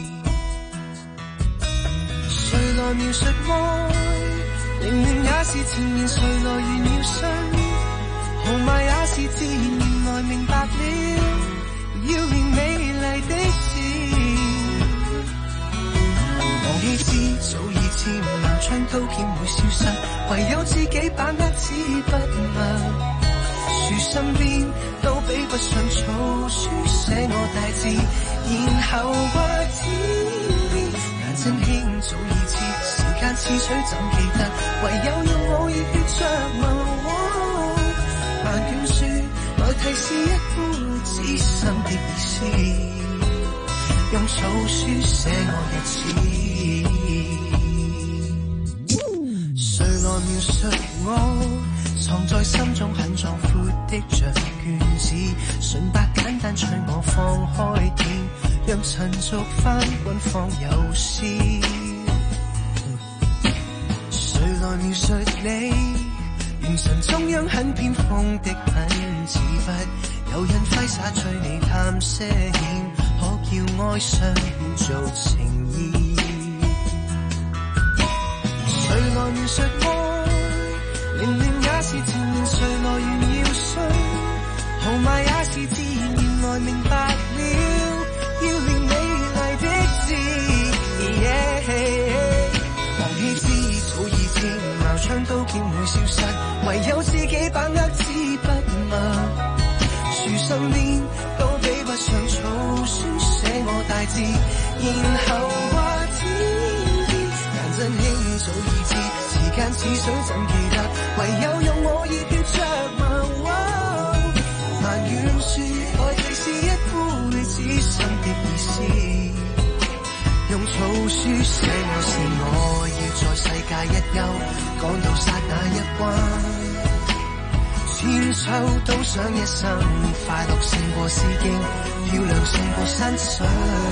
Speaker 7: 誰來描述愛，明明也是前面，誰來炫耀信，豪邁也是自然，原來明白了，要練美麗的字。忘記知早已簽，南窗刀劍會消失，唯有自己把握支筆墨。樹身邊都比不上草書寫我大字，然後畫天邊眼睛輕早已知，時間似水怎記得，唯有用我熱血着墨。萬卷書來提示一般知心的意思，用草書寫我日子。誰來描述我？ 藏在心中很壯闊的像卷子，純白簡單隨我放開點，讓塵俗翻滾放有詩。誰來描述你？元神中央很偏鋒的很似筆，有人揮灑催你探些險，可叫哀傷變做情意。誰來描述愛？明明也是情緣，誰來炫耀誰？號碼也是自然，原來明白了，要連美麗的字。忘記知早已知，矛槍刀劍會消失，唯有自己把握支筆墨。樹上面都比不上草書寫我大字，然後話天邊顏真卿早已知，時間似水怎記得，唯有用我熱血着墨。萬語說愛只是一輩子心的意思，用草書寫我是我，要在世界一休，趕到剎那一關。千秋都想一生快樂勝過詩經，漂亮勝過山水。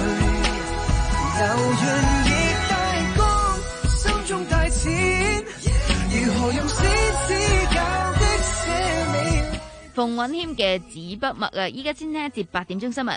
Speaker 7: 柔潤亦大光，心中大錢，如何用寫字教的寫美。
Speaker 8: 馮允謙嘅紙筆墨啊！依家先聽一節八點鐘新聞。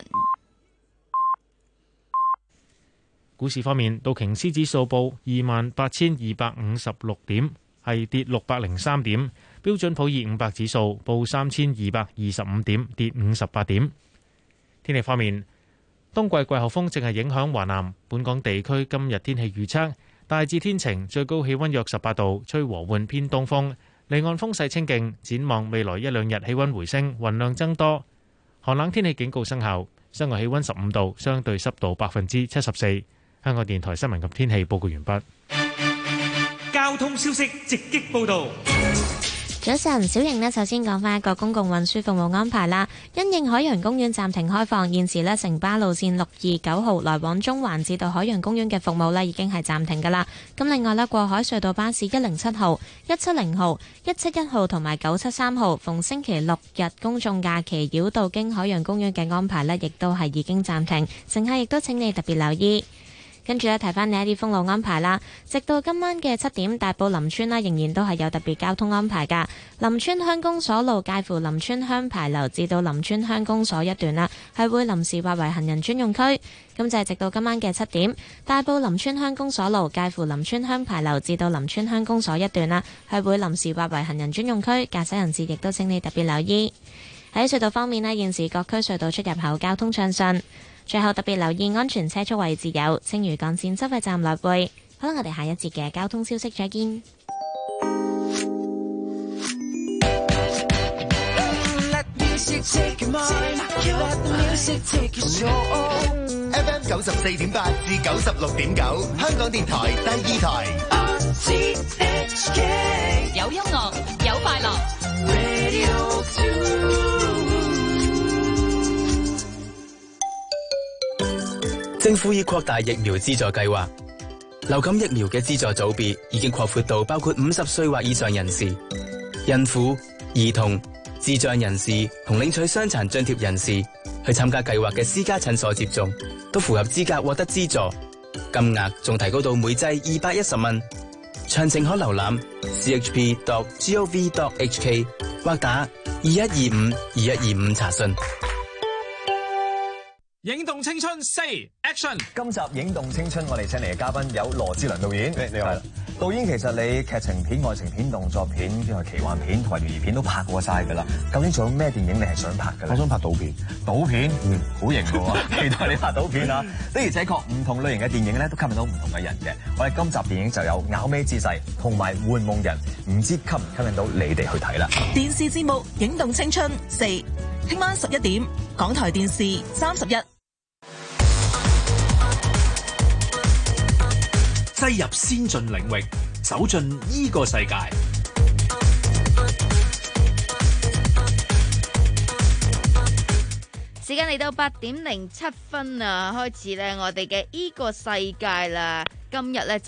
Speaker 24: 股市方面，道瓊斯指數報二萬八千二百五十六點，係跌六百零三點。標準普爾五百指數報三千二百二十五點，跌五十八點。天氣方面，冬季季候風正係影響華南本港地區。今日天氣預測大致天晴，最高氣溫約十八度，吹和緩偏東風，離岸風勢清勁。展望未來一兩日氣溫回升，雲量增多，寒冷天氣警告生效。室外氣溫十五度，相對濕度百分之七十四。香港電台新聞及天氣報告完畢。
Speaker 21: 交通消息直擊報道。
Speaker 13: 早晨，小瑩呢，首先講返一個公共運輸服務安排啦。因應海洋公園暫停開放，現時呢，城巴路線六二九號來往中環至到海洋公園嘅服務呢已經係暫停㗎啦。咁另外呢，過海隧道巴士一零七號、一七零號、一七一號同埋九七三號，逢星期六日公眾假期繞道經海洋公園嘅安排呢，亦都係已經暫停。乘客亦都請你特別留意。跟住咧，提翻你一啲封路安排啦。直到今晚嘅七點，大埔林村啦，仍然都係有特別交通安排噶。林村鄉公所路介乎林村鄉牌樓至到林村鄉公所一段啦，係會臨時劃為行人專用區。咁就係直到今晚嘅七點，大埔林村鄉公所路介乎林村鄉牌樓至到林村鄉公所一段啦，係會臨時劃為行人專用區。駕駛人士亦都請你特別留意。喺隧道方面呢，現時各區隧道出入口交通暢順。最後特別留意安全車速位置有青嶼幹線收費站來回。好啦，我哋下一節嘅交通消息再見。
Speaker 17: F M 九十四點八至九十六點九，香港電台第二台。
Speaker 15: 有音樂，有快樂。
Speaker 18: 政府已擴大疫苗資助計劃，流感疫苗嘅資助組別已經擴闊到包括五十歲或以上人士、孕婦、兒童、智障人士同領取傷殘津貼人士去參加計劃嘅私家診所接種，都符合資格獲得資助，金額仲提高到每劑二百一十蚊。詳情可瀏覽 c h p dot gov dot h k 或打二一二五二一二五查詢。
Speaker 11: 影動青春四 Action。
Speaker 20: 今集影動青春，我哋請嚟嘅嘉賓有羅志良導演。你好，導演，其實你劇情片、愛情片、動作片、叫做奇幻片同埋懸疑片都拍過晒㗎啦。究竟仲有咩電影你係想拍嘅咧？ 我想拍賭片。賭片，嗯，好型㗎喎，期待你拍賭片啊！的而且確，唔同類型嘅電影咧都吸引到唔同嘅人嘅。我哋今集電影就有咬尾之勢同埋喚夢人，唔知吸唔吸引到你哋去睇啦。
Speaker 23: 電視節目《影動青春四》，聽晚十一點，港台電視三十一。
Speaker 21: 擠入先進領域，走進呢個世界。
Speaker 8: 時間嚟到八點零七分啊，開始咧我哋嘅呢個世界啦。今日咧就喺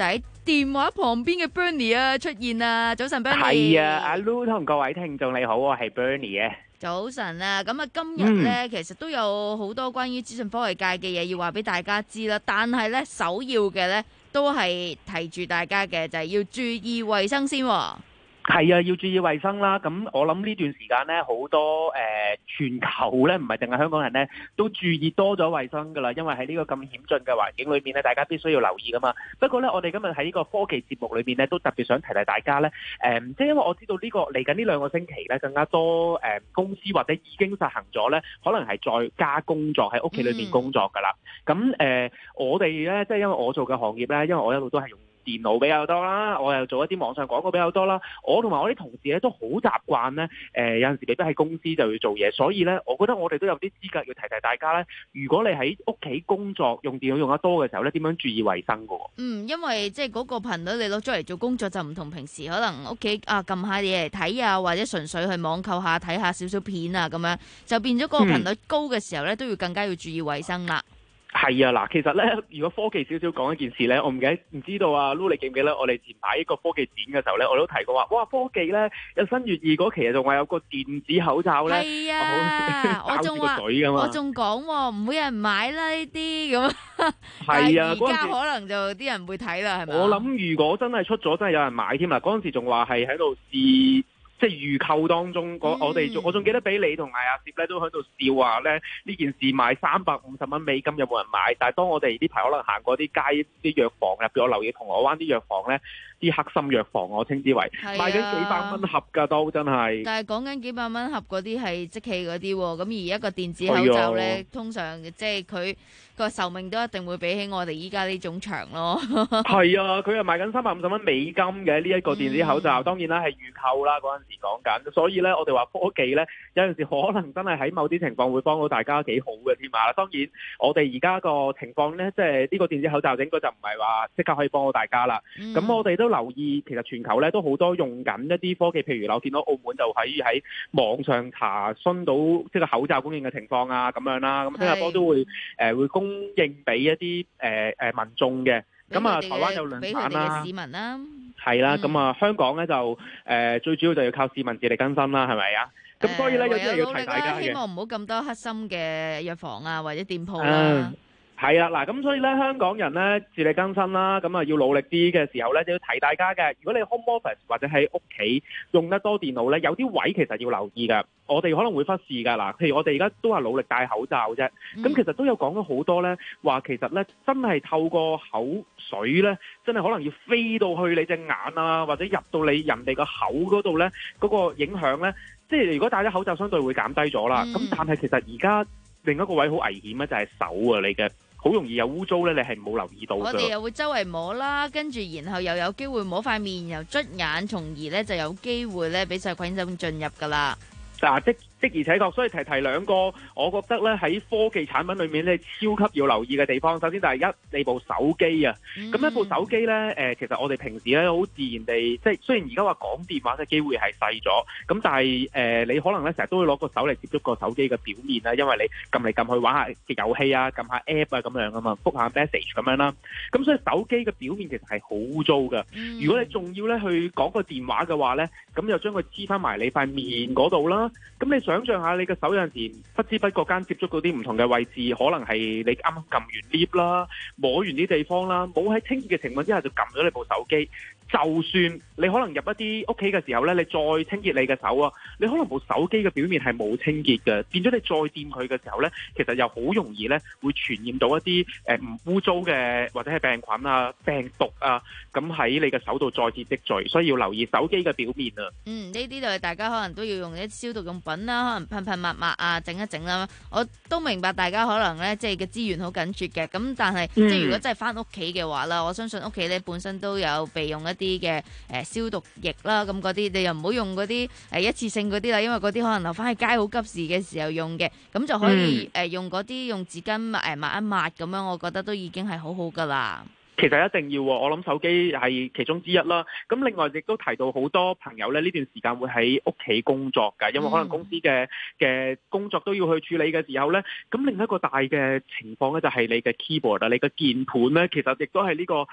Speaker 8: 電話旁邊嘅 Bernie 啊出現啊，早晨 Bernie。
Speaker 4: 係啊，阿 Lu 同各位聽眾你好，我係 Bernie 啊。
Speaker 8: 早晨啊，咁啊今日咧、
Speaker 4: 嗯、
Speaker 8: 其實都有好多關於資訊科技界嘅嘢要話俾大家知啦，但係咧首要嘅咧都係提住大家嘅就係、是、要注意衛生先、哦。
Speaker 4: 係啊，要注意衛生啦。咁我諗呢段時間咧，好多誒、呃、全球咧，唔係淨係香港人咧，都注意多咗衛生噶啦。因為喺呢個咁險峻嘅環境裏面咧，大家必須要留意噶嘛。不過咧，我哋今日喺呢個科技節目裏面咧，都特別想提提大家咧。誒、呃，即係因為我知道呢、這個嚟緊呢兩個星期咧，更加多誒、呃、公司或者已經實行咗咧，可能係在家工作喺屋企裏面工作噶啦。咁、嗯、誒、呃，我哋咧，即係因為我做嘅行業咧，因為我一路都係用電腦比較多啦，我又做一啲網上廣告比較多啦。我同埋我啲同事咧都好習慣咧，誒、呃、有陣時未必喺公司就要做嘢，所以咧，我覺得我哋都有啲資格要提提大家咧。如果你喺屋企工作用電腦用得多嘅時候咧，點樣注意衛生㗎？
Speaker 8: 嗯，因為即係嗰個頻率你攞咗嚟做工作就唔同平時可能屋企啊撳下嘢嚟睇啊，或者純粹去網購下睇下少少片啊咁樣，就變咗嗰個頻率高嘅時候咧、嗯，都要更加要注意衛生啦。
Speaker 4: 係啊，嗱，其實咧，如果科技少少講一件事咧，我唔記得唔知道啊，Lu 你記唔記得我哋前排一個科技展嘅時候咧，我都提過話，哇，科技咧有新月異嗰期仲話有個電子口罩咧，
Speaker 8: 係啊，我仲話我仲講唔會有人買啦呢啲咁，係啊，而家可能就啲人會睇啦，係咪？
Speaker 4: 我諗如果真係出咗，真係有人買添啦，嗰陣時仲話係喺度試。即係預購當中，嗯、我哋我仲記得俾你同埋阿攝咧都喺度笑話咧，呢件事賣三百五十蚊美金有冇人買？但係當我哋呢排可能行過啲街啲藥房入邊，我留意銅鑼灣啲藥房咧，啲黑心藥房我稱之為、啊、賣緊幾百蚊盒㗎都真係。
Speaker 8: 但係講緊幾百蚊盒嗰啲係即棄嗰啲喎，咁而一個電子口罩咧，通常即係佢個壽命都一定會比起我哋依家呢種長咯。係
Speaker 4: 啊，佢係賣緊三百五十蚊美金嘅呢一個電子口罩，嗯、當然啦係預購啦嗰陣時講緊，所以咧我哋話科技咧有陣時可能真係喺某啲情況會幫到大家幾好嘅添啊！當然我哋而家個情況咧，即係呢個電子口罩應該就唔係話即刻可以幫到大家啦。咁、嗯、我哋都留意，其實全球咧都好多用緊一啲科技，譬如我見到澳門就可以喺網上查詢到即係口罩供應嘅情況啊咁樣啦。咁新加坡都會誒、呃、會供應俾一啲誒誒民眾嘅。咁啊，台灣有論壇啦，市民啦，係啦，咁、嗯、啊，香港咧就誒、呃、最主要就要靠市民自力更生啦，係咪啊？咁、呃、所以咧有啲嘢要提大家嘅，希望唔好咁多黑心嘅藥房啊或者店鋪啦。係啊，嗱，咁所以咧香港人咧自力更生啦，咁啊要努力啲嘅時候咧，就要提大家嘅。如果你 home office 或者喺屋企用得多電腦咧，有啲位其實要留意㗎。我哋可能會忽視㗎嗱，譬如我哋而家都係努力戴口罩啫，咁、嗯、其實都有講咗好多咧，話其實咧真係透過口水咧，真係可能要飛到去你隻眼啊，或者入到你人哋個口嗰度咧，嗰、嗰個影響咧，即係如果戴咗口罩相對會減低咗啦。咁、嗯、但係其實而家另一個位好危險咧，就係手啊，你嘅。好容易有污糟咧，你係冇留意到嘅。我哋又會周圍摸啦，跟住然後又有機會摸塊面，又捽眼，從而咧就有機會咧俾細菌就進入㗎啦。嗱，即的而且確，所以提提兩個，我覺得咧喺科技產品裏面咧超級要留意嘅地方。首先就係一你部手機啊，咁、嗯、一部手機咧，誒、呃、其實我哋平時咧好自然地，即係雖然而家話講電話嘅機會係細咗，咁但係誒、呃、你可能咧成日都會攞個手嚟接觸個手機嘅表面啦，因為你撳嚟撳去玩下嘅遊戲啊，撳下 app 啊咁樣啊嘛，覆下 message 咁樣啦，咁所以手機嘅表面其實係好污糟㗎。如果你仲要咧去講個電話嘅話咧，咁就將佢黐翻埋你塊面嗰度啦。咁你想象下，你嘅手有陣時不知不覺間接觸到啲唔同嘅位置，可能係你啱啱撳完 lift 啦，摸完啲地方啦，冇喺清潔嘅情況之下就撳咗你部手機。就算你可能入一啲屋企嘅時候咧，你再清潔你嘅手啊，你可能部手機嘅表面係冇清潔嘅，變咗你再掂佢嘅時候咧，其實又好容易咧會傳染到一啲誒唔污糟嘅或者係病菌啊、病毒啊，咁喺你嘅手度再次積聚，所以要留意手機嘅表面啊。嗯，呢啲就係大家可能都要用一啲消毒用品啦，可能噴噴抹抹啊，整一整啦。我都明白大家可能咧即係嘅資源好緊絀嘅，咁但係、嗯、即係如果真係翻屋企嘅話啦，我相信屋企咧本身都有備用一啲嘅誒消毒液啦，咁嗰啲你又唔好用嗰啲誒一次性嗰啲啦，因為嗰啲可能留翻喺街好急事嘅時候用嘅，咁就可以誒、嗯、用嗰啲用紙巾誒抹一抹咁樣，我覺得都已經係好好噶啦。其實一定要，我諗手機係其中之一啦。咁另外亦都提到好多朋友咧，呢段時間會喺屋企工作㗎，因為可能公司嘅嘅工作都要去處理嘅時候咧。咁另一個大嘅情況咧，就係你嘅 keyboard 啊，你嘅鍵盤咧，其實亦都係呢個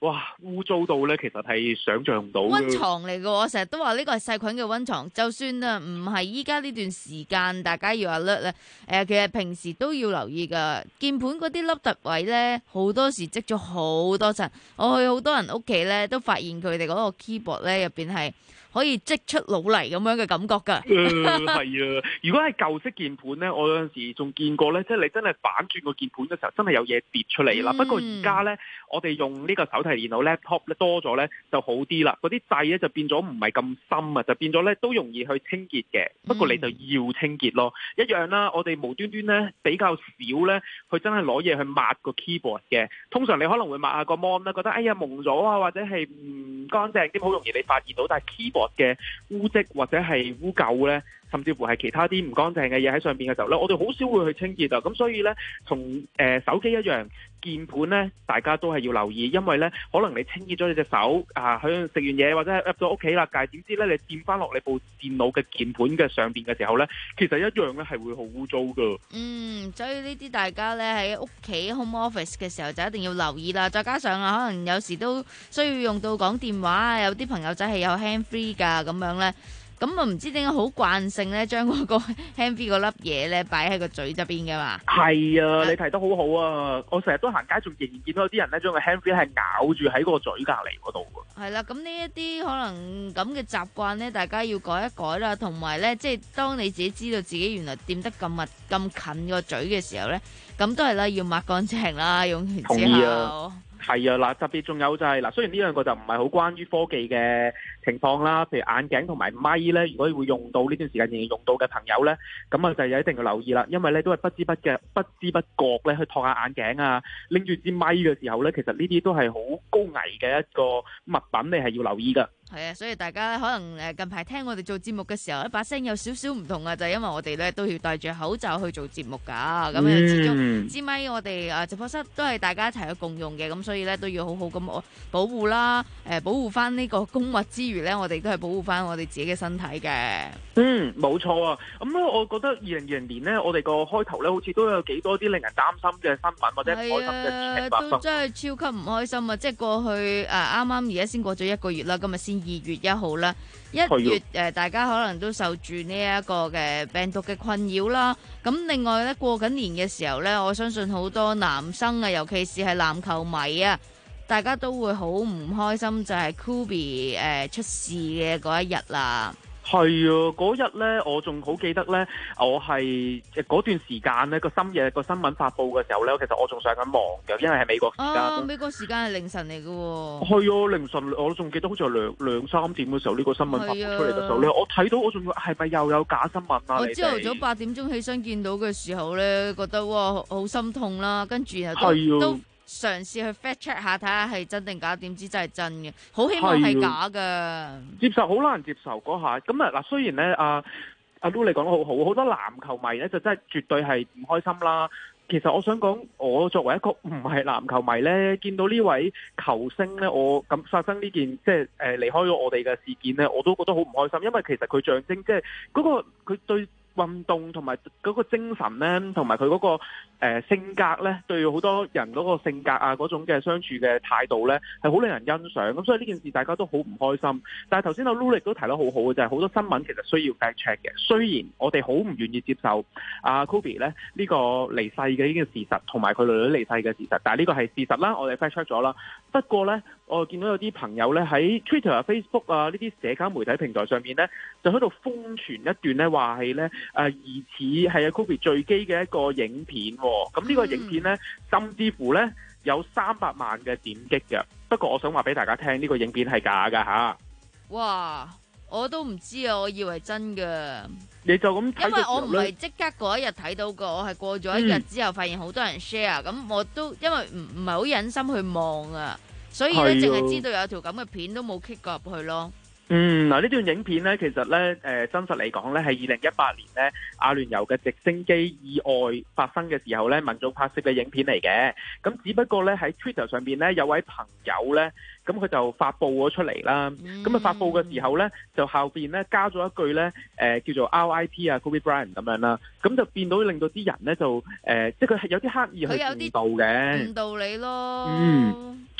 Speaker 4: 哇污糟到咧，其實係想像唔到嘅。
Speaker 8: 溫床嚟嘅，我成日都話呢個係細菌嘅溫床。就算啊唔係依家呢段時間，大家要 alert 咧，誒其實平時都要留意㗎。鍵盤嗰啲凹凸位咧，好多時積咗好多層。我去好多人屋企咧，都發現佢哋嗰個 keyboard 咧入邊係可以積出老泥咁樣嘅感覺㗎。
Speaker 4: 誒係啊，如果係舊式鍵盤咧，我有陣時仲見過咧，即係你真係反轉個鍵盤嘅時候，真係有嘢跌出嚟啦。
Speaker 8: 嗯、
Speaker 4: 不過而家咧，我哋用呢個手提電腦 laptop 咧多咗咧就好啲啦。嗰啲掣咧就變咗唔係咁深啊，就變咗咧都容易去清潔嘅。不過你就要清潔咯，一樣啦。我哋無端端咧比較少咧，去真係攞嘢去抹個 keyboard 嘅。通常你可能會抹下個 mon 啦，覺得哎呀蒙咗啊，或者係唔乾淨啲，好容易你發現到。但係 keyboard 嘅污漬或者係污垢咧，甚至乎係其他啲唔乾淨嘅嘢喺上邊嘅時候咧，我哋好少會去清潔啊。咁所以咧，同誒、呃、手機一樣，鍵盤咧大家都係要留意，因為咧可能你清潔咗你隻手啊，喺食完嘢或者係入咗屋企啦，但係點知咧你掂翻落你部電腦嘅鍵盤嘅上邊嘅時候咧，其實一樣咧係會好污糟噶。
Speaker 8: 嗯，所以呢啲大家咧喺屋企 home office 嘅時候就一定要留意啦。再加上啊，可能有時都需要用到講電話啊，有啲朋友仔係有 hand free 㗎咁樣咧。咁啊，唔知點解好慣性咧，將嗰個 hand free 嗰粒嘢咧擺喺個嘴側邊噶嘛？
Speaker 4: 係啊，你提得好好啊！我成日都行街，仲仍然見到有啲人咧，將個 hand free 係咬住喺個嘴隔離嗰度㗎。
Speaker 8: 係啦，咁呢一啲可能咁嘅習慣咧，大家要改一改啦。同埋咧，即係當你自己知道自己原來掂得咁密、咁近個嘴嘅時候咧，咁都係啦，要抹乾淨啦，用完之後。同意啊。
Speaker 4: 係啊，嗱，特別仲有就係、是、嗱，雖然呢兩個就唔係好關於科技嘅情況啦，譬如眼鏡同埋咪咧，如果會用到呢段時間仍然用到嘅朋友咧，咁啊就一定要留意啦，因為咧都係不知不覺、不知不覺咧去托下眼鏡啊，拎住支咪嘅時候咧，其實呢啲都係好高危嘅一個物品，你係要留意噶。
Speaker 8: 係啊，所以大家可能誒近排聽我哋做節目嘅時候，一把聲有少少唔同啊，就係、因為我哋咧都要戴住口罩去做節目㗎。咁樣始終支咪我哋誒直播室都係大家一齊去共用嘅，咁所以咧都要好好咁保護啦。誒保護翻呢個公物之餘咧，我哋都係保護翻我哋自己嘅身體嘅。
Speaker 4: 嗯，冇錯啊。咁咧，我覺得二零二零年咧，我哋個開頭咧，好似都有幾多啲令人擔心嘅新聞或者唔開心嘅事情發生。
Speaker 8: 都真係超級唔開心啊！即係過去誒啱啱而家先過咗一個月啦，今日先二月一號啦，一月誒、呃、大家可能都受住呢一個嘅病毒嘅困擾啦。咁另外咧，過緊年嘅時候咧，我相信好多男生啊，尤其是係籃球迷啊，大家都會好唔開心，就係 Kobe 誒出事嘅嗰一日啦。
Speaker 4: 係啊，嗰日咧，我仲好記得咧，我係嗰段時間咧個深夜個新聞發佈嘅時候咧，其實我仲上緊網嘅，因為係美國時間。
Speaker 8: 啊，美國時間係凌晨嚟嘅喎。
Speaker 4: 係啊，凌晨我仲記得好似係兩兩三點嘅時候，呢、呢個新聞發佈出嚟嘅時候咧，我睇到我仲係咪又有假新聞啊？
Speaker 8: 我朝頭早八點鐘起身見到嘅時候咧，覺得哇好心痛啦，跟住然後都都嘗試去 fact check 下睇下係真定假，點知真係真嘅，好希望係假㗎。
Speaker 4: 接受好難接受嗰下，咁啊嗱，雖然咧阿阿 Lu 你講得好好，好多籃球迷咧就真係絕對係唔開心啦。其實我想講，我作為一個唔係籃球迷咧，見到呢位球星咧，我咁發生呢件即係誒離開咗我哋嘅事件咧，我都覺得好唔開心，因為其實佢象徵即係嗰個佢對運動同埋嗰個精神咧，同埋佢嗰個誒、呃、性格咧，對好多人嗰個性格啊，嗰種嘅相處嘅態度咧，係好令人欣賞。咁所以呢件事大家都好唔開心。但係頭先阿 Lulu 都提得好好嘅，就係、是、好多新聞其實需要 fact check 嘅。雖然我哋好唔願意接受阿、啊、Kobe 咧呢、這個離世嘅呢個事實，同埋佢女女離世嘅事實，但係呢個係事實啦，我哋 fact check 咗啦。不過咧，我見到有啲朋友咧喺 Twitter 啊、Facebook 啊呢啲社交媒體平台上面咧，就喺度瘋傳一段咧話係咧。誒、呃、疑似係阿 Kobe 墜機嘅一個影片、哦，咁呢個影片呢，甚至乎呢有三百萬嘅點擊嘅。不過我想話俾大家聽，呢、呢個影片係假㗎吓。
Speaker 8: 哇！我都唔知啊，我以為真㗎。
Speaker 4: 你就咁睇，
Speaker 8: 因為我唔係即刻嗰一日睇到過，我係過咗一日之後發現好多人 share，咁、嗯、我都因為唔唔係好忍心去望啊，所以咧淨係知道有條咁嘅片都冇 kick 過入去咯。
Speaker 4: 嗯，嗱呢段影片咧，其實咧，誒、呃、真實嚟講咧，係二零一八年咧，阿聯酋嘅直升機意外發生嘅時候咧，民眾拍攝嘅影片嚟嘅。咁只不過咧喺 Twitter 上邊咧，有位朋友咧，咁佢就發布咗出嚟啦。咁啊、嗯、發布嘅時候咧，就後邊咧加咗一句咧，誒、呃、叫做 R I P 啊 Kobe Bryant 咁樣啦。咁就變到令到啲人咧就誒、呃，即係佢係有啲刻意去誤導嘅，
Speaker 8: 誤導你咯。
Speaker 4: 嗯。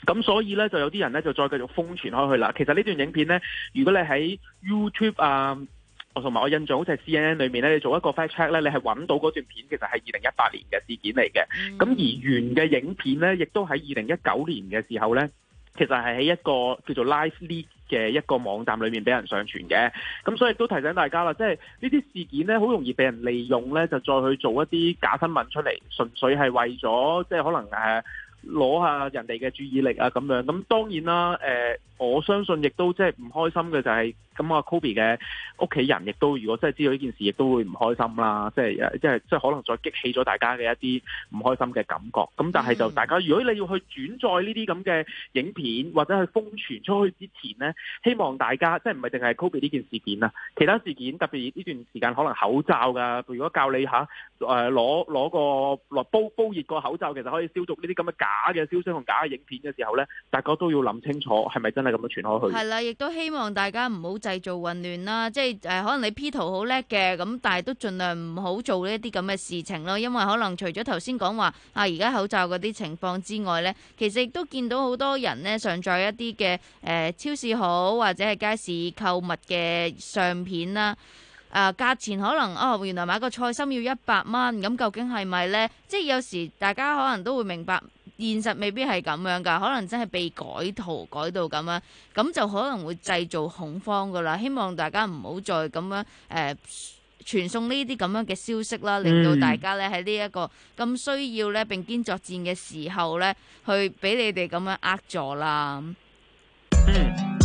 Speaker 4: 咁所以咧就有啲人咧就再繼續瘋傳開去啦。其實呢段影片咧，如果你喺 YouTube 啊，同埋我印象好似係 C N N 裏面咧，你做一個 fact check 咧，你係揾到嗰段片其實係二零一八年嘅事件嚟嘅。咁、嗯、而原嘅影片咧，亦都喺二零一九年嘅時候咧，其實係喺一個叫做 Live Leak嘅一個網站裏面俾人上傳嘅。咁所以都提醒大家啦，即係呢啲事件咧，好容易被人利用咧，就再去做一啲假新聞出嚟，純粹係為咗即係可能誒攞下人哋嘅注意力啊咁樣。咁當然啦，誒、呃、我相信亦都即係唔開心嘅就係、是。咁啊 Kobe 嘅屋企人亦都如果真係知道呢件事，亦都會唔開心啦。即係誒，即係即係可能再激起咗大家嘅一啲唔開心嘅感覺。咁但係就大家，如果你要去轉載呢啲咁嘅影片或者去瘋傳出去之前呢，希望大家即係唔係淨係 Kobe 呢件事件啊，其他事件特別呢段時間可能口罩㗎。如果教你下誒攞攞個攞煲煲熱個口罩，其實可以消毒呢啲咁嘅假嘅消息同假嘅影片嘅時候呢，大家都要諗清楚係咪真係咁樣傳開去。
Speaker 8: 係啦，亦都希望大家唔好製造混亂啦，即係誒、呃，可能你 P 圖好叻嘅，咁但係都盡量唔好做呢一啲咁嘅事情咯，因為可能除咗頭先講話啊，而家口罩嗰啲情況之外呢，其實亦都見到好多人呢上載一啲嘅誒超市好或者係街市購物嘅相片啦，誒、呃、價錢可能哦原來買個菜心要一百蚊，咁究竟係咪呢？即係有時大家可能都會明白。現實未必係咁樣㗎，可能真係被改圖改到咁樣，咁就可能會製造恐慌㗎啦。希望大家唔好再咁樣誒、呃、傳送呢啲咁樣嘅消息啦，令到大家咧喺呢一個咁需要咧並肩作戰嘅時候咧，去俾你哋咁樣呃咗啦。嗯。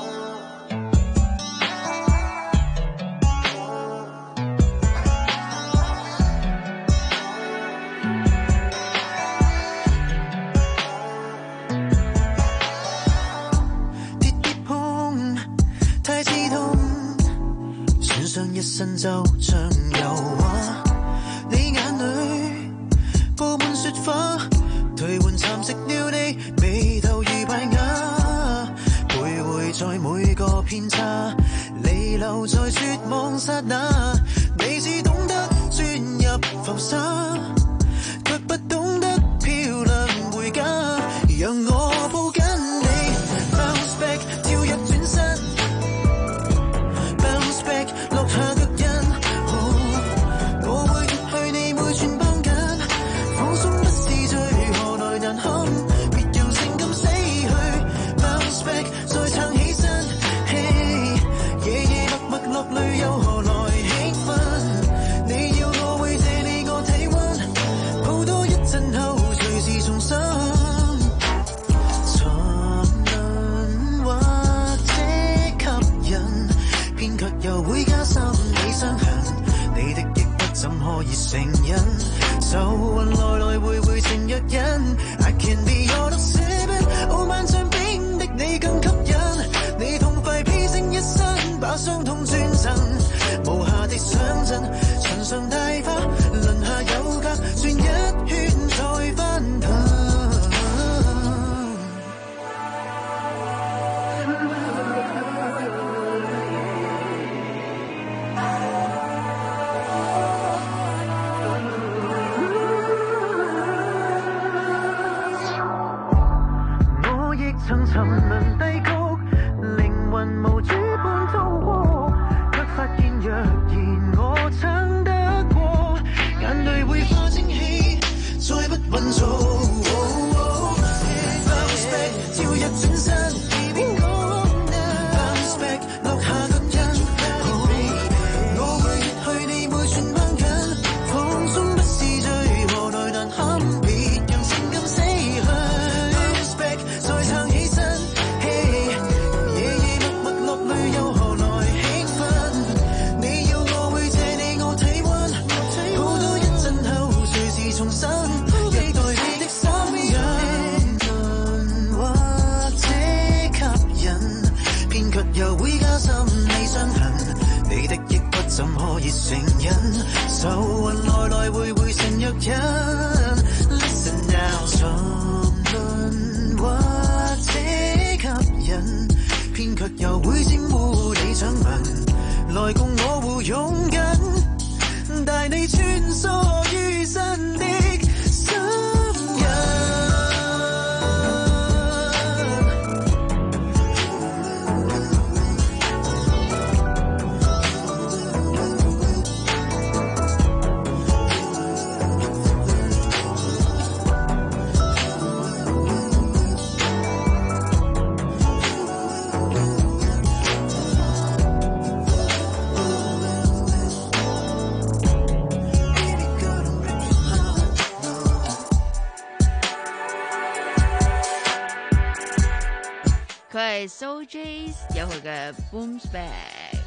Speaker 7: 一生就像油畫，你眼裏布滿雪花，頹垣蠶食了你，眉頭如敗瓦，徘徊在每個偏差，彌留在絕望剎那，你只懂得鑽入浮沙，卻不懂得漂亮回家，讓我抱緊你 bounce back 跳躍轉身 bounce back 落下腳印、哦、我會脫去你每寸綁緊，放鬆不是罪，何來難堪，別讓情感死去 bounce back 再撐起身，嘿，夜夜默默落淚又何來興奮，你要我會借你我體溫，抱多一陣後隨時重生，沉淪或者吸引，偏卻又會加深你傷痕，你的抑鬱怎可以成癮，愁雲來來回回情若癮 I can be your seven 傲慢像冰的你更吸引，你痛快披星一身把傷痛轉贈，無瑕的上陣唇上帶花，輪下有格轉一圈再翻騰，我亦曾沉淪低谷，靈魂無主般糟糕，卻發現若然我撐得過，眼淚會化蒸氣，再不混造。Bounce back 跳躍轉身 Bounce back 落下腳印，我會脫去你每寸綁緊，放鬆不是罪，何來難堪，別讓情感死去。Bounce back 再撐起身，嘿，夜夜默默落淚又何來興奮，你要我會借你我體溫，抱多一陣後隨時重生，期待你的手印，或者吸引，偏卻又會加深你傷痕，你的抑鬱怎可以成癮，愁雲來來回回成藥引 Listen now 沉淪或者吸引，偏卻又會沾污你掌紋，來共我互擁緊，帶你穿梭於身的心印。
Speaker 8: 佢係 So Jace 有佢嘅 Booms Back。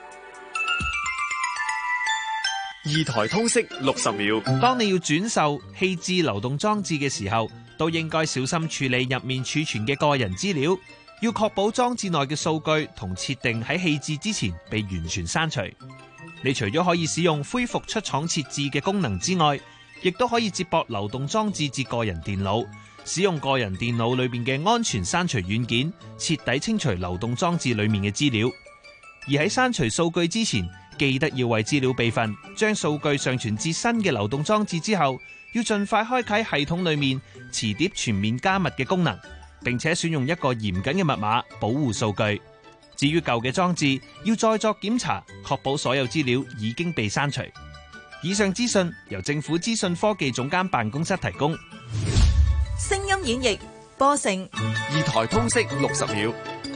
Speaker 5: 二台通識六十秒，當你要轉售棄置流動裝置嘅時候，都應該小心處理入面儲存嘅個人資料，要確保裝置內嘅數據同設定喺棄置之前被完全刪除。你除咗可以使用恢復出廠設置嘅功能之外，亦都可以接駁流動裝置至個人電腦，使用個人電腦裏面嘅安全刪除軟件，徹底清除流動裝置裏面嘅資料。而喺刪除數據之前，記得要為資料備份，將數據上傳至新嘅流動裝置之後，要盡快開啟系統裏面磁碟全面加密嘅功能，並且選用一個嚴謹嘅密碼保護數據。至於舊嘅裝置，要再作檢查，確保所有資料已經被刪除。以上資訊由政府資訊科技總監辦公室提供。
Speaker 23: 聲音演繹播成
Speaker 5: 二台通識六十秒。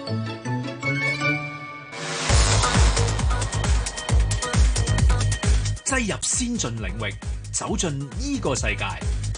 Speaker 21: 擠入先進領域，走進依個世界。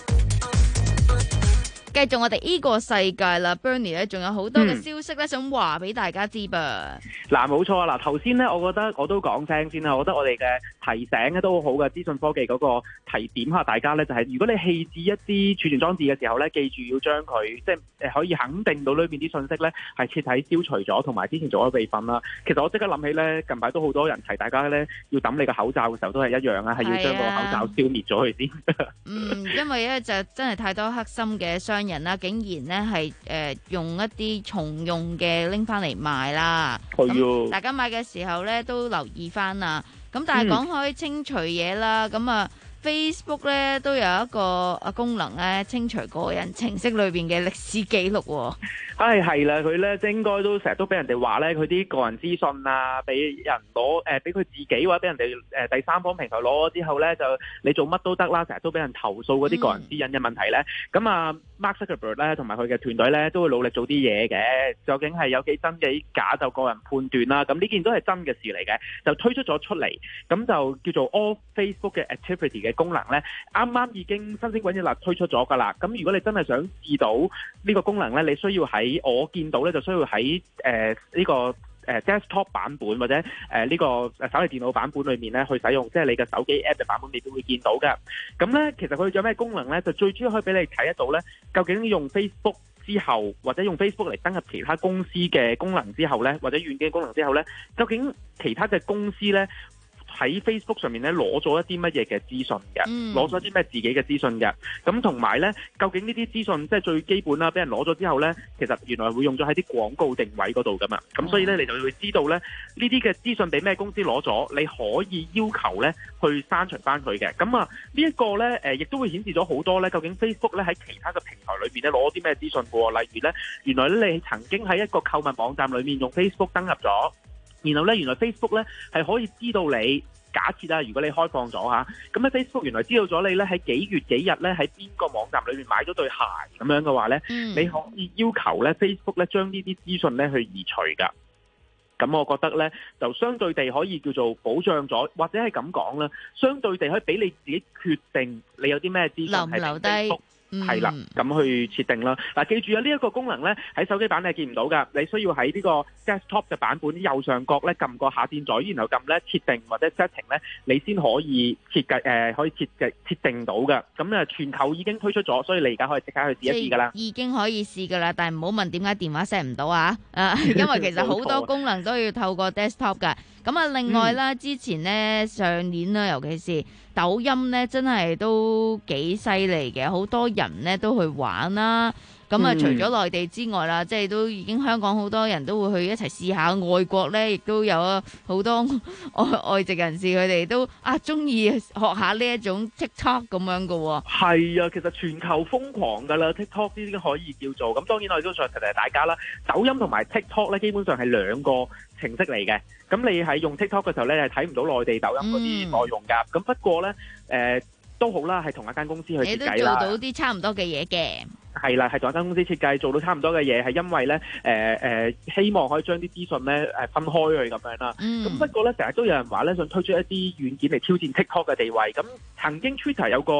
Speaker 8: 繼續我哋呢個世界啦 ，Bernie 咧仲有好多嘅消息咧，想話俾大家知噃。
Speaker 4: 嗱，冇錯啊！嗱，頭先咧，我覺得我都講聲先啦。我覺得我哋嘅提醒咧都好好嘅，資訊科技嗰個提點下大家咧，就係如果你棄置一啲儲存裝置嘅時候咧，記住要將佢即係誒可以肯定到裏面啲信息咧係徹底消除咗，同埋之前做咗備份啦。其實我即刻諗起咧，近排都好多人提大家咧要抌你個口罩嘅時候都係一樣啊，係要將個口罩消滅咗佢先。
Speaker 8: 嗯，因為咧就真係太多黑心嘅商人啦，竟然咧係誒用一啲重用嘅拎翻嚟賣啦。咁大家買嘅時候咧都留意翻啦。咁但係講開清除嘢啦，咁啊 Facebook 咧都有一個啊功能咧，清除個人程式裏邊嘅歷史記錄喎。
Speaker 4: 唉，係啦，佢咧應該都成日都俾人哋話咧，佢啲個人資訊啊，俾人攞誒，俾佢自己或者俾人哋誒第三方平台攞咗之後咧，就你做乜都得啦，成日都俾人投訴嗰啲個人私隱嘅問題咧。咁、嗯、啊 ，Mark Zuckerberg 咧同埋佢嘅團隊咧都會努力做啲嘢嘅。究竟係有幾真幾假，就個人判斷啦。咁呢件都係真嘅事嚟嘅，就推出咗出嚟，咁就叫做 All Facebook 嘅 Activity 嘅功能咧，啱啱已經新鮮滾熱辣推出咗㗎啦。咁如果你真係想試到呢個功能咧，你需要喺我見到咧就需要喺誒呢個誒 desktop 版本或者誒呢、呃這個手提電腦版本裏面咧去使用，即係你嘅手機 app 嘅版本，你都會見到嘅。咁咧其實佢有咩功能咧？就最主要可以俾你睇得到咧，究竟用 Facebook 之後或者用 Facebook 嚟登入其他公司嘅功能之後咧，或者軟件功能之後咧，究竟其他嘅公司咧喺 Facebook 上面咧攞咗一啲乜嘢嘅資訊嘅，攞咗啲咩自己嘅資訊嘅，咁同埋咧，究竟呢啲資訊即係最基本啦，俾人攞咗之後咧，其實原來會用咗喺啲廣告定位嗰度噶嘛，咁所以咧你就會知道咧呢啲嘅資訊俾咩公司攞咗，你可以要求咧去刪除翻佢嘅，咁啊呢一個咧誒亦都會顯示咗好多咧，究竟 Facebook 咧喺其他嘅平台裏邊咧攞啲咩資訊嘅喎，例如咧原來咧你曾經喺一個購物網站裏面用 Facebook 登入咗。然後咧，原來 Facebook 咧係可以知道你假設啊，如果你開放咗嚇，咁咧 Facebook 原來知道咗你咧喺幾月幾日咧喺邊個網站裏面買咗對鞋咁樣嘅話咧，嗯、你可以要求咧 Facebook 咧將呢啲資訊咧去移除㗎。咁我覺得咧就相對地可以叫做保障咗，或者係咁講啦，相對地可以俾你自己決定你有啲咩資訊係留低。係啦，咁去設定啦。嗱，記住啊，呢一個功能咧喺手機版你係見唔到噶，你需要喺呢個 desktop 嘅版本右上角咧撳個下鍵嘴，然後撳咧設定或者 setting 咧，你先可以設計誒，可以設計設定到嘅。咁啊，全球已經推出咗，所以你而家可以即刻去試一試噶啦。
Speaker 8: 已經可以試噶啦，但係唔好問點解電話 set 唔到啊？誒，因為其實好多功能都要透過 desktop 噶。咁啊，另外啦，之前咧上年啦，尤其是抖音咧，真係都幾犀利嘅，好多人咧都去玩啦。咁啊，除咗內地之外啦，嗯、即係都已經香港好多人都會去一齊試下。外國咧，亦都有好多外外籍人士，佢哋都啊中意學下呢一種 TikTok 咁樣噶。
Speaker 4: 係啊，其實全球瘋狂噶啦 ，TikTok 呢啲可以叫做。咁當然我哋都想提提大家啦，抖音同埋 TikTok 咧，基本上係兩個程式嚟嘅。咁你係用 TikTok 嘅時候咧，係睇唔到內地抖音嗰啲內容噶。咁、嗯、不過咧，誒、呃、都好啦，係同一間公司去設計啦。你都做到
Speaker 8: 啲差唔多嘅嘢嘅。
Speaker 4: 係啦，係同一間公司設計做到差唔多嘅嘢，係因為咧，誒、呃、誒、呃，希望可以將啲資訊咧，誒分開去咁樣啦。咁、嗯、不過咧，成日都有人話咧，想推出一啲軟件嚟挑戰 TikTok 嘅地位。咁曾經 Twitter 有個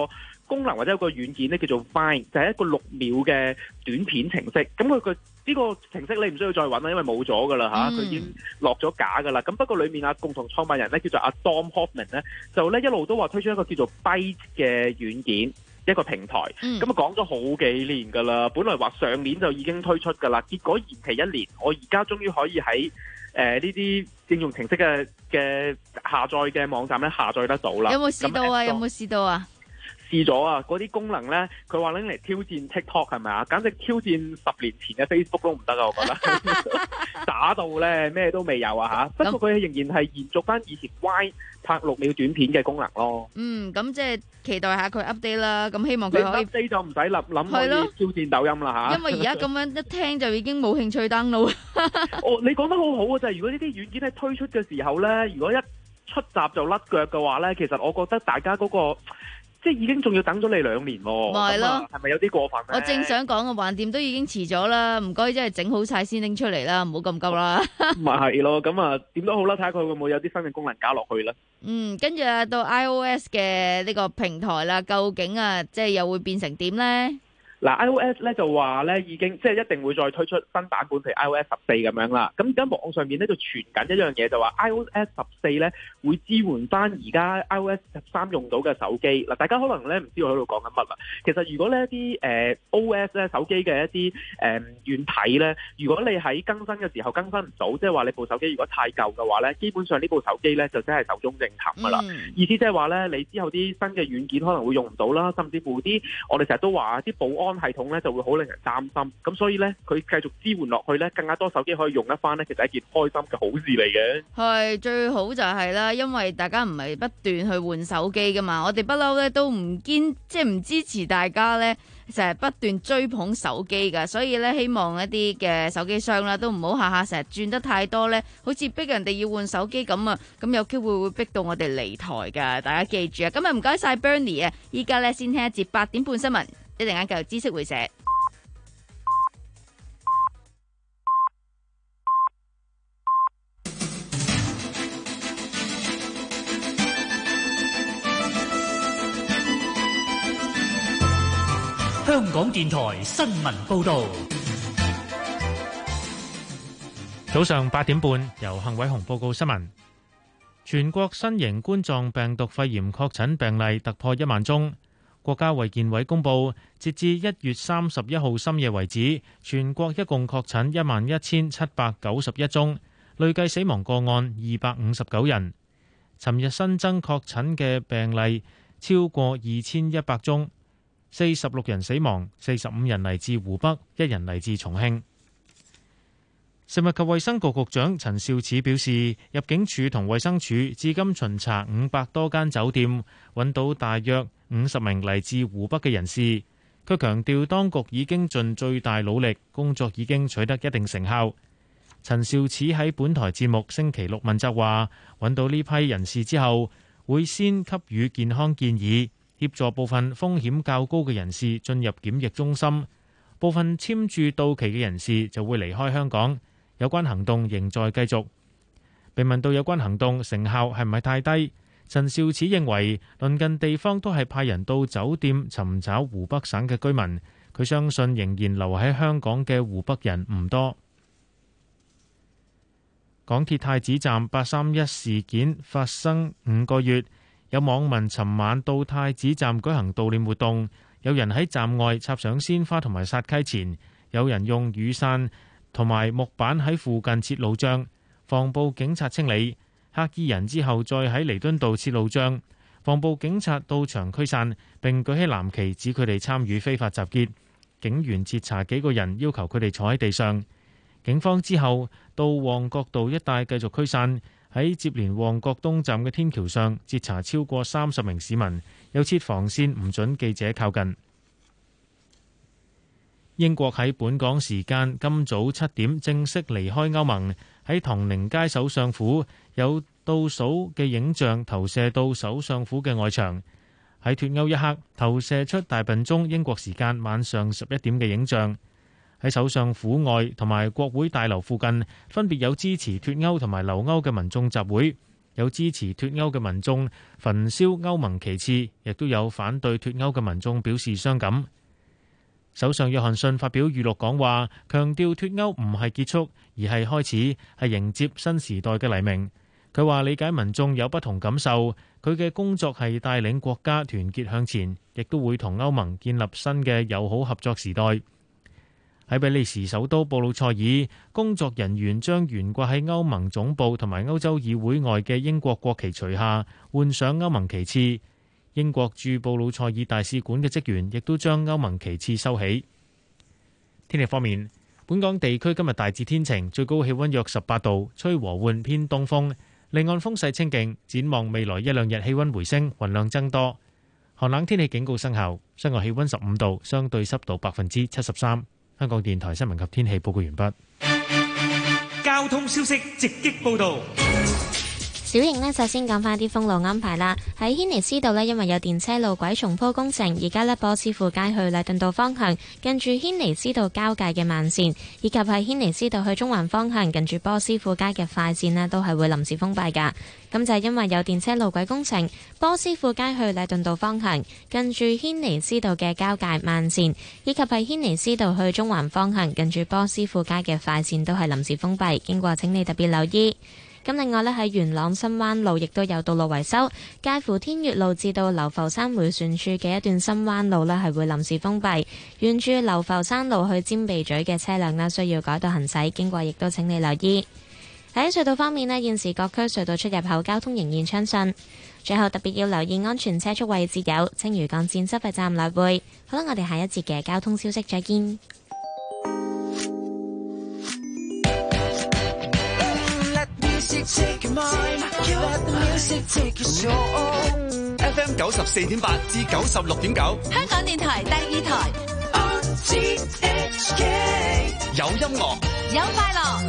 Speaker 4: 功能或者有個軟件咧叫做 Vine，就係一個六秒嘅短片程式。咁佢個呢個程式你唔需要再揾啦，因為冇咗噶啦嚇，佢、嗯、已經落咗架噶啦。咁不過裡面啊共同創辦人咧叫做阿 Dom Hoffman 咧，就咧一路都話推出一個叫做 Byte 嘅軟件。一個平台，咁啊講咗好幾年㗎啦。本來話上年就已經推出㗎啦，結果延期一年。我而家終於可以喺誒呢啲應用程式嘅嘅下載嘅網站咧下載得到啦。
Speaker 8: 有冇試到啊？有冇試到啊？
Speaker 4: 試咗啊！嗰啲功能咧，佢話拎嚟挑戰 TikTok 係咪啊？簡直挑戰十年前嘅 Facebook 都唔得啊！我覺得打到咧咩都未有啊嚇。不過佢仍然係延續翻以前 Y 拍六秒短片嘅功能咯。
Speaker 8: 嗯，咁即係期待下佢 update 啦。咁希望佢可以
Speaker 4: update 就唔使諗諗可以挑戰抖音啦嚇。
Speaker 8: 因為而家咁樣一聽就已經冇興趣 download。
Speaker 4: 哦，你講得好好啊！就係如果呢啲軟件喺推出嘅時候咧，如果一出閘就甩腳嘅話咧，其實我覺得大家嗰個即係已經仲要等咗你兩年喎，
Speaker 8: 咪係咯，
Speaker 4: 係咪有啲過分咧？
Speaker 8: 我正想講嘅，橫掂都已經遲咗啦，唔該，真係整好晒先拎出嚟啦，唔好咁急啦。
Speaker 4: 咪係咯，咁啊點都好啦，睇下佢會唔會有啲新嘅功能加落去啦。
Speaker 8: 嗯，跟住啊到 iOS 嘅呢個平台啦，究竟啊即係又會變成點咧？
Speaker 4: 嗱 iOS 咧就話咧已經即係一定會再推出新版本，譬如 iOS 十四咁樣啦。咁而家網上面咧就傳緊一樣嘢，就話 iOS 十四咧會支援翻而家 iOS 十三用到嘅手機。嗱，大家可能咧唔知我喺度講緊乜啦。其實如果呢一啲誒 O S 咧手機嘅一啲誒軟體咧，如果你喺更新嘅時候更新唔到，即係話你部手機如果太舊嘅話咧，基本上呢部手機咧就真係壽終正寢噶啦。嗯、意思即係話咧，你之後啲新嘅軟件可能會用唔到啦，甚至乎啲我哋成日都話啲保安系統咧就會好令人擔心，咁所以咧佢繼續支援落去咧，更加多手機可以用得翻咧，其實係一件開心嘅好事嚟嘅。
Speaker 8: 係最好就係啦，因為大家唔係不斷去換手機噶嘛，我哋不嬲咧都唔堅即係唔支持大家咧成日不斷追捧手機噶，所以咧希望一啲嘅手機商啦都唔好下下成日轉得太多咧，好似逼人哋要換手機咁啊，咁有機會會逼到我哋離台噶，大家記住啊！今日唔該晒 Bernie 啊，依家咧先聽一節八點半新聞。一陣間繼續知識會社。
Speaker 21: 香港電台新聞報道。
Speaker 24: 早上八點半，由幸偉雄報告新聞。全國新型冠狀病毒肺炎確診病例突破一萬宗。國家衛健委公布，截至一月三十一號深夜為止，全國一共確診一萬一千七百九十一宗，累計死亡個案二百五十九人。尋日新增確診嘅病例超過二千一百宗，四十六人死亡，四十五人嚟自湖北，一人嚟自重慶。食物及衛生局局長陳肇始表示，入境處同衛生署至今巡查五百多間酒店，揾到大約五十名嚟自湖北嘅人士。佢強調，當局已經盡最大努力，工作已經取得一定成效。陳肇始喺本台節目星期六問責話，揾到呢批人士之後，會先給予健康建議，協助部分風險較高嘅人士進入檢疫中心，部分簽注到期嘅人士就會離開香港。有關行動仍在繼續。被問到有關行動成效係唔係太低，陳肇始認為鄰近地方都係派人到酒店尋找湖北省嘅居民，佢相信仍然留喺香港嘅湖北人唔多。港鐵太子站八三一事件發生五個月，有網民尋晚到太子站舉行悼念活動，有人喺站外插上鮮花同埋撒溪錢，有人用雨傘同埋木板喺附近設路障，防暴警察清理。黑衣人之後再喺彌敦道設路障，防暴警察到場驅散，並舉起藍旗指佢哋參與非法集結。警員截查幾個人，要求佢哋坐喺地上。警方之後到旺角道一帶繼續驅散，喺接連旺角東站嘅天橋上截查超過三十名市民，有設防線唔准記者靠近。英國喺本港時間今早七點正式離開歐盟，喺唐寧街首相府有倒數嘅影像投射到首相府嘅外牆，喺脱歐一刻投射出大笨鐘英國時間晚上十一點嘅影像。喺首相府外同埋國會大樓附近分別有支持脱歐同埋留歐嘅民眾集會。 有支持脱歐嘅民眾焚燒歐盟旗幟，亦都有反對脱歐嘅民眾表示傷感。首相約翰遜發表預錄講話，強調脱歐唔係結束，而係開始，係迎接新時代嘅黎明。佢話理解民眾有不同感受，佢嘅工作係帶領國家團結向前，亦都會同歐盟建立新嘅友好合作時代。喺比利時首都布魯塞爾，工作人員將懸掛喺歐盟總部同埋歐洲議會外嘅英國國旗除下，換上歐盟旗幟。英國駐布魯塞爾大使館嘅職員亦都將歐盟旗幟收起。天氣方面，本港地區今日大致天晴，最高氣溫約十八度，吹和緩偏東風。離岸風勢清勁，展望未來一兩日氣溫回升，雲量增多。寒冷天氣警告生效，室外氣溫十五度，相對濕度百分之七十三。香港電台新聞及天氣報告完畢。
Speaker 21: 交通消息直擊報道。
Speaker 13: 小型呢，首先講翻啲封路安排啦。喺軒尼詩道呢，因為有電車路軌重鋪工程，而家呢，波斯富街去禮頓道方向，近住軒尼詩道交界嘅慢線，以及係軒尼詩道去中環方向，近住波斯富街嘅快線呢，都係會臨時封閉㗎。咁就係因為有電車路軌工程，波斯富街去禮頓道方向，近住軒尼詩道嘅交界慢線，以及係軒尼詩道去中環方向，近住波斯富街嘅快線都係臨時封閉，經過請你特別留意。咁另外呢，喺元朗新灣路亦都有道路維修，介乎天悦路至到流浮山迴旋處嘅一段新灣路呢係會臨時封閉，沿住流浮山路去尖鼻咀嘅車輛呢需要改道行駛，經過亦都請你留意。喺隧道方面呢，現時各區隧道出入口交通仍然暢順。最後特別要留意安全車速位置有青嶼幹線收費站來回。好啦，我哋下一節嘅交通消息再見。
Speaker 17: F M 九十四點八至九十六點九，
Speaker 6: 香港電台第二台。
Speaker 17: 有音樂，
Speaker 6: 有快樂。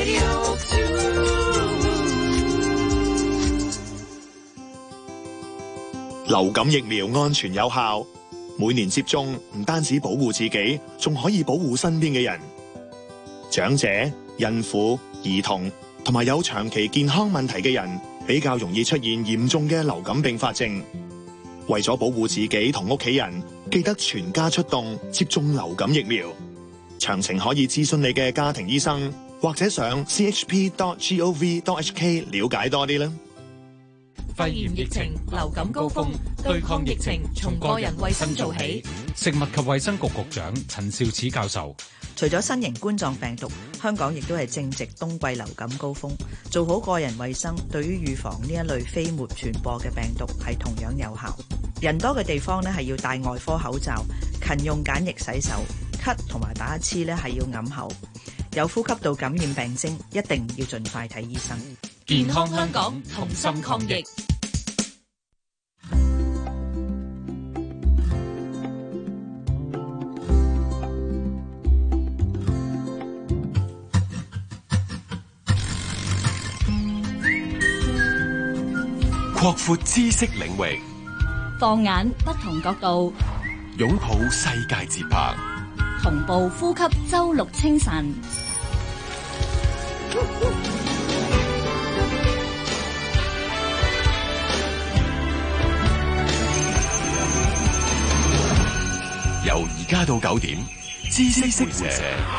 Speaker 9: 流感疫苗安全有效，每年接種唔單止保護自己，仲可以保護身邊嘅人。長者、孕婦、兒童同埋有長期健康問題嘅人，比較容易出現嚴重嘅流感併發症。為咗保護自己同屋企人，記得全家出動接種流感疫苗。詳情可以諮詢你嘅家庭醫生，或者上 c h p dot gov dot h k 了解多啲啦。
Speaker 10: 肺炎疫情、流感高峰，對抗疫情從個人衛生做起。
Speaker 12: 食物及衛生局局長陳肇始教授。
Speaker 19: 除咗新型冠狀病毒，香港亦都係正值冬季流感高峰，做好個人衛生，對於預防呢一類飛沫傳播嘅病毒係同樣有效。人多嘅地方呢係要戴外科口罩，勤用梘液洗手，咳同埋打乞嗤呢係要揞口。有呼吸道感染病徵，一定要盡快睇醫生。
Speaker 10: 健康香港，同心抗疫。
Speaker 14: 擴闊知識領域，
Speaker 2: 放眼不同角度，
Speaker 14: 擁抱世界節拍，
Speaker 2: 同步呼吸周六清晨。
Speaker 14: 由而家到九點，知識會社。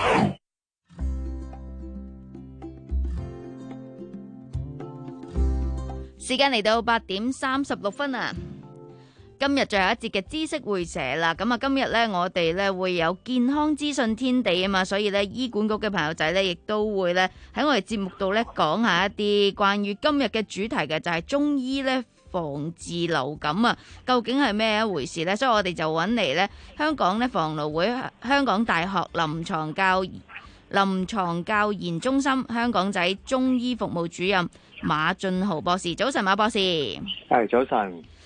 Speaker 8: 時間嚟到八點三十六分啊！今日最後一節嘅知識會社啦，咁啊今日呢，我哋呢會有健康資訊天地啊嘛，所以呢，醫管局嘅朋友仔呢，亦都會呢喺我哋節目度呢講下一啲關於今日嘅主題嘅，就係中醫呢防治流感啊，究竟係咩一回事呢？所以我哋就揾嚟呢香港呢防勞會香港大學臨床教臨床教研中心香港仔中醫服務主任馬俊豪博士。早晨，馬博士。
Speaker 22: 係早晨。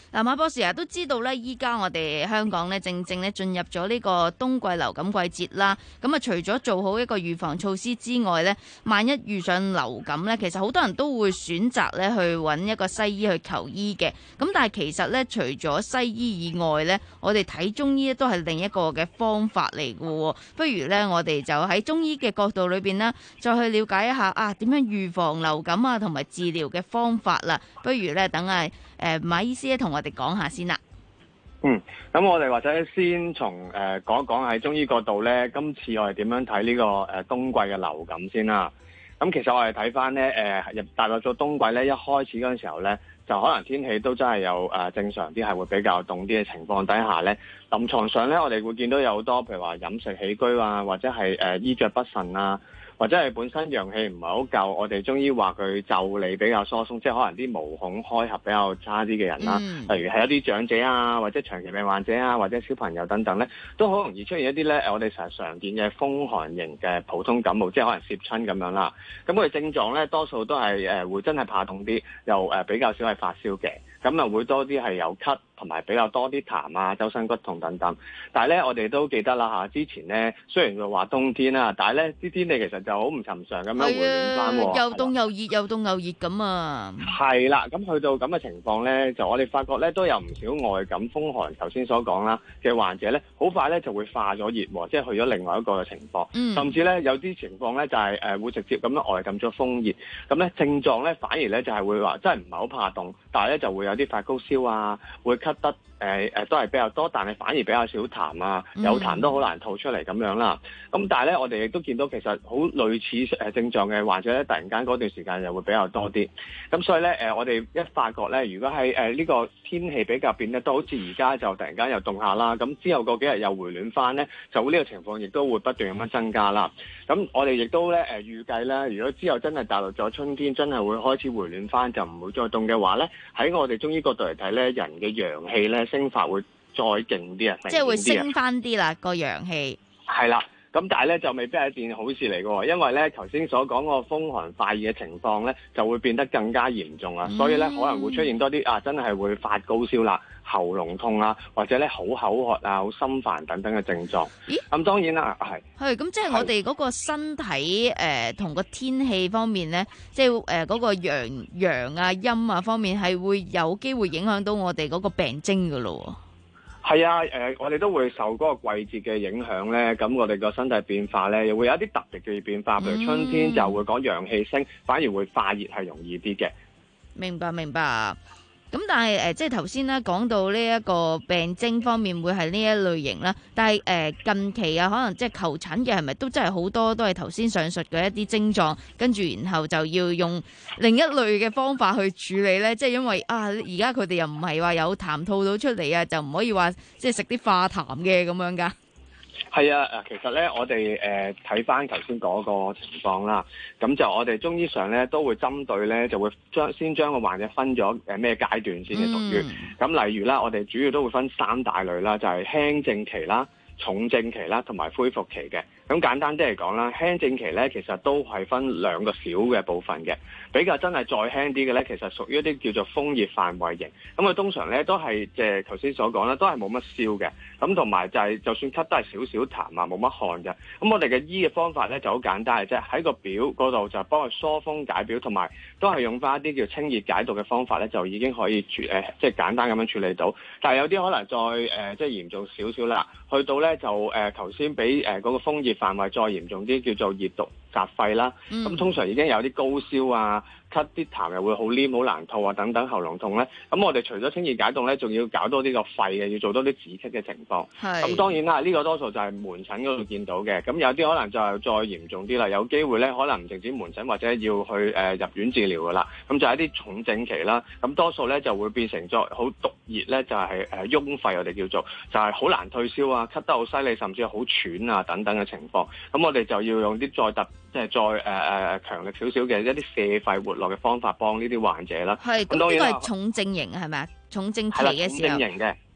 Speaker 8: 嗱，馬博士啊，都知道咧，依家我哋香港咧正正咧進入咗呢個冬季流感季節啦。咁啊，除咗做好一個預防措施之外咧，萬一遇上流感咧，其實好多人都會選擇咧去揾一個西醫去求醫嘅。咁但係其實咧，除咗西醫以外咧，我哋睇中醫都係另一個嘅方法嚟嘅。不如咧，我哋就喺中醫嘅角度裏邊咧，再去了解一下啊，點樣預防流感啊，同埋治療嘅方法啦。不如咧，等啊誒馬醫師咧同我哋講下先啦。
Speaker 1: 嗯，咁我哋或者先從誒、呃、講一講喺中醫角度咧，今次我哋點樣睇呢、這個誒、呃、冬季嘅流感先啦。咁其實我哋睇翻咧誒入大約咗冬季咧，一開始嗰陣時候咧，就可能天氣都真係有誒、呃、正常啲，係會比較凍啲嘅情況底下咧，臨床上咧我哋會見到有好多譬如話飲食起居啊，或者係誒、呃、衣着不慎啊。或者係本身陽氣唔係好夠，我哋中醫話佢就理比較疏鬆，即係可能啲毛孔開合比較差啲嘅人啦，嗯、例如係一啲長者啊，或者長期病患者啊，或者小朋友等等咧，都好容易出現一啲咧，我哋成日常見嘅風寒型嘅普通感冒，即係可能攝親咁樣啦。咁佢症狀咧多數都係誒會真係怕凍啲，又誒比較少係發燒嘅，咁啊會多啲係有咳。同埋比較多啲痰啊、周身骨痛等等，但係咧我哋都記得啦嚇，之前咧雖然佢話冬天啦，但係咧啲天氣其實就好唔尋常咁樣回暖翻喎，
Speaker 8: 又凍又熱，又凍又熱咁啊！
Speaker 1: 係啦，咁去到咁嘅情況咧，就我哋發覺咧都有唔少外感風寒，頭先所講啦嘅患者咧，好快咧就會化咗熱，即係去咗另外一個嘅情況，嗯、甚至咧有啲情況咧就係誒會直接咁樣外感咗風熱，咁咧症狀咧反而咧就係會話真係唔係好怕凍，但係咧就會有啲發高燒啊，會咳得誒誒、呃、都係比較多，但係反而比較少痰啊，有痰都好難吐出嚟咁樣啦。咁但係咧，我哋亦都見到其實好類似誒症狀嘅患者咧，突然間嗰段時間又會比較多啲。咁所以咧誒、呃，我哋一發覺咧，如果喺誒呢個天氣比較變得都好似而家就突然間又凍下啦，咁之後過幾日又回暖翻咧，就呢個情況亦都會不斷咁樣增加啦。咁我哋亦都咧誒預計咧，如果之後真係踏入咗春天，真係會開始回暖翻，就唔會再凍嘅話咧，喺我哋中醫角度嚟睇咧，人嘅陽氣咧升發會再勁啲啊，
Speaker 8: 即係會升翻啲啦個陽氣。
Speaker 1: 係啦，咁但係咧就未必係一件好事嚟嘅，因為咧頭先所講個風寒化熱嘅情況咧，就會變得更加嚴重啊，嗯、所以咧可能會出現多啲啊，真係會發高燒啦、喉嚨痛啊，或者咧好口渴啊、好心煩等等嘅症狀。咦？咁、嗯、當然啦，係
Speaker 8: 係咁，即係我哋嗰個身體誒同個天氣方面咧，即係誒嗰個陽陽啊、陰啊方面係會有機會影響到我哋嗰個病徵㗎咯。
Speaker 1: 係啊，誒、呃，我哋都會受嗰個季節嘅影響咧，咁我哋個身體變化咧，又會有一啲特別嘅變化，譬如春天就會講陽氣升，反而會化熱係容易啲嘅。
Speaker 8: 明白，明白。咁但係誒、呃，即係頭先咧講到呢一個病徵方面會係呢一類型啦，但係誒、呃、近期啊，可能即係求診嘅係咪都真係好多都係頭先上述嘅一啲症狀，跟住然後就要用另一類嘅方法去處理咧？即係因為啊，而家佢哋又唔係話有痰吐到出嚟啊，就唔可以話即係食啲化痰嘅咁樣㗎。
Speaker 1: 係啊，誒，其實咧，我哋誒睇翻頭先嗰個情況啦，咁就我哋中醫上咧都會針對咧，就會將先將個患者分咗誒咩階段先嘅屬於，咁、嗯、例如啦，我哋主要都會分三大類啦，就係、是、輕症期啦、重症期啦，同埋恢復期嘅。咁簡單啲嚟講啦，輕症期咧其實都係分兩個小嘅部分嘅，比較真係再輕啲嘅咧，其實屬於一啲叫做風熱犯胃型。咁佢通常咧都係即係頭先所講啦，都係冇乜燒嘅。咁同埋就係、是、就算咳都係少少痰啊，冇乜汗嘅。咁我哋嘅醫嘅方法咧就好簡單嘅啫，喺個表嗰度就幫佢疏風解表，同埋都係用翻一啲叫清熱解毒嘅方法咧，就已經可以處誒即係簡單咁樣處理到。但係有啲可能再誒、呃、即係嚴重少少啦，去到咧就誒頭先比誒嗰個風熱範圍再嚴重啲，叫做熱毒襲肺啦。咁、嗯、通常已經有啲高燒啊、咳啲痰又會好黏、好難吐啊等等，喉嚨痛咧。咁我哋除咗清熱解凍咧，仲要搞多啲個肺嘅，要做多啲止咳嘅情況。咁當然啦，呢、這個多數就係門診嗰度見到嘅。咁有啲可能就係再嚴重啲啦，有機會咧可能唔淨止門診或者要去誒、呃、入院治療噶啦。咁就係一啲重症期啦。咁多數咧就會變成咗好毒熱咧，就係誒痈肺，我哋叫做就係、是、好難退燒啊，咳得好犀利，甚至係好喘啊等等嘅情況。咁我哋就要用啲再特即係再誒誒、呃、強力少少嘅一啲瀉肺活絡嘅方法幫呢啲患者啦。
Speaker 8: 係，咁呢個係重症型係咪啊？重症期嘅時候。係啦，重症型嘅。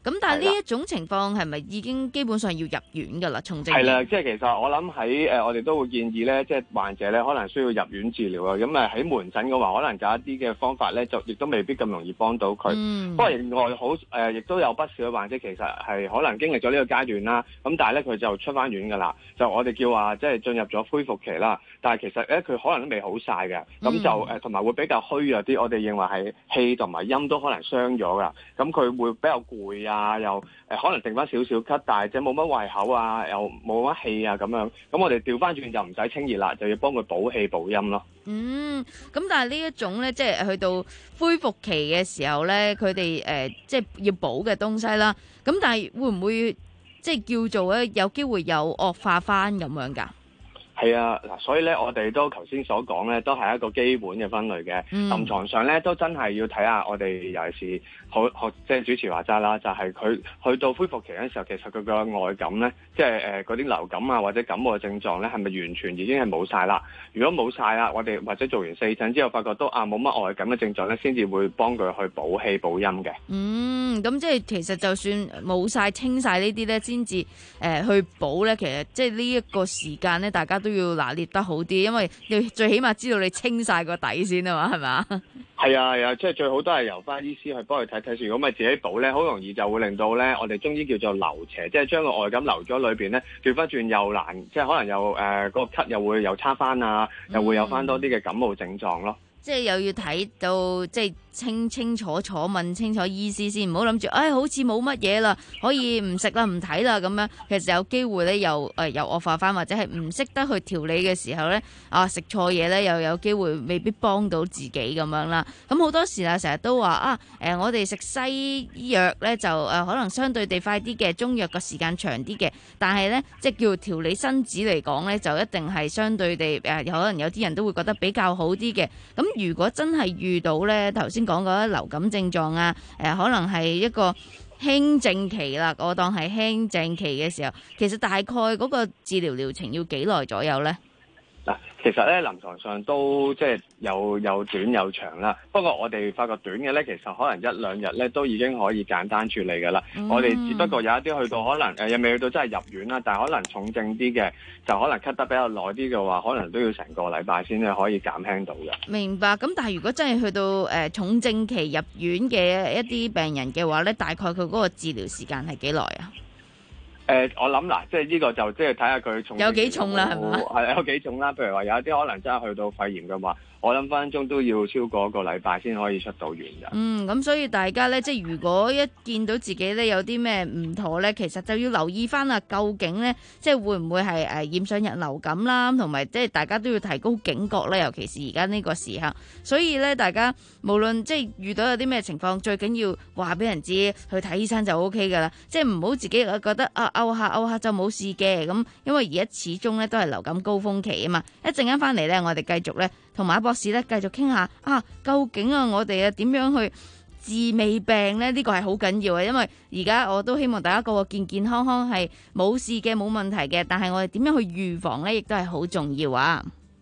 Speaker 8: 咁但係呢一種情況係咪已經基本上要入院㗎啦？重症
Speaker 1: 係啦，即係其實我諗喺誒，我哋都會建議咧，即係患者咧可能需要入院治療啊。咁誒喺門診嘅話，可能有一啲嘅方法咧，就亦都未必咁容易幫到佢。
Speaker 8: 嗯、
Speaker 1: 不過另外好誒，亦、呃、都有不少嘅患者其實係可能經歷咗呢個階段啦。咁但係咧佢就出翻院㗎啦，就我哋叫話即係進入咗恢復期啦。但係其實咧佢可能都未好晒嘅，咁就誒同埋會比較虛弱啲。我哋認為係氣同埋陰都可能傷咗㗎。咁佢會比較攰啊，又誒、呃、可能剩翻少少咳，但係即係冇乜胃口啊，又冇乜氣啊咁樣。咁我哋調翻轉就唔使清熱啦，就要幫佢補氣補陰咯。
Speaker 8: 嗯，咁但係呢一種咧，即係去到恢復期嘅時候咧，佢哋誒即係要補嘅東西啦。咁但係會唔會即係叫做咧有機會有惡化翻咁樣㗎？
Speaker 1: 係啊，嗱，所以咧，我哋都頭先所講咧，都係一個基本嘅分類嘅。
Speaker 8: 嗯、
Speaker 1: 臨床上咧，都真係要睇下我哋尤其是學學即係主持話齋啦，就係、是、佢去到恢復期嘅時候，其實佢個外感咧，即係誒嗰啲流感啊或者感冒嘅症狀咧，係咪完全已經係冇晒啦？如果冇晒啦，我哋或者做完四診之後，發覺都啊冇乜外感嘅症狀咧，先至會幫佢去補氣補陰嘅。
Speaker 8: 嗯，咁即係其實就算冇晒清晒呢啲咧，先至誒去補咧，其實即係呢一個時間咧，大家都要拿捏得好啲，因為你最起碼知道你清晒個底先啊嘛，係咪？
Speaker 1: 係啊係啊，即係最好都係由翻醫師去幫佢睇睇。如果咪自己補咧，好容易就會令到咧，我哋中醫叫做流邪，即係將個外感留咗裏邊咧，調翻轉又難，即係可能又誒嗰、呃那個咳又會又差翻啊，又會有翻多啲嘅感冒症狀咯。
Speaker 8: 即係又要睇到即係清清楚楚問清楚醫師先，唔好諗住，唉，好似冇乜嘢啦，可以唔食啦，唔睇啦咁樣。其實有機會咧，又誒又惡化翻，或者係唔識得去調理嘅時候咧，啊食錯嘢咧，又有機會未必幫到自己咁樣啦。咁好多時啊，成日都話啊，誒我哋食西藥咧就誒可能相對地快啲嘅，中藥個時間長啲嘅，但係咧即係叫調理身子嚟講咧，就一定係相對地誒，可能有啲人都會覺得比較好啲嘅。咁如果真係遇到咧，頭先講過流感症狀啊，誒、呃、可能係一個輕症期啦，我當係輕症期嘅時候，其實大概嗰個治療療程要幾耐左右咧？
Speaker 1: 嗱，其實咧臨床上都即係有有短有長啦。不過我哋發覺短嘅咧，其實可能一兩日咧都已經可以簡單處理㗎啦。嗯、我哋只不過有一啲去到可能誒又未去到真係入院啦，但係可能重症啲嘅就可能咳得比較耐啲嘅話，可能都要成個禮拜先至可以減輕到嘅。明白。咁但係如果真係去到誒、呃、重症期入院嘅一啲病人嘅話咧，大概佢嗰個治療時間係幾耐啊？誒、呃，我諗嗱，即係呢個就即係睇下佢重有幾重啦，係嘛？係有幾重啦。譬如話有一啲可能真係去到肺炎嘅話，我諗分分鐘都要超過一個禮拜先可以出到院㗎。嗯，咁所以大家咧，即係如果一見到自己咧有啲咩唔妥咧，其實就要留意翻啊，究竟咧即係會唔會係誒染上人流感啦，同埋即係大家都要提高警覺咧，尤其是而家呢個時刻。所以咧，大家無論即係遇到有啲咩情況，最緊要話俾人知，去睇醫生就 O K 㗎啦。即係唔好自己覺得啊，嘔下嘔下就冇事嘅咁，因為而家始終咧都係流感高峰期啊嘛。一陣間翻嚟咧，我哋繼續咧同馬博士咧繼續傾下啊，究竟啊我哋啊點樣去治未病咧？呢個係好緊要嘅，因為而家我都希望大家個個健健康康係冇事嘅冇問題嘅，但係我哋點樣去預防咧，亦都係好重要啊！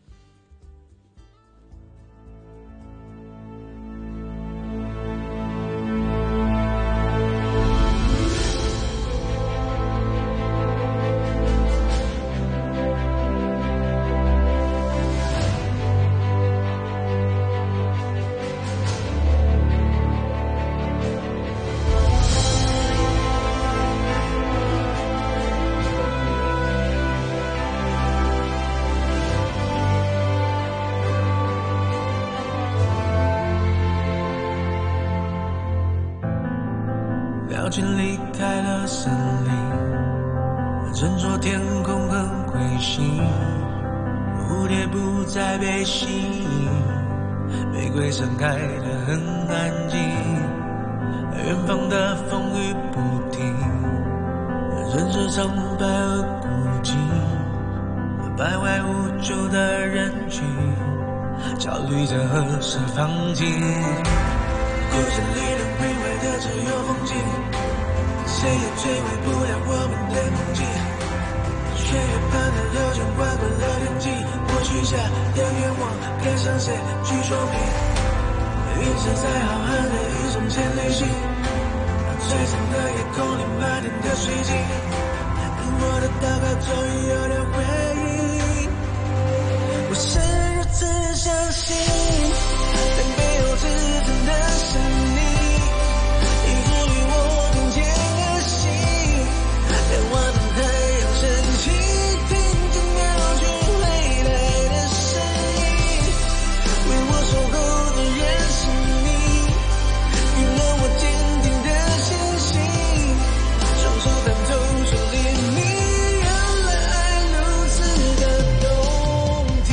Speaker 7: 鸟群离开了森林，乘着天空很归心，蝴蝶不再被吸引，玫瑰盛开得很安静，远方的风雨不停，人是苍白而孤寂，徘徊无救的人群，焦虑着何时放晴，故事里能毁坏的只有风景，谁也摧毁不了我们的梦境，血液般的热情划过了天际，我许下的愿望该向谁去说明，陨石再浩瀚的一种千里行，最璀璨的夜空里满天的水晶，我的祷告终于有了回应。我是如此相信，但背后支撑的是你，以至于我听见的心，仰望着太阳升起，听见鸟群回来的声音，为我守候的人是你，予了我坚定的信心，双手探透出黎明，原来爱如此的动听。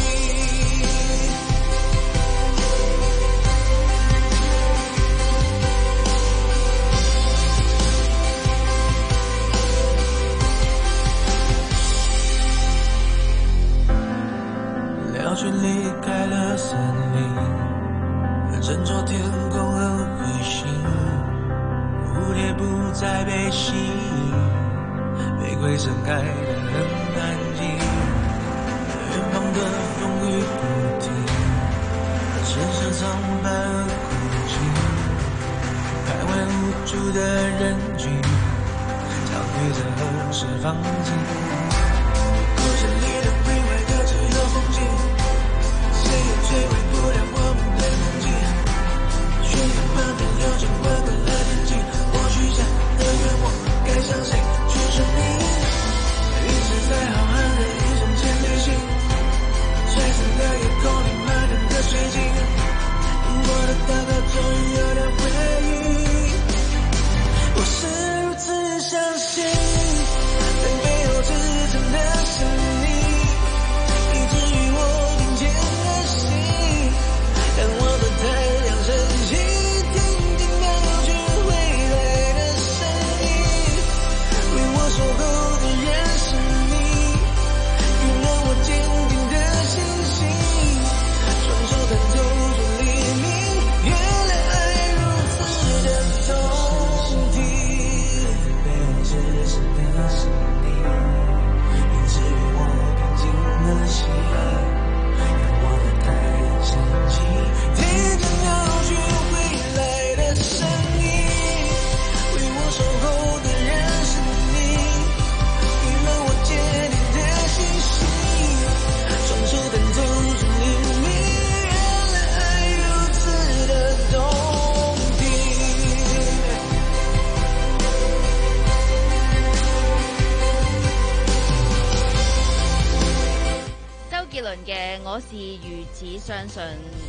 Speaker 7: 鸟群离开了森林，振作天空和彗星，蝴蝶不再被吸引，玫瑰盛开得很安静，远方的风雨不停，城市苍白而孤寂，徘徊无助的人群，相对着合适放晴，故事里的未来的只有风景，谁也摧毁不了我们的梦境，血液漫漫流进滚滚的天际，我许下的愿望该向谁去证明，一直在浩瀚的宇宙间旅行，璀璨的夜空里满天的水晶，我的祷告终于有了回应。我是如此相信，但背后支撑的是你，以至于我听见的心，让我的太阳升起，听见鸟群回来的声音，为我守候的人是你，予了我坚定的信心，双手探透出黎明，原来爱如此的动听，背后支撑的是你，以至于我看尽了心，让我的太阳升起，听见鸟群回来的声音，为我守候的人是你，予了我坚定的信心，双手探透出黎明，原来爱如此的动听。
Speaker 8: 周杰倫嘅《我是如此相信》。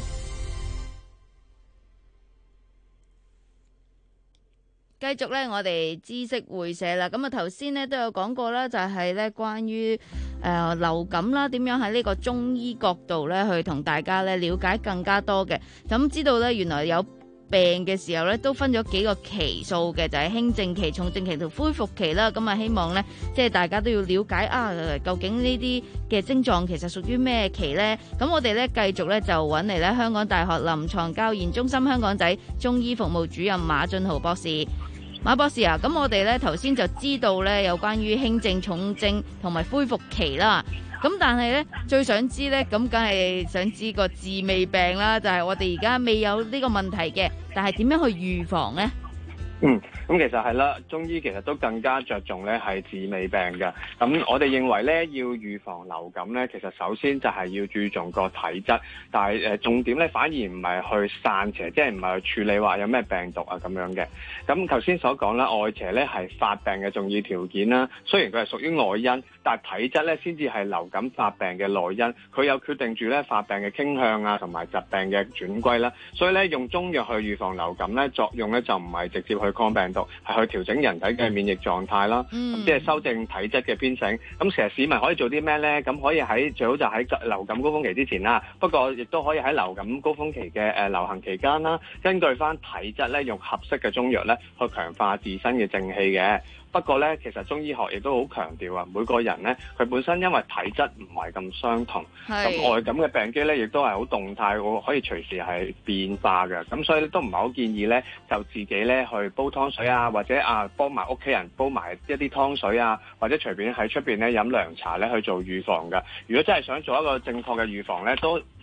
Speaker 8: 繼續咧，我哋知識會社啦。咁啊，頭先咧都有講過啦，就係咧關於誒、呃、流感啦，點樣喺呢個中醫角度咧去同大家咧了解更加多嘅。咁知道咧，原來有病嘅時候咧，都分咗幾個期數嘅，就係、是、輕症期、重症期同恢復期啦。咁啊，希望咧，即係大家都要了解啊，究竟呢啲嘅症狀其實屬於咩期呢？咁我哋咧繼續咧就揾嚟咧香港大學臨床教研中心香港仔中醫服務主任馬俊豪博士。馬博士啊，咁我哋咧頭先就知道咧有關於輕症、重症同埋恢復期啦。咁但係咧最想知咧，咁梗係想知個治未病啦，就係、是、我哋而家未有呢個問題嘅，但係點樣去預防呢？
Speaker 1: 嗯，咁其實係啦，中醫其實都更加着重咧係治未病嘅。咁我哋認為咧要預防流感咧，其實首先就係要注重個體質，但係誒、呃、重點咧反而唔係去散邪，即係唔係去處理話有咩病毒啊咁樣嘅。咁頭先所講啦，外邪咧係發病嘅重要條件啦。雖然佢係屬於外因，但係體質咧先至係流感發病嘅內因，佢有決定住咧發病嘅傾向啊，同埋疾病嘅轉歸啦。所以咧用中藥去預防流感咧，作用咧就唔係直接去抗病毒，係去調整人體嘅免疫狀態啦，咁即係修正體質嘅編程。咁其實市民可以做啲咩呢？咁可以喺最好就喺流感高峰期之前啦，不過亦都可以喺流感高峰期嘅誒流行期間啦，根據翻體質咧，用合適嘅中藥咧去強化自身嘅正氣嘅。不過咧，其實中醫學亦都好強調啊，每個人咧佢本身因為體質唔係咁相同，咁外感嘅病機咧亦都係好動態，可以隨時係變化嘅。咁所以都唔係好建議咧，就自己咧去煲湯水啊，或者啊幫埋屋企人煲埋一啲湯水啊，或者隨便喺出邊咧飲涼茶咧去做預防嘅。如果真係想做一個正確嘅預防咧，都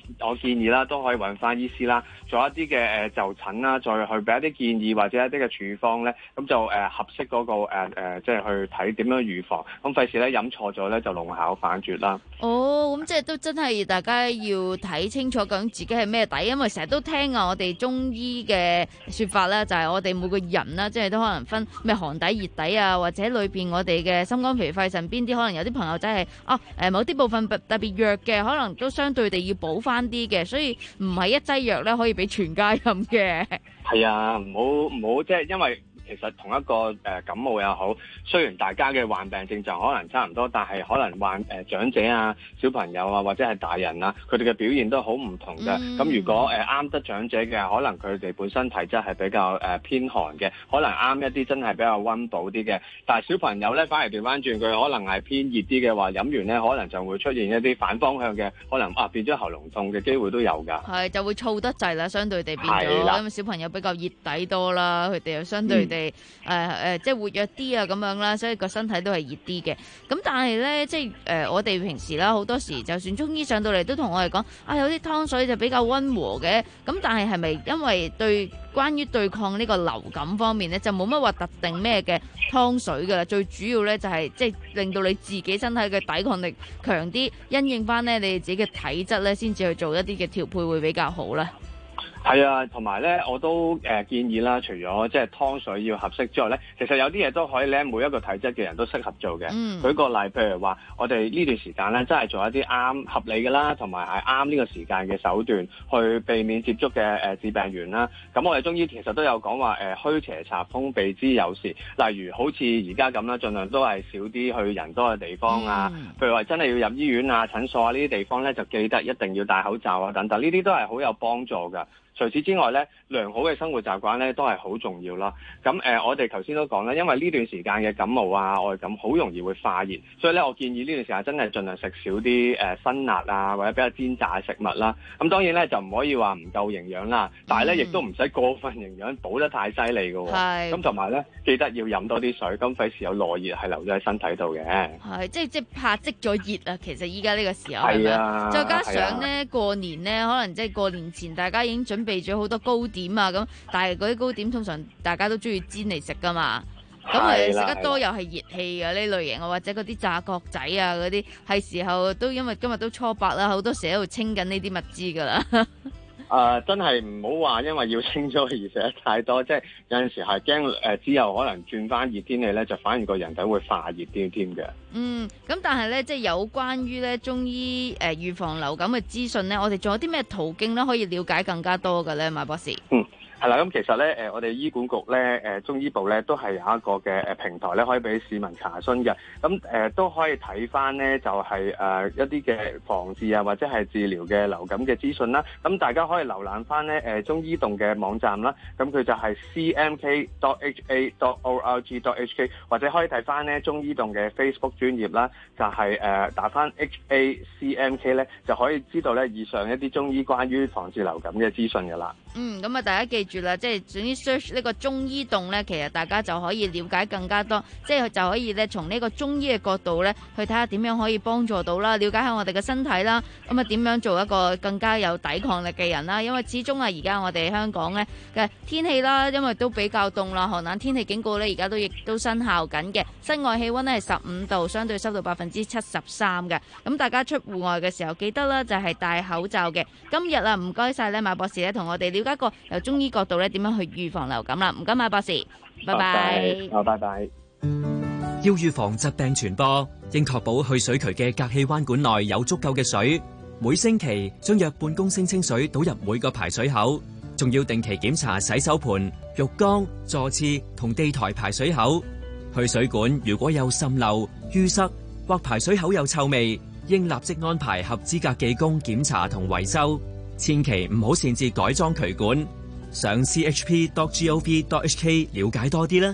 Speaker 1: 我建議啦，都可以揾翻醫師啦，做一啲嘅誒就診啦，再去俾一啲建議或者一啲嘅處方咧，咁就誒、呃、合適嗰、那個誒、呃、即係去睇點樣預防，咁費事咧飲錯咗咧就弄巧反拙啦。
Speaker 8: 哦，咁即係都真係大家要睇清楚究竟自己係咩底，因為成日都聽啊我哋中醫嘅說法咧，就係、是、我哋每個人啦，即係都可能分咩寒底熱底啊，或者裏邊我哋嘅心肝脾肺腎邊啲，可能有啲朋友仔係啊誒某啲部分特別弱嘅，可能都相對地要補翻啲嘅，所以唔係一劑藥咧可以俾全家飲嘅。係
Speaker 1: 啊，唔好唔好即係因為。其實同一個誒、呃、感冒又好，雖然大家嘅患病症狀可能差唔多，但係可能患誒、呃、長者啊、小朋友啊或者係大人啊，佢哋嘅表現都好唔同嘅。咁、嗯、如果誒啱、呃、得長者嘅，可能佢哋本身體質係比較誒、呃、偏寒嘅，可能啱一啲真係比較溫補啲嘅。但係小朋友咧反而調翻轉，佢可能係偏熱啲嘅話，飲完咧可能就會出現一啲反方向嘅，可能啊變咗喉嚨痛嘅機會都有㗎。係就會燥得滯啦，相對地變咗，因為小朋友比較熱底多啦，佢哋又相對地、嗯。誒、呃、誒、呃，即係活躍啲啊，咁樣啦，所以個身體都係熱啲嘅。咁但係咧，即係誒、呃，我哋平時啦，好多時就算中醫上到嚟，都同我哋講啊，有啲湯水就比較溫和嘅。咁但係係咪因為對關於對抗呢個流感方面咧，就冇乜話特定咩嘅湯水噶啦？最主要咧就係、是、即係令到你自己身體嘅抵抗力強啲，因應翻咧你自己嘅體質咧，先至去做一啲嘅調配會比較好啦。 係啊，同埋咧，我都誒、呃、建議啦，除咗即係湯水要合適之外咧，其實有啲嘢都可以咧，每一個體質嘅人都適合做嘅。嗯。舉個例，譬如話，我哋呢段時間咧，真係做一啲啱合理嘅啦，同埋係啱呢個時間嘅手段，去避免接觸嘅誒、呃、致病源啦。咁我哋中醫其實都有講話誒，驅邪查風避之有時，例如好似而家咁啦，盡量都係少啲去人多嘅地方啊。嗯、譬如話真係要入醫院啊、診所啊呢啲地方咧，就記得一定要戴口罩啊等等，呢啲都係好有幫助㗎。除此之外咧，良好嘅生活習慣咧都係好重要啦。咁誒、呃，我哋頭先都講啦，因為呢段時間嘅感冒啊、外感好容易會化熱，所以咧我建議呢段時間真係盡量食少啲誒、呃、辛辣啊，或者比較煎炸嘅食物啦。咁當然咧就唔可以話唔夠營養啦，但係咧亦都唔使過分營養，補得太犀利㗎喎。係。咁同埋咧，記得要飲多啲水，咁費事有內熱係留咗喺身體度嘅。係，即係即係怕積咗熱啊！其實依家呢個時候係啊，再加上咧、啊、過年咧，可能即係過年前大家已經準備備咗好多糕點啊，咁但係嗰啲糕點通常大家都中意煎嚟食噶嘛，咁係食得多又係熱氣嘅呢類型啊，或者嗰啲炸角仔啊嗰啲，係時候都因為今日都初八啦，好多時喺度清緊呢啲物資噶啦。誒、呃、真係唔好話，因為要清咗而食得太多，即係有陣時係驚誒之後可能轉翻熱天氣咧，就反而個人體會化熱啲添嘅。嗯，咁但係咧，即係有關於咧中醫誒預防流感嘅資訊咧，我哋仲有啲咩途徑咧可以了解更加多嘅咧，馬博士？嗯。係啦，咁其實咧，誒我哋醫管局咧，誒中醫部咧都係有一個嘅誒平台咧，可以俾市民查詢嘅。咁誒都可以睇翻咧，就係誒一啲嘅防治啊，或者係治療嘅流感嘅資訊啦。咁大家可以瀏覽翻咧，誒中醫動嘅網站啦。咁佢就係 c m k dot h a dot o r g dot h k， 或者可以睇翻咧中醫動嘅 Facebook 專頁啦，就係誒打翻 H A C M K 咧，就可以知道咧以上一啲中醫關於防治流感嘅資訊㗎啦。嗯，咁啊，大家記住啦，即係總之 search 呢個中醫動咧，其實大家就可以了解更加多，即係就可以咧從呢個中醫嘅角度咧去睇下點樣可以幫助到啦，了解下我哋嘅身體啦，咁啊點樣做一個更加有抵抗力嘅人啦，因為始終啊而家我哋香港咧嘅天氣啦，因為都比較凍啦，寒冷天氣警告咧而家都亦都生效緊嘅，室外氣溫咧係十五度，相對濕度百分之七十三嘅，咁大家出戶外嘅時候記得啦，就係戴口罩嘅。今日啊唔該晒咧馬博士咧同我哋了解過由中醫角度咧點樣去預防流感啦，唔該馬博士，拜拜。好，拜拜。
Speaker 3: 要預防疾病傳播，應確保去水渠嘅隔氣彎管內有足夠嘅水，每星期將約半公升清水倒入每個排水口，仲要定期檢查洗手盆、浴缸、座廁同地台排水口。去水管如果有滲漏、淤塞或排水口有臭味，應立即安排合資格技工檢查同維修。千祈唔好擅自改裝渠管，上 c h p dot gov dot h k 了解多啲啦。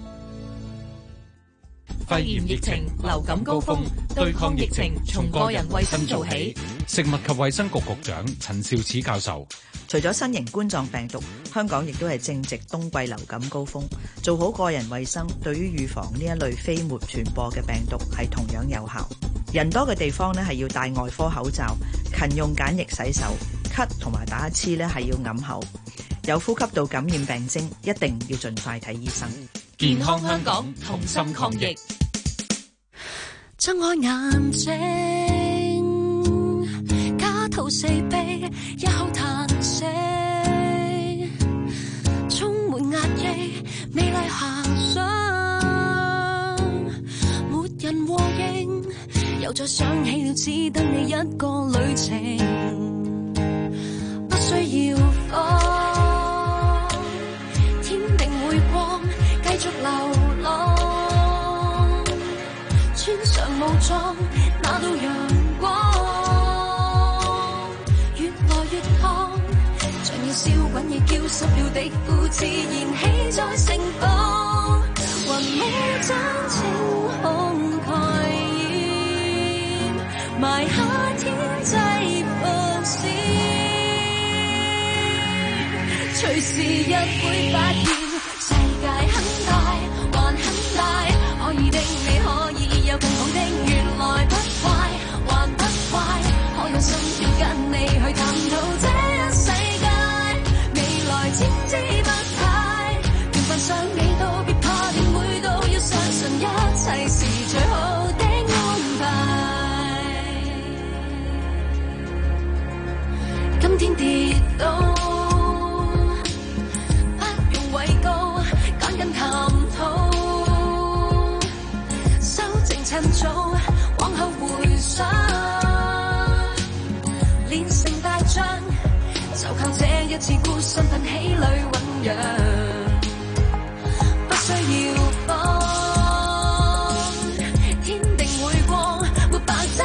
Speaker 10: 肺炎疫情、流感高峰，對抗疫情從個人衛生做起。
Speaker 12: 食物及衛生局局長陳肇始教授，
Speaker 19: 除咗新型冠狀病毒，香港亦都係正值冬季流感高峰，做好個人衛生對於預防呢一類飛沫傳播嘅病毒係同樣有效。 人多嘅地方呢係要戴外科口罩，勤用梘液洗手，咳同埋打乞嗤呢係要揞口。有呼吸道感染病徵，一定要盡快睇醫生。
Speaker 10: 健康香港，同心抗疫。
Speaker 15: 睜開眼睛，家徒四壁，一口嘆息，充滿壓抑，美麗遐想，沒人和應，又再想起了只得你一個旅程，不需要慌，天定會光，繼續流浪。穿上武裝，拿到陽光，越來越燙，像要燒滾已焦濕了的褲自燃起在盛放，雲霧將晴空蓋掩，埋下天際伏線，隨時日會發現世界很大，還很大，可以的你可以。有更好的，原來不壞，還不壞，可有心跳跟你去探討這一世界，未來千姿百態，緣分尚未到，別怕定會到，要相信一切是最好的安排。今天跌倒，不用畏高，趕緊探討。趁早，往後回想，練成大將，就靠這一次孤身奮起裏醞釀，不需要慌，天定會光，沒白則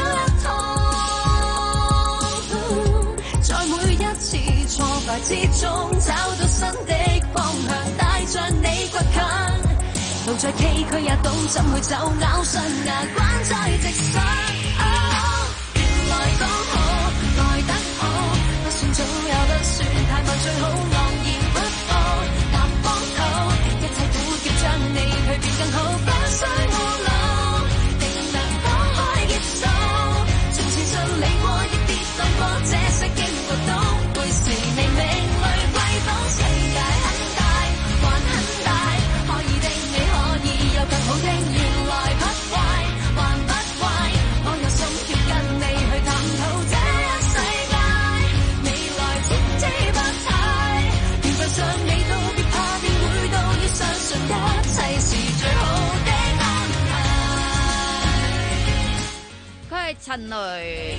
Speaker 15: 痛，在每一次挫敗之中找到新的方向，帶着你倔強。路再崎嶇也懂怎去走，咬上牙關再直上。哦，原來剛好來得好，不算早也不算太慢，最好昂然不放，踏荒土，一切苦澀將你蛻變更好，不需懊惱，定能放開結束。從前順利過，亦跌宕過，這些經過都會是你命裏瑰寶。世界很大，還很大，可以的。有更好的，原來不壞，還不壞，我有心要跟你去探討這一世界，未來千姿百態，緣分尚未到，別怕便會到，要相信一切是最好的安排。
Speaker 8: 佢係陳雷，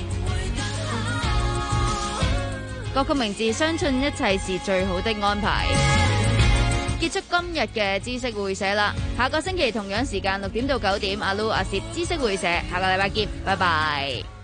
Speaker 8: 歌曲名字相信一切是最好的安排。結束今日嘅知識會社啦，下個星期同樣時間六點到九點，阿 Lu 阿攝知識會社，下個禮拜見，拜拜。